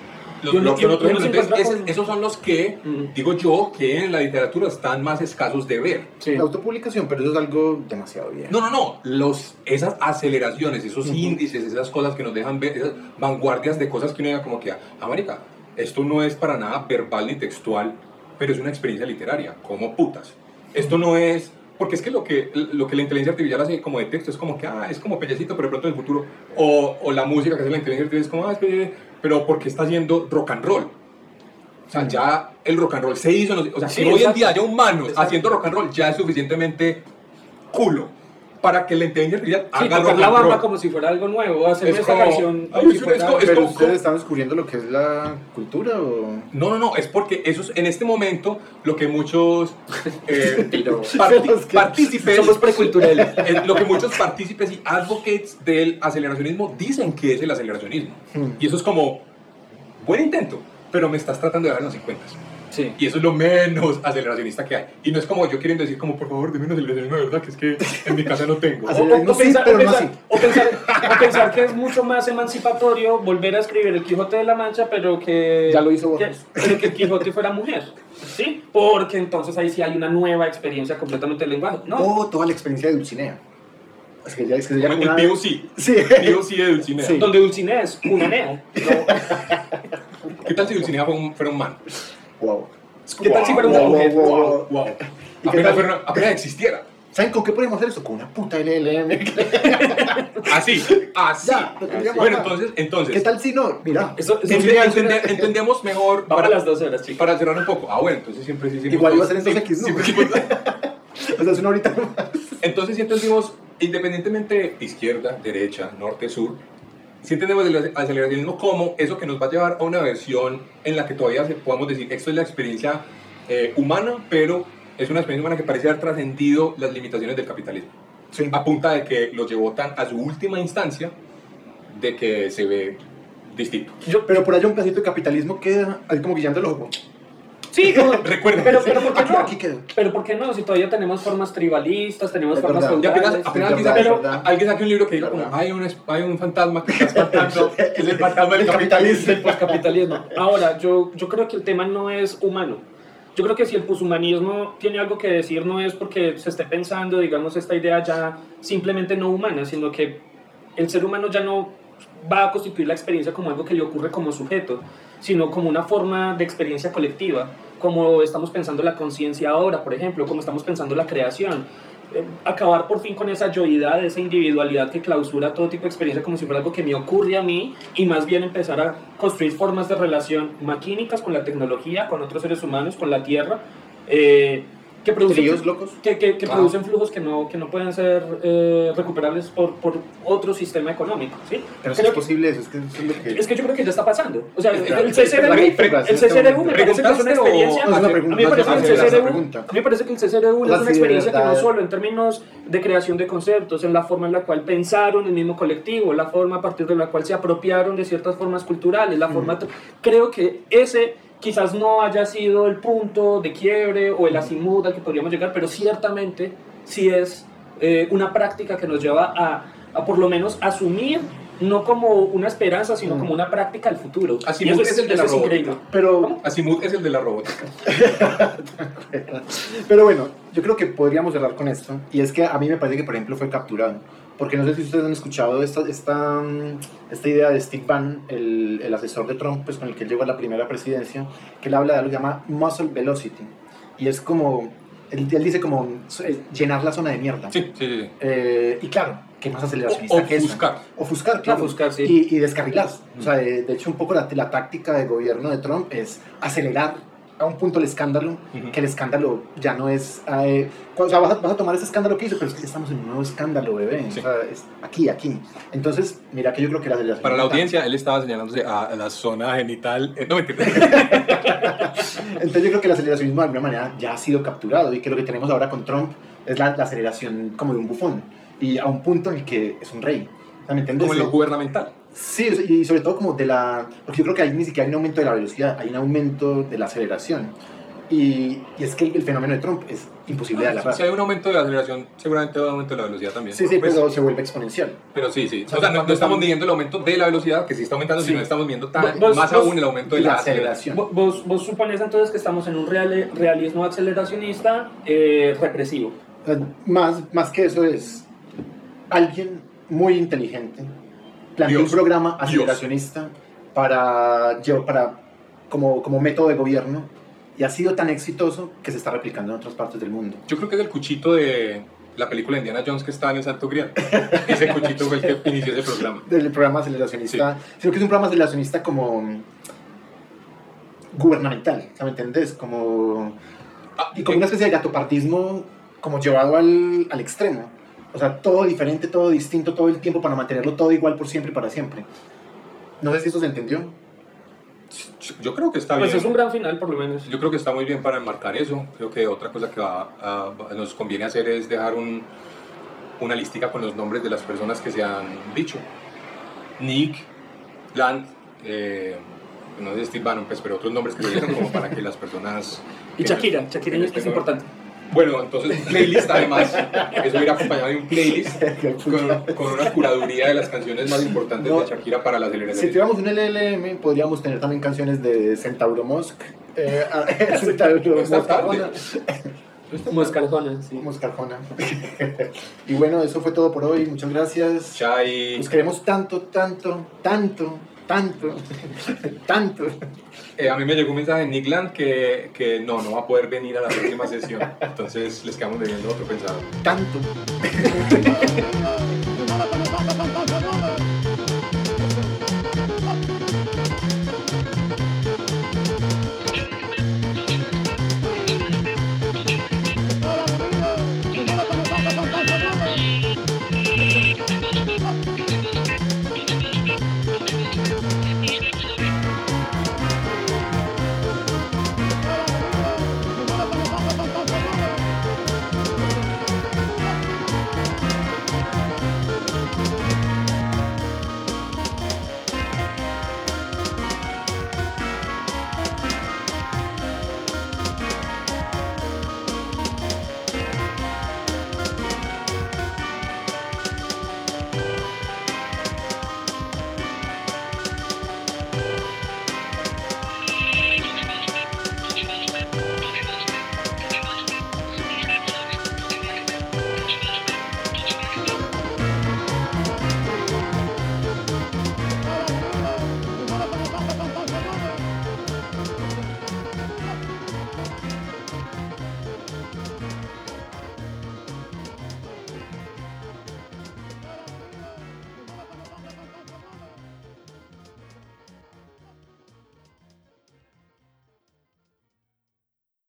Son otros uno se ejemplos. Entonces, encuentra con- esos son los que, digo yo, que en la literatura están más escasos de ver. Sí. La autopublicación, pero eso es algo demasiado bien. No. Esas aceleraciones, esos índices, esas cosas que nos dejan ver, esas vanguardias de cosas que uno diga como que, marica, esto no es para nada verbal ni textual, pero es una experiencia literaria, como putas. Esto no es, porque es que lo que la inteligencia artificial hace como de texto es como que, es como pellecito, pero de pronto en el futuro, o la música que hace la inteligencia artificial es como, es pelle, pero porque está haciendo rock and roll. O sea, ya el rock and roll se hizo, o sea, Sí, que hoy en exacto. día haya humanos Exacto. haciendo rock and roll ya es suficientemente culo para que la inteligencia artificial Sí, haga tocar rock la and bamba roll. como si fuera algo nuevo, hacer Es esta como- canción Ay, como si es fuera... como- ¿Pero como- ustedes están descubriendo lo que es la cultura o...? No, es porque esos, en este momento lo que muchos Pero- partícipes Somos preculturales. lo que muchos partícipes y advocates del aceleracionismo dicen que es el aceleracionismo. Y eso es como, buen intento, pero me estás tratando de dar los 50. Sí. Y eso es lo menos aceleracionista que hay. Y no es como yo queriendo decir como, por favor, deme una aceleracionismo de verdad, que es que en mi casa no tengo. No, sí, pero no así. o pensar que es mucho más emancipatorio volver a escribir el Quijote de la Mancha, pero que... Ya lo hizo Borges. pero que el Quijote fuera mujer, ¿sí? Porque entonces ahí sí hay una nueva experiencia completamente del lenguaje, ¿no? O toda la experiencia de Dulcinea. Es que ya es Como como el una... POC. Sí. POC de Dulcinea. Sí. Donde Dulcinea es un neo. ¿Qué tal si Dulcinea fuera un man? Wow. ¿Qué tal si fuera una mujer? Wow. ¿Y qué tal? Apenas existiera. ¿Saben con qué podemos hacer eso? Con una puta LLM. Así. Ya, lo tendríamos Bueno, acá. entonces. ¿Qué tal si no? Mira. Eso Entendemos mejor Vamos a las 2 horas, chicos. para cerrar un poco. Bueno, entonces siempre sí. Igual iba a ser en 2X, ¿no? O sea, es una horita más. Entonces sí entendimos, independientemente de izquierda, derecha, norte, sur, sí entendemos el aceleracionismo como eso que nos va a llevar a una versión en la que todavía podamos decir, esto es la experiencia humana, pero es una experiencia humana que parece haber trascendido las limitaciones del capitalismo. Sí. A punta de que lo llevó tan a su última instancia de que se ve distinto. Pero por allá un pedacito de capitalismo queda ahí como guiando el ojo. Sí, como, Recuerden. pero ¿por qué Aquí- no? aquí quedó. Pero ¿por qué no? Si todavía tenemos formas tribalistas, tenemos Es formas verdad. Ya feudales. apenas verdad, alguien, es verdad. alguien saque un libro que diga como, Verdad. hay un fantasma que está espantando, es el fantasma del capitalismo. Del poscapitalismo. Ahora, yo creo que el tema no es humano. Yo creo que si el poshumanismo tiene algo que decir, no es porque se esté pensando, digamos, esta idea ya simplemente no humana, sino que el ser humano ya no va a constituir la experiencia como algo que le ocurre como sujeto, sino como una forma de experiencia colectiva, como estamos pensando la conciencia ahora, por ejemplo, como estamos pensando la creación. Acabar por fin con esa yoidad, esa individualidad que clausura todo tipo de experiencia como si fuera algo que me ocurre a mí, y más bien empezar a construir formas de relación maquínicas con la tecnología, con otros seres humanos, con la tierra, que producen, Tríos locos. que producen flujos que no pueden ser recuperables por otro sistema económico, ¿sí? Pero si Creo es posible eso, es que eso es lo que... es que yo creo que ya está pasando. O sea, Claro. el CCRU, el CCRU me parece que es una ¿Preguntaste o- experiencia. No, es una A mí pregunta, me parece que el más bien, CCRU, una pregunta. a mí me parece que el CCRU O sea, es una sí, de experiencia que no verdad. solo en términos de creación de conceptos, en la forma en la cual pensaron el mismo colectivo, la forma a partir de la cual se apropiaron de ciertas formas culturales, la forma... Creo que ese quizás no haya sido el punto de quiebre o el azimut al que podríamos llegar, pero ciertamente sí es una práctica que nos lleva a por lo menos asumir no como una esperanza, sino como una práctica al futuro. Asimov Y es el de la eso robótica. increíble. Pero, Asimov es el de la robótica. pero bueno, yo creo que podríamos cerrar con esto. Y es que a mí me parece que, por ejemplo, fue capturado. Porque no sé si ustedes han escuchado esta idea de Steve Bannon, el asesor de Trump, pues, con el que él llegó a la primera presidencia, que él habla de algo que llama muscle velocity. Y es como, él dice como llenar la zona de mierda. Sí. Y claro, ¿qué más aceleracionista que eso? Ofuscar. Ofuscar, claro. Ofuscar, sí. Y descarrilar. O sea, de hecho, un poco la táctica de gobierno de Trump es acelerar a un punto el escándalo, que el escándalo ya no es... o sea, vas a tomar ese escándalo que hizo, pero es que ya estamos en un nuevo escándalo, bebé. Sí. O sea, es aquí. Entonces, mira que yo creo que la aceleración... Para la audiencia, él estaba señalándose a la zona genital. No, mentira. Entonces yo creo que el aceleracionismo de alguna manera ya ha sido capturado y que lo que tenemos ahora con Trump es la aceleración como de un bufón y a un punto en el que es un rey. O sea, ¿me entiendes? Como en lo gubernamental. Sí, y sobre todo como de la... Porque yo creo que ahí ni siquiera hay un aumento de la velocidad, hay un aumento de la aceleración. Y es que el fenómeno de Trump es imposible de agarrar. Si hay un aumento de la aceleración, seguramente va a un aumento de la velocidad también. Sí, Pues, pero se vuelve exponencial. pero sí. O sea, no estamos midiendo el aumento de la velocidad, que sí está aumentando, Sí. sino estamos viendo Vos- aún el aumento de la la aceleración. aceleración. Vos supones entonces que estamos en un realismo aceleracionista represivo. Más que eso es alguien muy inteligente planteó un Dios. programa Dios. aceleracionista para como método de gobierno y ha sido tan exitoso que se está replicando en otras partes del mundo. Yo creo que es el cuchito de la película de Indiana Jones que está en el Santo Grial. Ese cuchito fue el que inició ese programa. Del programa aceleracionista, sino que es un programa aceleracionista como gubernamental, ¿me entendés? Como una especie de gatopartismo como llevado al extremo. O sea, todo diferente, todo distinto, todo el tiempo para mantenerlo todo igual por siempre y para siempre. No sé si eso se entendió. Yo creo que está Pues bien. es un gran final, por lo menos. Yo creo que está muy bien para enmarcar eso. Creo que otra cosa que nos conviene hacer es dejar una listica con los nombres de las personas que se han dicho. Nick, Land, no sé Steve Bannon, pues, pero otros nombres que se dieron como para que las personas... Y Shakira es importante. Bueno, entonces un playlist además, eso irá acompañado de un playlist con una curaduría de las canciones más importantes de Shakira para la Si celebración. tuviéramos un LLM, podríamos tener también canciones de Centauro Mosc. Centauro está tarde. Moscarjona, sí. Moscarjona. Y bueno, eso fue todo por hoy. Muchas gracias. Chai. Nos queremos tanto. A mí me llegó un mensaje de Nick Land que no va a poder venir a la próxima sesión. Entonces les quedamos debiendo otro pensado. Tanto.